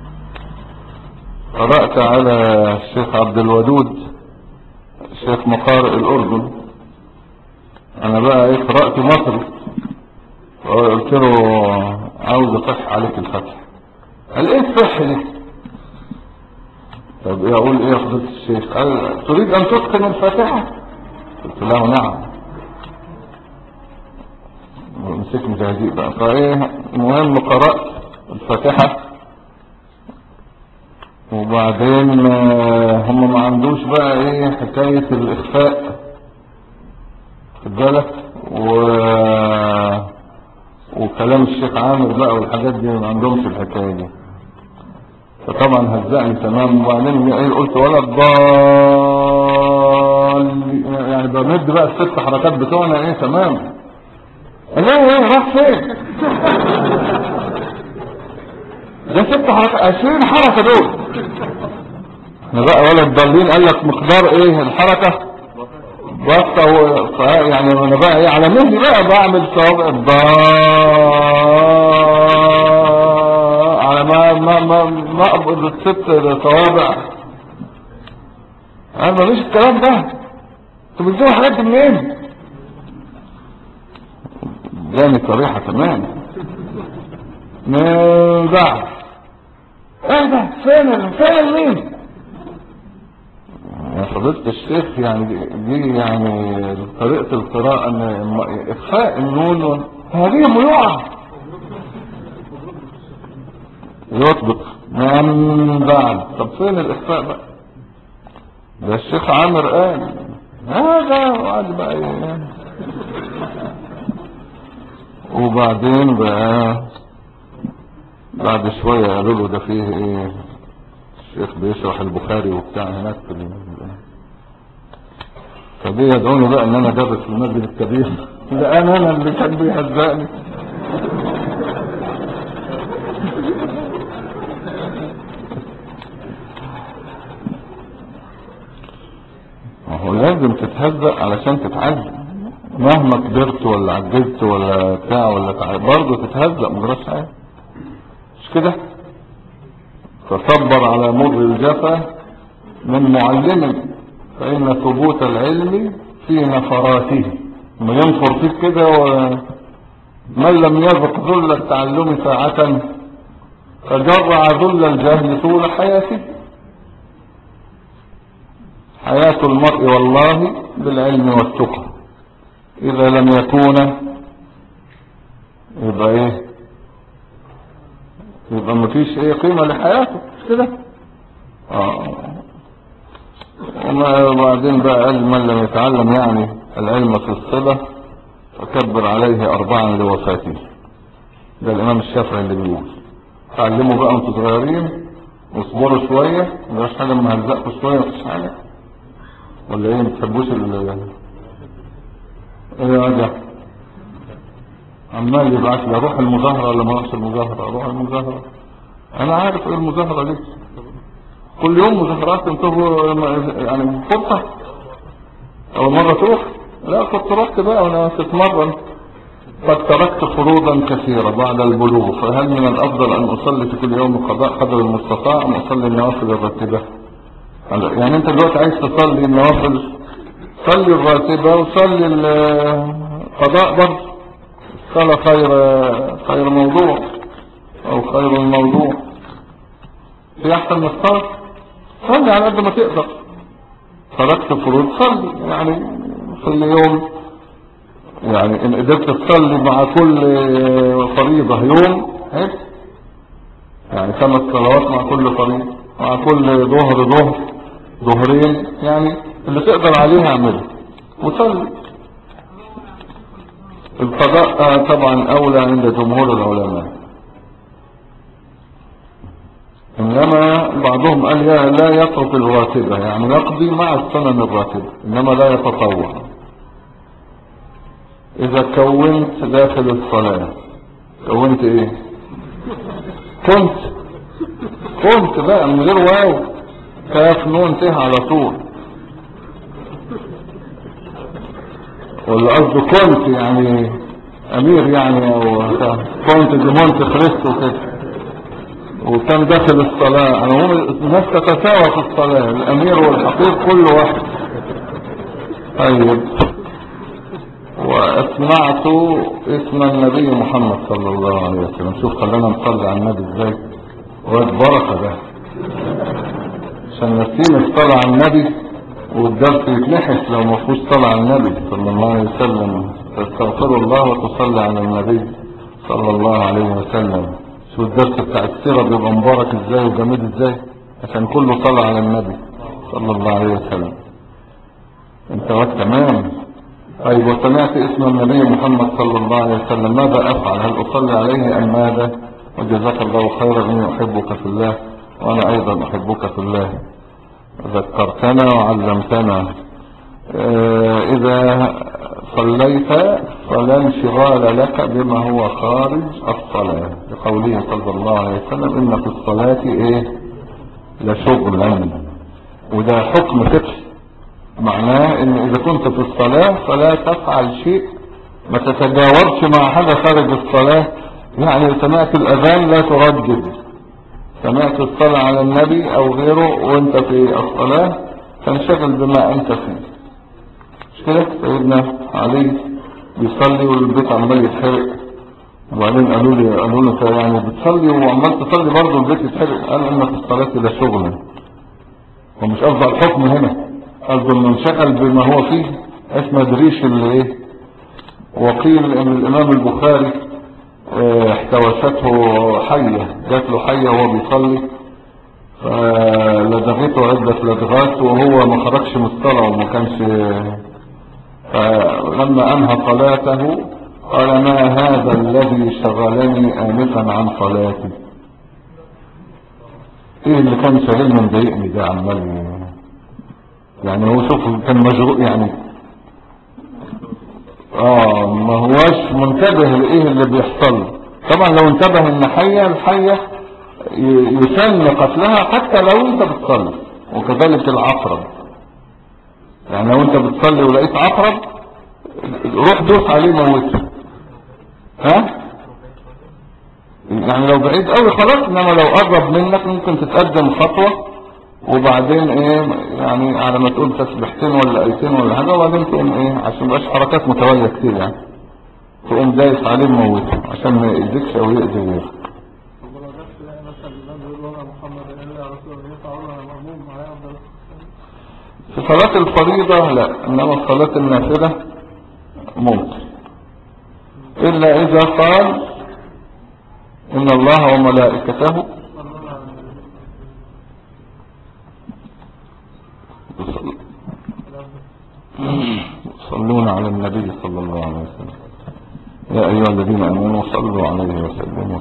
قرأت على الشيخ عبد الودود شيخ مقارئ الاردن، انا بقى قرأت مصري، قلت له عاوز اصح عليك الفتح. قال ايه الصح دي؟ طب ايه اقول ايه يا فضيلة الشيخ؟ قال تريد ان تتقن الفاتحة؟ قلت له نعم. مسكني تهديء بقى. فايه المهم قرأت الفاتحة، وبعدين هم ما عندوش بقى ايه حكاية الاخفاء، خد بالك، وكلام الشيخ عامر بقى والحاجات دي ما عندهمش الحكاية دي. فطبعا هزقني تمام. وبعدين ايه قلت ولا الضال، يعني بمد بقى الست حركات بتوعنا ايه تمام. لا ايه راح فين؟ ده 6 حركات 20 حركة دول. احنا بقى ولا الضالين قال لك مقدار ايه الحركة بس. يعني انا بقى ايه على مهلي بقى بعمل صوابع على ما اقبض الست صوابع. انا ماليش الكلام ده. انتوا بتجيبوا الحاجات دي منين؟ جاني صريحة تمام. من بعد ايه ده؟ فين المين يا فضيلة الشيخ؟ يعني دي يعني طريقة القراءة ان اخفاء النون هذه ميوعة يطبق من بعد. طب فين الاخفاء بقى؟ ده الشيخ عامر قال هذا وقعد بقى ايه. وبعدين بقى بعد شوية قالوا له ده فيه ايه الشيخ بيشرح البخاري وبتاع هناك في فبيه يدعوني بقى ان انا درس في المسجد الكبير. ده انا اللي كان بيهزقني. ما هو لازم تتهزق علشان تتعلم. مهما كبرت ولا عجزت ولا بتاع ولا برضه تتهزق مجراش حاجه، مش كده؟ تصبر على مر الجفا من معلم فإن ثبوت العلم في نفراته. ما ينفر فيك كده. ومن لم يذق ذل التعلم ساعة فجرع ذل الجهل طول حياته. حياة المرء والله بالعلم والتقى. إذا لم يكون يبقى ايه؟ يبقى مفيش ايه قيمة لحياته، مش كده؟ وبعدين بقى قال من لم يتعلم يعني العلم في الصلة فكبر عليه 4 لوفاته. ده الامام الشافعي اللي بيقول تعلموا بقى انتوا صغيرين واصبروا شوية، مش حاجة ما هلزقوا شوية مفيش حاجة. ولا ايه؟ ما بتحبوش ايه يا وجه عمال يبعت لي اروح المظاهرة ولا ما اروحش المظاهرة؟ اروح المظاهرة. انا عارف ايه المظاهرة دي، كل يوم مظاهرات. انتوا يعني فرصة اول مرة تروح؟ لا كنت رحت بقى وانا تتمرن. قد تركت فروضا كثيرة بعد البلوغ، فهل من الافضل ان اصلي في كل يوم قضاء قدر المستطاع ام اصلي النوافل الراتبة؟ يعني انت دلوقتي عايز تصلي النوافل، صلي الراتبة وصلي القضاء برضه. الصلاة خير موضوع او خير الموضوع. في احسن من الصلاة. صلي على قد ما تقدر. تركت فروض صلي يعني في اليوم، يعني ان قدرت تصلي مع كل فريضة يوم هيك، يعني 5 صلوات مع كل فريضة، مع كل ظهرين، يعني اللي تقدر عليه اعمله وصلي. القضاء طبعا اولى عند جمهور العلماء، انما بعضهم قال لا يترك الراتبة، يعني يقضي مع السنن الراتبة انما لا يتطوع. اذا كونت داخل الصلاة، كونت ايه؟ كنت بقى من غير واو، كاف نون ته على طول. ولا قصده كنت يعني امير يعني، او كنت دي مونت خريستو كده. وكان داخل الصلاة. الناس تتساوى في الصلاة، الامير والحقير كل واحد. طيب واسمعت اسم النبي محمد صلى الله عليه وسلم. شوف خلينا نصلي على النبي ازاي، واد بركة ده. عشان نسين الصلاة على النبي والدرس يتنحس لو ما فيهوش صلاة على النبي صلى الله عليه وسلم. تستغفر الله وتصلي على النبي صلى الله عليه وسلم. شو الدرس بتاع السيرة بيبقى مبارك ازاي وجميل ازاي عشان كله صلاة على النبي صلى الله عليه وسلم. انت تمام. طيب وسمعت اسم النبي محمد صلى الله عليه وسلم ماذا افعل؟ هل اصلي عليه ام ماذا؟ وجزاك الله خيرا اني احبك في الله وانا ايضا احبك في الله. ذكرتنا وعلمتنا. اذا صليت فلا انشغال لك بما هو خارج الصلاة لقوله صلى الله عليه وسلم ان في الصلاة لشغلا. وده حكم فقهي معناه ان اذا كنت في الصلاة فلا تفعل شيء، ما تتجاوبش مع حاجة خارج الصلاة. يعني سمعت الاذان لا تردد، سمعت الصلاة على النبي او غيره وانت في الصلاة تنشغل بما انت فيه. مش كده سيدنا علي بيصلي والبيت عمال يتحرق، وبعدين قالوا له يعني بتصلي وعمال تصلي برضه البيت يتحرق؟ قال ان في الصلاة لشغلا. ومش افضل الحكم هنا، قصده انه انشغل بما هو فيه اسمه دريش اللي ايه. وقيل ان الامام البخاري احتوشته حية، جات له حية وهو بيصلي فلدغته عدة لدغات وهو ما خرجش من الصلاة وما كانش. فلما انهى صلاته قال ما هذا الذي شغلني آنفا عن صلاتي؟ ايه اللي كان شاغلني مضايقني ده عمال يعني هو شوف كان مشغول يعني ما هواش منتبه لايه اللي بيحصل. طبعا لو انتبه ان الحية يسن قتلها حتى لو انت بتصلي. وكذلك العقرب، يعني لو انت بتصلي ولقيت عقرب روح دوس عليه موته. يعني لو بعيد قوي خلاص، انما لو قرب منك ممكن تتقدم خطوة وبعدين ايه يعني على ما تقول تسبيحتين ولا ايتين ولا حاجة وبعدين تقوم ايه عشان مبقاش حركات متوالية كتير يعني تقوم دايس عليه موته عشان ما يأذيكش او يأذي غيرك. في صلاة الفريضة لا، انما صلاة النافلة ممكن، الا اذا قال ان الله وملائكته يصلون على النبي صلى الله عليه وسلم يا ايها الذين امنوا صلوا عليه وسلموا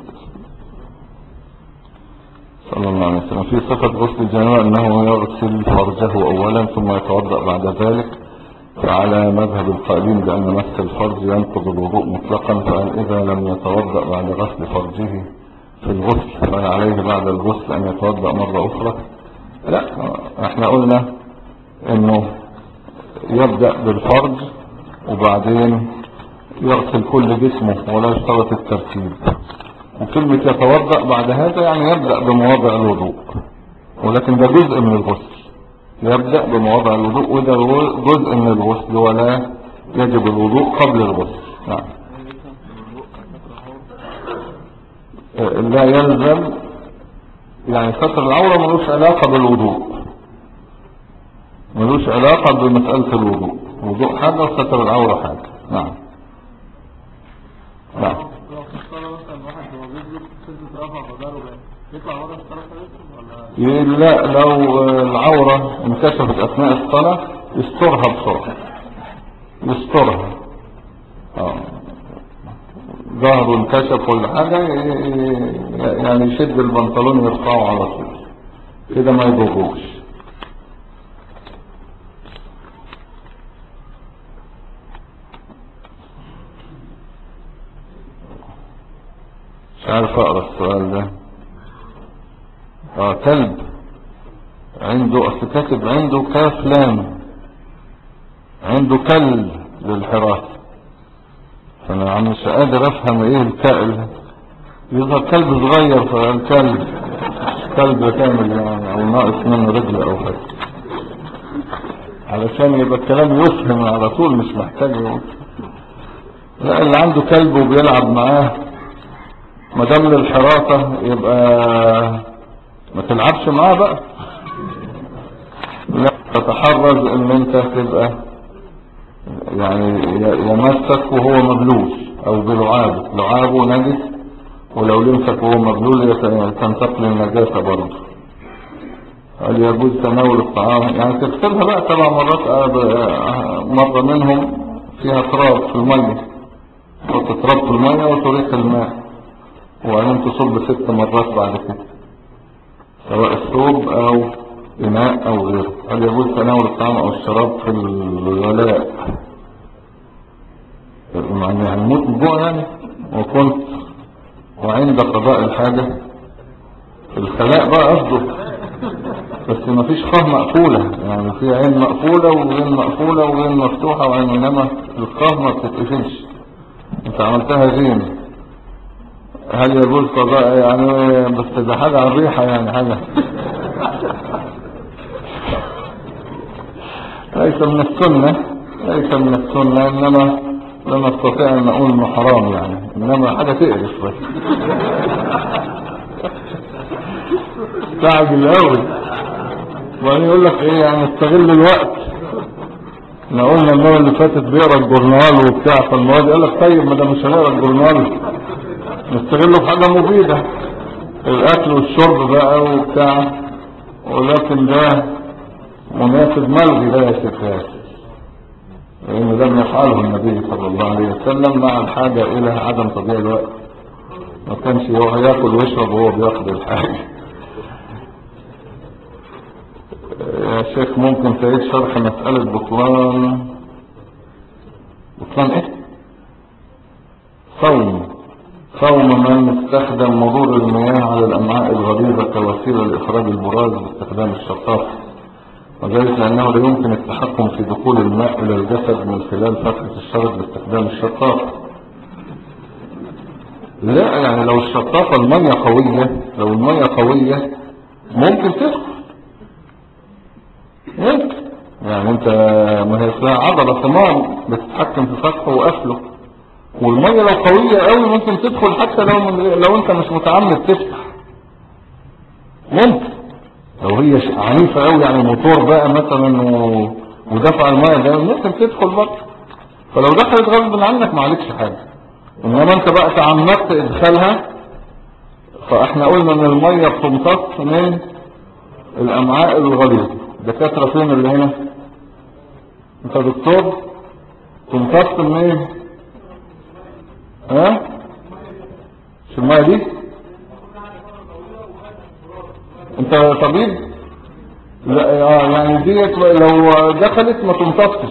صلى الله عليه وسلم. في صفة غسل الجنابة انه يغسل فرجه اولا ثم يتوضأ بعد ذلك، فعلى مذهب القائلين بان مس الفرج ينقض الوضوء مطلقا، فقال اذا لم يتوضأ بعد غسل فرجه في الغسل فقال عليه بعد الغسل ان يتوضأ مرة اخرى. لا، احنا قلنا انه يبدأ بالفرج وبعدين يغسل كل جسمه ولا يشترط الترتيب. وكلمة يتوضأ بعد هذا يعني يبدأ بمواضع الوضوء، ولكن ده جزء من الغسل. يبدأ بمواضع الوضوء وده جزء من الغسل ولا يجب الوضوء قبل الغسل. نعم. لا يلزم يعني ستر العورة ملوش علاقة بالوضوء، ملوش علاقة بمسألة الوضوء. الوضوء حاجة وستر العورة حاجة. نعم. نعم. لا، لو العورة انكشفت اثناء الصلاة يسترها بسرعة، يسترها. ظهره انكشف ولا حاجة يعني يشد البنطلون يرفعه على طول كده ما يضروش. مش عارف اقرأ السؤال ده. كلب عنده اصل كاتب عنده كاف لام، عنده كلب للحراسة، فانا مش قادر افهم ايه الكلب. يظهر كلب صغير فالكلب كلب كامل يعني او ناقص منه رجل او حاجة علشان يبقى الكلام يفهم على طول مش محتاج يقول. لا، اللي عنده كلب وبيلعب معاه مدام للحراسة يبقى ما تلعبش معاه بقى لا تتحرز ان انت تبقى يعني يمسك وهو مبلول او بلعابه، لعابه نجس، ولو لمسك وهو مبلول تنتقل النجاسة برضه. هل يجوز تناول الطعام؟ يعني تغسلها بقى 7 مرات، مرة منهم فيها تراب في المية، تحط تراب في المية وتريق الماء، وبعدين تصب 6 مرات بعد كده، سواء الثوب او إناء او غيره. هل يجوز تناول الطعام او الشراب في الولاء؟ يعني هنموت من جوع يعني، وعند قضاء الحاجة الخلاء بقى قصده، بس ما فيش قاه مقفولة، يعني في عين مقفولة وغين مقفولة وغين مفتوحة وعين، انما القاه ما بتتقفلش، انت عملتها غين. هل يجوز قضاء يعني؟ بس ده حاجة عريحة يعني، حاجة ليس من السنة، ليس من السنة، انما لا نستطيع ان نقول انه حرام يعني، انما حاجة تقرف بس تعجل قوي. وبعدين يقول لك ايه يعني استغل الوقت. احنا قلنا المرة اللي فاتت بيقرا الجورنال وبتاع، فالمرة قال لك طيب ما ده مش هنقرا الجورنال نستغله في حاجة مفيدة، الاكل والشرب بقى وبتاع، ولكن ده مناسب ملغي ده يا ستات، لأنه لم يفعله النبي صلى الله عليه وسلم مع الحاجة إلى عدم تضييع الوقت، ما كانش هو ياكل ويشرب وهو بياخد الحاجة. يا شيخ ممكن تعيد شرح مسألة بطلان ايه؟ صوم من استخدم مرور المياه على الأمعاء الغليظة كوسيلة لإخراج البراز باستخدام الشطاف، وذلك لأنه لا يمكن التحكم في دخول الماء إلى الجسد من خلال فتحة الشرج باستخدام الشطاف. لا يعني لو الشطافة المية قوية، لو المية قوية ممكن تدخل، ممكن يعني انت ما هي فيها عضلة كمان بتتحكم في فتحه وقفله، والمية لو قوية قوي ممكن تدخل حتى لو انت مش متعمد تفتح، ممكن لو هي عنيفة قوي يعني موتور بقى مثلا ودفع المية ده ممكن تدخل برضه، فلو دخلت غصب عنك ما عليكش حاجة. انما انت بقى تعمدت ادخالها، فاحنا قلنا ان المية بتمتص من الامعاء الغليظة. دكاترة فين اللي هنا؟ انت دكتور؟ تمتص من ايه؟ ها؟ مش المية دي؟ انت طبيب؟ لا يعني ديت لو دخلت ما تمتصش.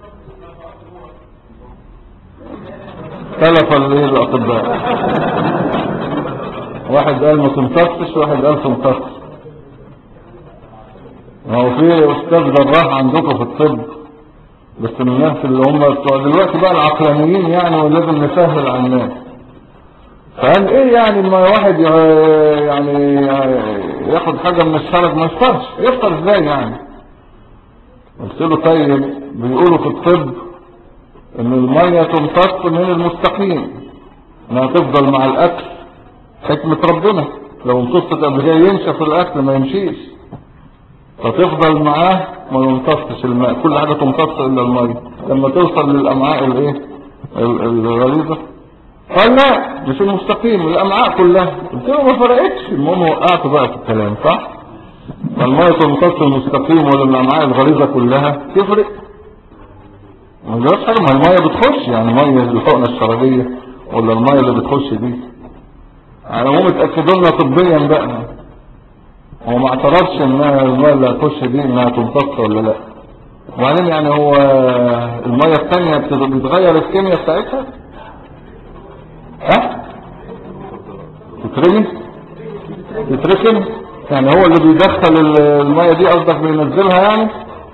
ثلاثة اللي الاطباء، واحد قال ما تمتصش وواحد قال تمتص. ما هو في استاذ جراح عندكم في الطب، بس من الناس اللي هم بتوع دلوقتي بقى العقلانيين يعني، ولازم نسهل على الناس. فقال ايه يعني ما واحد يعني ياخد حاجة من الشرج ما يفطرش، يفطر ازاي يعني؟ قلت له طيب بيقولوا في الطب ان المية تمتص من المستقيم، انها تفضل مع الاكل، حكمة ربنا لو امتصت قبل كده ينشف الاكل ما يمشيش، فتفضل معاه ما يمتصش الماء، كل حاجة تمتص الا المية لما توصل للامعاء الايه الغليظة. قال لا مش المستقيم، الامعاء كلها. قلت له ما فرقتش، المهم وقعت بقى في الكلام صح. فالمية تمتص المستقيم ولا الامعاء الغليظة كلها تفرق؟ ما جراش حاجة، ما المية بتخش يعني، مية الحقنة الشرجية ولا المية اللي بتخش دي يعني، هم اتأكدوا لنا طبيا بقى، هو ما اعترضش انها المية اللي هتخش دي انها تمتص ولا لا. وبعدين يعني هو المية الثانية بتتغير الكيمياء بتاعتها، ها تتركن يعني، هو اللي بيدخل المية دي قصدك بينزلها يعني؟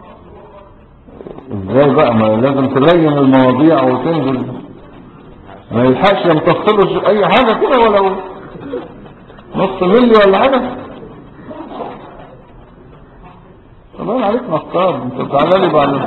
ازاي بقى؟ ما لازم تلين المواضيع وتنزل، ما يلحقش يمتصله اي حاجة كده ولو نص ملي ولا حاجة. طبعا عليك نصاب، انت تعالى لي بعد.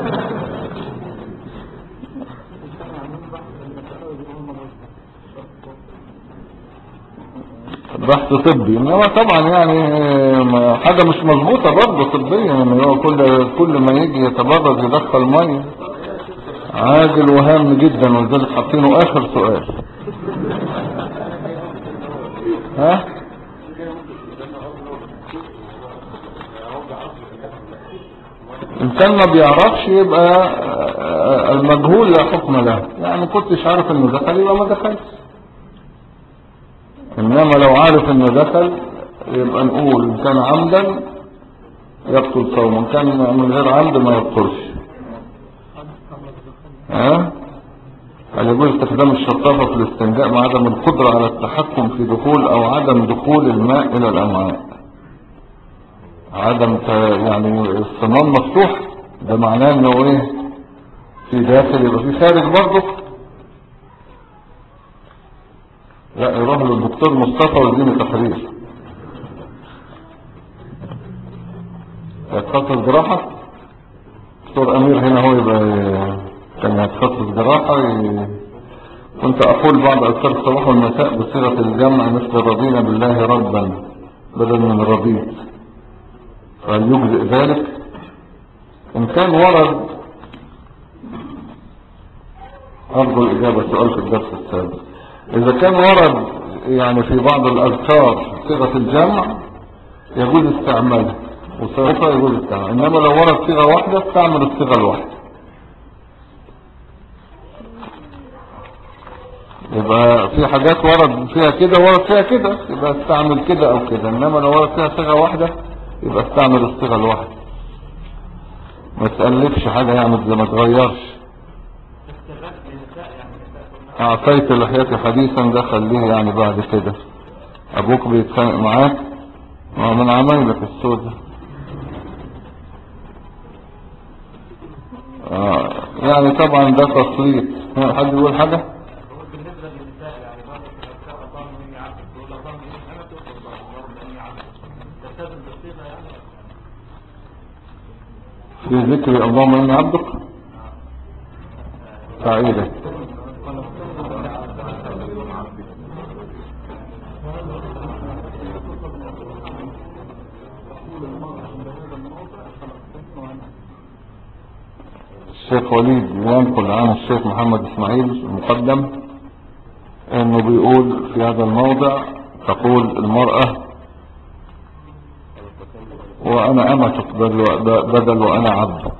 طب بحث طبي، انما طبعا يعني حاجة مش مظبوطة برضه طبيا، يعني هو كل ما يجي يتبرز يدخل مية. عاجل وهام جدا، ولذلك حاطينه اخر سؤال. ها؟ ان كان ما بيعرفش يبقى المجهول لا حكم له، يعني كنتش عارف انه دخل يبقى ما دخلش. انما لو عارف انه دخل يبقى نقول ان كان عمدا يبطل صوم، ان كان من غير عمد ما يبطلش. ها؟ هل يجوز استخدام الشطافة في الاستنجاء مع عدم القدرة على التحكم في دخول او عدم دخول الماء الى الامعاء؟ عدم يعني الصمام مفتوح، ده معناه انه ايه؟ في داخل يبقى في خارج برضه. لا، يروح للدكتور مصطفى ويديني تحرير. يتخصص جراحة. دكتور امير هنا هو يبقى كان يتخصص جراحة. كنت اقول بعض اذكار الصباح والمساء بصيغة الجمع مثل رضينا بالله ربا بدل من رضيت، فهل يجزئ ذلك؟ ان كان ورد، ارجو الاجابة سؤال في الدرس السابق. اذا كان ورد يعني في بعض الاذكار صيغة الجمع يجوز استعمالها، وصيغتها يجوز استعمالها، انما لو ورد صيغة واحدة استعمل الصيغة الواحدة. يبقى في حاجات ورد فيها كده ورد فيها كده، يبقى استعمل كده او كده، انما لو ورد فيها صيغة واحدة يبقى استعمل الصيغة الواحدة، ما تألفش حاجة يعني زي ما تغيرش. اعطيت لحياتي حديثا، ده خليه يعني بعد كده ابوك بيتخانق معاك من عمايلك السودة. يعني طبعا ده تسليط. حد يقول حاجة؟ في ذكر اللهم اني عبدك سعيدة. الشيخ وليد ينقل عن الشيخ محمد اسماعيل المقدم انه بيقول في هذا الموضع تقول المرأة وانا امتك بدل وانا عبدك،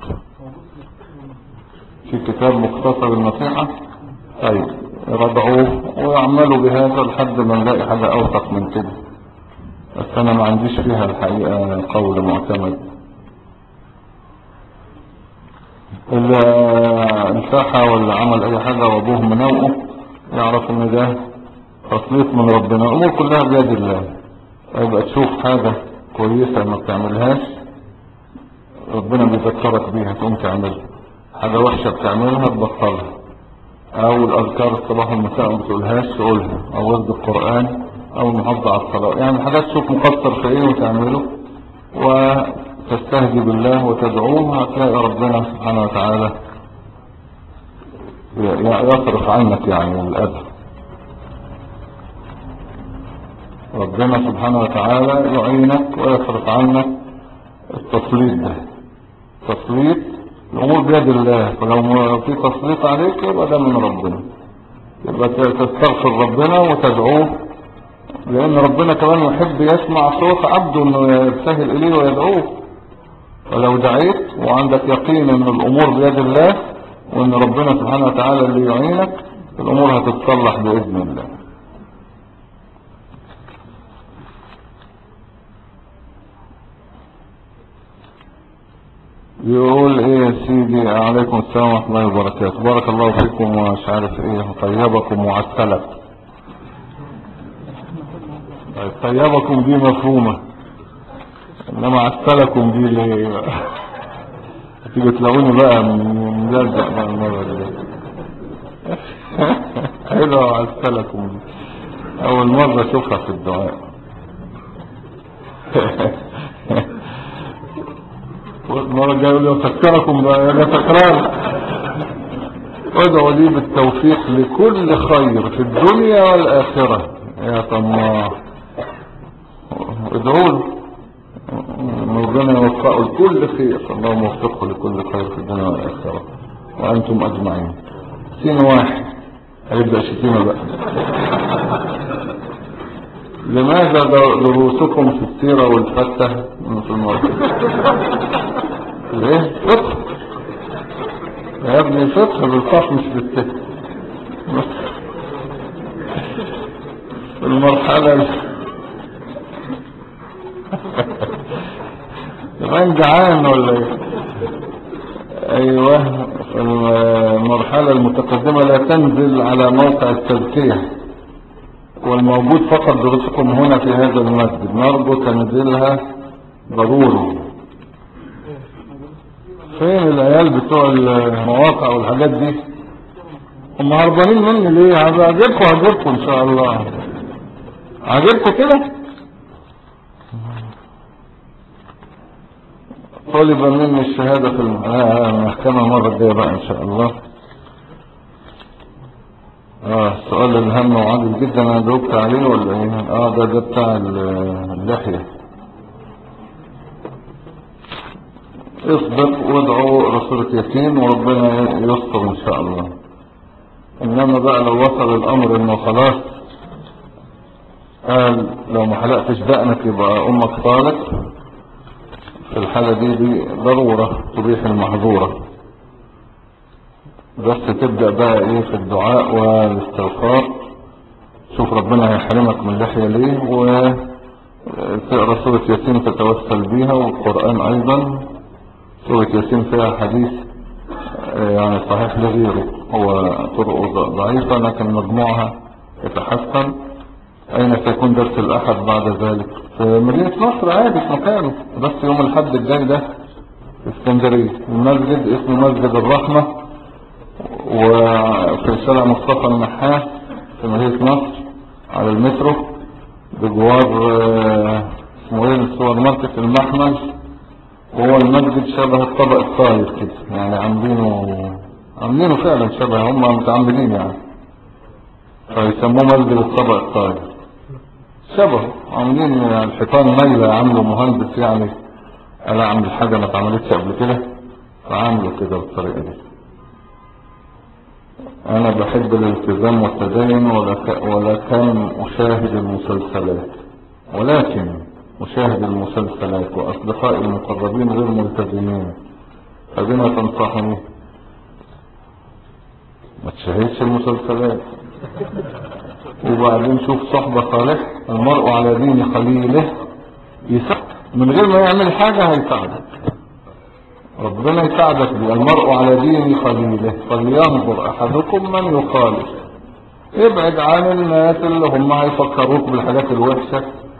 في كتاب مختصر النصيحة. طيب رضعوه ويعملوا بهذا لحد ما نلاقي حاجة اوثق من كده، بس انا ما عنديش فيها الحقيقة قول معتمد. اللي انتحى ولا عمل اي حاجة وابوه منوقه يعرف ان ده تسليط من ربنا، الامور كلها بيد الله. يبقى تشوف حاجة كويسة ما بتعملهاش ربنا بيذكرك بيها تقوم تعملها، حاجة وحشة بتعملها تبطلها، او الاذكار الصباح والمساء ما بتقولهاش تقولها، او ورد القرآن، او المحافظة على الصلاة. يعني حاجات تشوف مقصر في ايه وتعمله وتستهدي بالله وتدعوه، هتلاقي ربنا سبحانه وتعالى يصرف عنك يعني الأذى. ربنا سبحانه وتعالى يعينك ويصرف عنك التسليط ده. تسليط الأمور بيد الله، فلو في تسليط عليك يبقى ده من ربنا، يبقى تستغفر ربنا وتدعوه، لأن ربنا كمان يحب يسمع صوت عبده انه يبتهل إليه ويدعوه. ولو دعيت وعندك يقين ان الأمور بيد الله وان ربنا سبحانه وتعالى اللي يعينك، الأمور هتتصلح بإذن الله. يقول ايه يا سيدي؟ عليكم السلام ورحمة الله وبركاته، بارك الله فيكم ومش عارف ايه، طيبكم وعسلكم. طيبكم دي مفهومة، انما عسلكم دي ليه؟ تيجي تلاقوني بقى ملزق بقى المرة دي. حلوة عسلكم دي، اول مرة اشوفها في الدعاء. المرة الجاية يقول لي أفكركم بقى يا تكرار، ادعوا لي بالتوفيق لكل خير في الدنيا والآخرة يا طماع. ادعوا له ربنا يوفقه لكل خير، اللهم وفقه لكل خير في الدنيا والآخرة وأنتم أجمعين. سين واحد هيبدأ شتيمة بقى. لماذا دروسكم في السيرة والفتة في المرض؟ ليه؟ فقه يا ابني، فقه بالقاف مش بالتاء. في المرحلة كمان جعان ولا ايه؟ ايوه، في المرحلة المتقدمة لا تنزل على موقع التزكية، والموجود فقط دروسكم هنا في هذا المسجد، نرجو تنزيلها ضروري. فين العيال بتوع المواقع والحاجات دي؟ هم هربانين مني ليه؟ هجيبكم ان شاء الله، هجيبكم كده. طالب مني الشهادة في المحكمة المرة الجاية بقى ان شاء الله. السؤال الهام وعادل جدا، انا جاوبت عليه ولا ايه؟ ده بتاع اللحية. اصبر وادعوا رسولة ياسين وربنا يستر ان شاء الله. انما بقى لو وصل الامر انه خلاص قال لو ما حلقتش دقنك يبقى امك طالق، في الحالة دي ضرورة تبيح المحظورة، بس تبدأ بقى ايه في الدعاء والاستغفار. شوف ربنا هيحرمك من اللحية ليه، وتقرأ سورة ياسين تتوسل بيها، والقرآن ايضا سورة ياسين فيها حديث يعني صحيح لغيره، هو طرقه ضعيفة لكن مجموعها يتحسن. اين سيكون درس الاحد بعد ذلك؟ في مدينة نصر عادي في مكانه، بس يوم الحد الجاي ده في اسكندرية، المسجد اسمه مسجد الرحمة، وفي شارع مصطفى النحاس في مدينة نصر على المترو بجوار اسمه ايه السوبر ماركت المحمل. وهو المسجد شبه الطبق الطاير كده، يعني عاملينه فعلا شبه، هم متعمدين يعني، فيسموه مسجد الطبق الطاير. شبه عاملين الحيطان مايلة، عامله مهندس يعني قال اعمل حاجة ما اتعملتش قبل كده، فعامله كده بالطريقة دي. انا بحب الالتزام والتدين ولكن اشاهد المسلسلات واصدقائي المقربين غير ملتزمين، فبما تنصحني؟ ما تشاهدش المسلسلات، وبعدين شوف صحبة صالح. المرء على دين خليله، يساعد من غير ما يعمل حاجة هيساعدك، ربنا يساعدك بيه. المرء على دين خليله فلينظر احدكم من يخالف. ابعد عن الناس اللي هم هيفكروك بالحاجات الوحشة،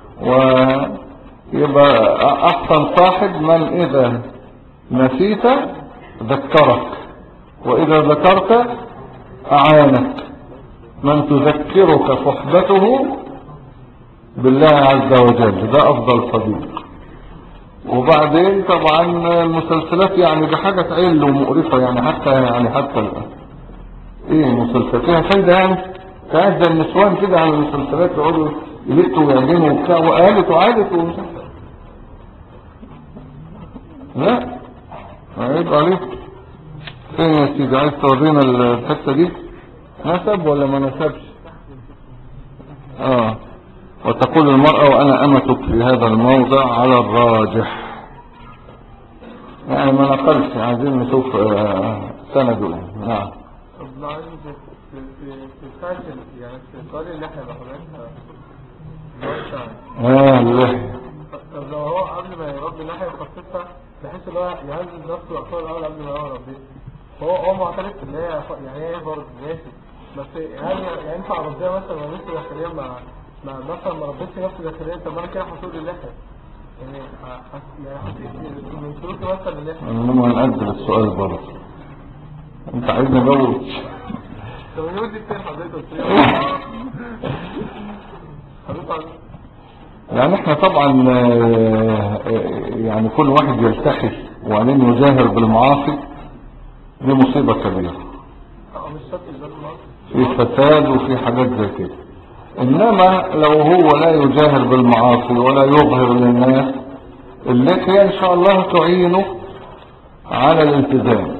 ويبقى احسن صاحب من اذا نسيت ذكرك واذا ذكرت اعانك، من تذكرك صحبته بالله عز وجل، ده افضل صديق. وبعدين طبعا المسلسلات يعني دي حاجة تعل ومقرفة، يعني حتى ايه مسلسلات فيها فايدة يعني؟ قاعد زي النسوان كده على المسلسلات يقعدوا يلتوا ويعجنوا وبتاع، وقالت وعادت لا عيب عليك. فين يا سيدي؟ عايز تورينا الحتة دي؟ نسب ولا ما نسبش؟ وتقول المرأة وانا امتك في هذا الموضع على الراجح، يعني ما نقلش، عايزين نشوف سنده. نعم. طب لو عايز في ساعة يعني في سؤال اللحية بحضرتها اللحية. طب لو هو قبل ما يربي اللحية يخصصها بحيث ان هو يهزز نفسه ويعطيه الاول قبل ما هو يربيه، هو معترف ان هي يعني هي برضه ماشي، بس هل ينفع اربيها مثلا ما نفسه داخليا مثلا ما ربيتش نفسي داخليا؟ طب انا كده حصول اللحية يعني من سلوكي مثلا اللحية. انما نأجل السؤال برضه، انت عايزني اجاوب؟ طب يودي فين حضرتك؟ يعني احنا طبعا يعني كل واحد يلتحي وبعدين يجاهر بالمعاصي، دي مصيبة كبيرة، مش شرط في فساد وفي حاجات زي كده. انما لو هو لا يجاهر بالمعاصي ولا يظهر للناس، اللحية ان شاء الله تعينه على الالتزام،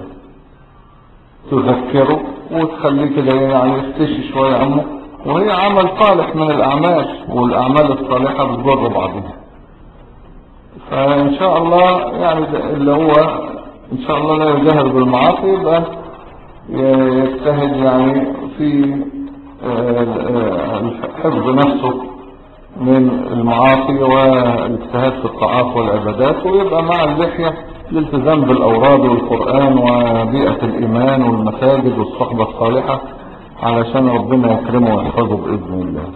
تذكره وتخليه كده يعني يختشي شوية عنه، وهي عمل صالح من الاعمال، والاعمال الصالحة بتجر بعضها. فان شاء الله يعني اللي هو ان شاء الله لا يجاهر بالمعاصي يبقى يجتهد يعني في حفظ نفسه من المعاصي والاجتهاد في الطاعات والعبادات، ويبقى مع اللحية الالتزام بالأوراد والقرآن وبيئة الإيمان والمساجد والصحبة الصالحة علشان ربنا يكرمه ويحفظه بإذن الله.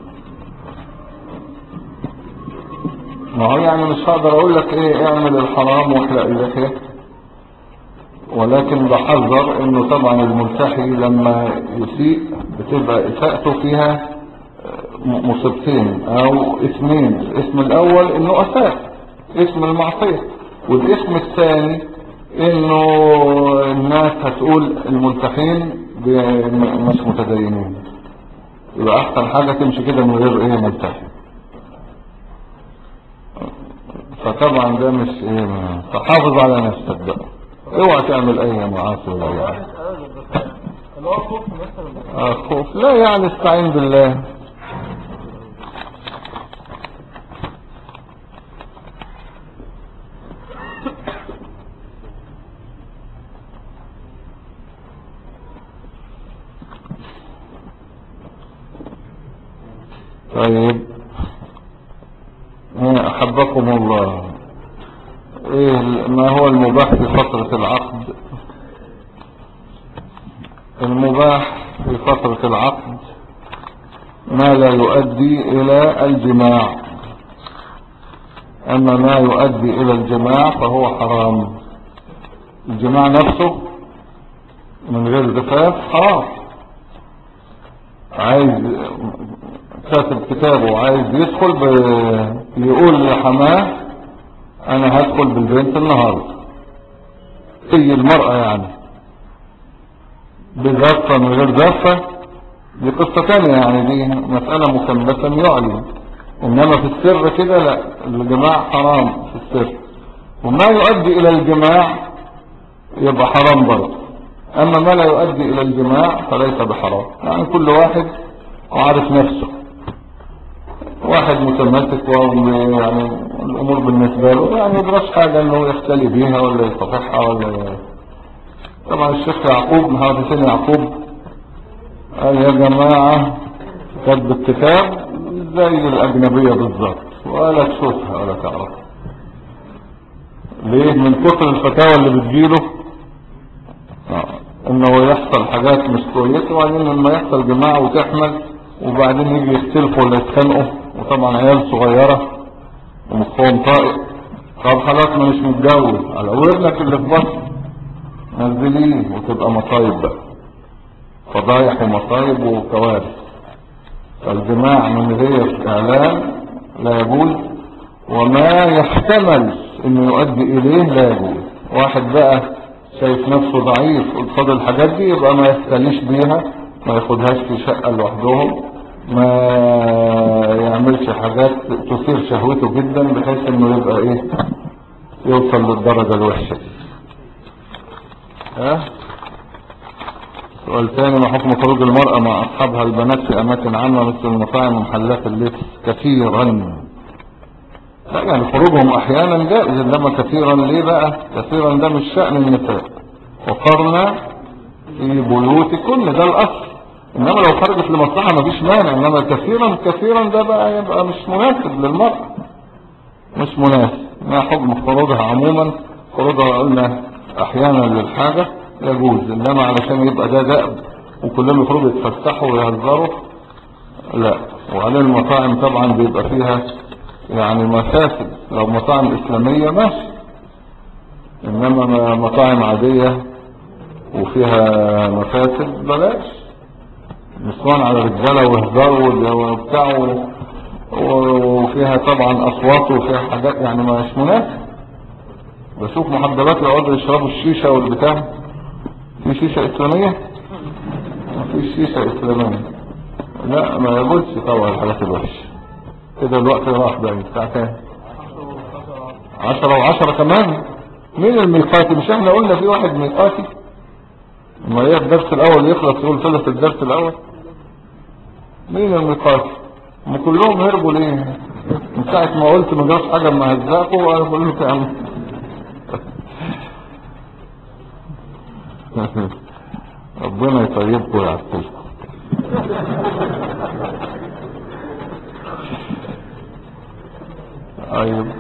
ما هو يعني مش هقدر أقول لك إيه اعمل الحرام واحلق اللحية، ولكن بحذر إنه طبعا الملتحي لما يسيء بتبقى إساءته فيها مصيبتين او اسمين. الاسم الاول انه اساء، اسم المعصية، والاسم الثاني انه الناس هتقول الملتحين مش متدينين، يبقى احسن حاجة تمشي كده من غير ايه ملتحي. فطبعا ده مش ايه، فحافظ على نفسك بقى، اوعى تعمل اي معاصي ولا اي حاجة. خوف لا يعني استعين بالله. طيب أحبكم الله، إيه ما هو المباح في فترة العقد؟ المباح في فترة العقد ما لا يؤدي إلى الجماع، أما ما يؤدي إلى الجماع فهو حرام. الجماع نفسه من غير زفاف حرام. عايز كاتب كتابه عايز يدخل يقول لحماه انا هدخل بالبنت النهاردة، اي المرأة يعني بزفة من غير زفة دي قصة تانية، يعني دي مسألة مكملة يعلم. انما في السر كده لا، الجماع حرام في السر، وما يؤدي الى الجماع يبقى حرام برضه. اما ما لا يؤدي الى الجماع فليس بحرام. يعني كل واحد عارف نفسه، واحد متمسك يعني الامور بالنسبة له يعني يدرس حاجة انه يختلي بيها ولا يصفحها ولا. طبعا الشيخ يعقوب محمد حسين يعقوب قال يا جماعة كتب الكتاب زي الاجنبية بالظبط، ولا تشوفها ولا تعرفها. ليه؟ من كتر الفتاوى اللي بتجيله انه يحصل حاجات مش كويسة، وبعدين لما يحصل جماعة وتحمل وبعدين يجي يختلفوا ولا يتخانقوا، وطبعا عيال صغيرة ومخهم طائق. طب خلاص ما مش متجوز، على ورنك اللي في بطن نزليه وتبقى مصايب بقى، فضايح ومصايب وكوارث. فالجماع من غير اعلان لا يجوز، وما يحتمل انه يؤدي اليه لا يجوز. واحد بقى شايف نفسه ضعيف قصاد الحاجات دي يبقى ما يستنيش بيها، ما ياخدهاش في شقة لوحدهم، ما يعملش حاجات تثير شهوته جدا بحيث انه يبقى ايه يوصل للدرجة الوحشة. سؤال ثاني، ما حكم خروج المرأة مع اصحابها البنات في اماكن عامة مثل المطاعم ومحلات اللبس كثيرا؟ لا يعني خروجهم احيانا جائز، انما كثيرا ليه بقى؟ كثيرا ده مش شأن النساء، وقرنا في بيوتكن ده الاصل. انما لو خرجت لمصلحة مفيش مانع، انما كثيرا ده بقى يبقى مش مناسب للمرأة، مش مناسب. ما حكم خروجها عموما؟ خروجها قلنا احيانا للحاجة يجوز، انما علشان يبقى ده دأب وكلهم يخرجوا يتفسحوا ويهزروا لا. وعلى المطاعم طبعا بيبقى فيها يعني مفاسد، لو مطاعم اسلامية ماشي، انما مطاعم عادية وفيها مفاسد بلاش. نسوان على رجالة وهزار وبتاع وفيها طبعا اصوات وفيها حاجات يعني مش مناسب. بشوف محضرات يقعدوا يشربوا الشيشة والبتاع. في شيشة اسلامية؟ ما في شيشة اسلامية. لا ما يجوزش طبعا الحاجات الوحشة كده. الوقت راح بقى الساعة كام؟ 10 و10 كمان. مين الميقاتي؟ مش احنا قلنا في واحد ميقاتي؟ ما هي الدرس الاول يخلص يقول خلص الدرس الاول. مين الميقاتي؟ ما كلهم هربوا ليه؟ من ساعة ما قلت ما جاش حاجة ما هزاقوا وانا بقول لكم يا عم. ربنا يطيبكم ويعطيكم. طيب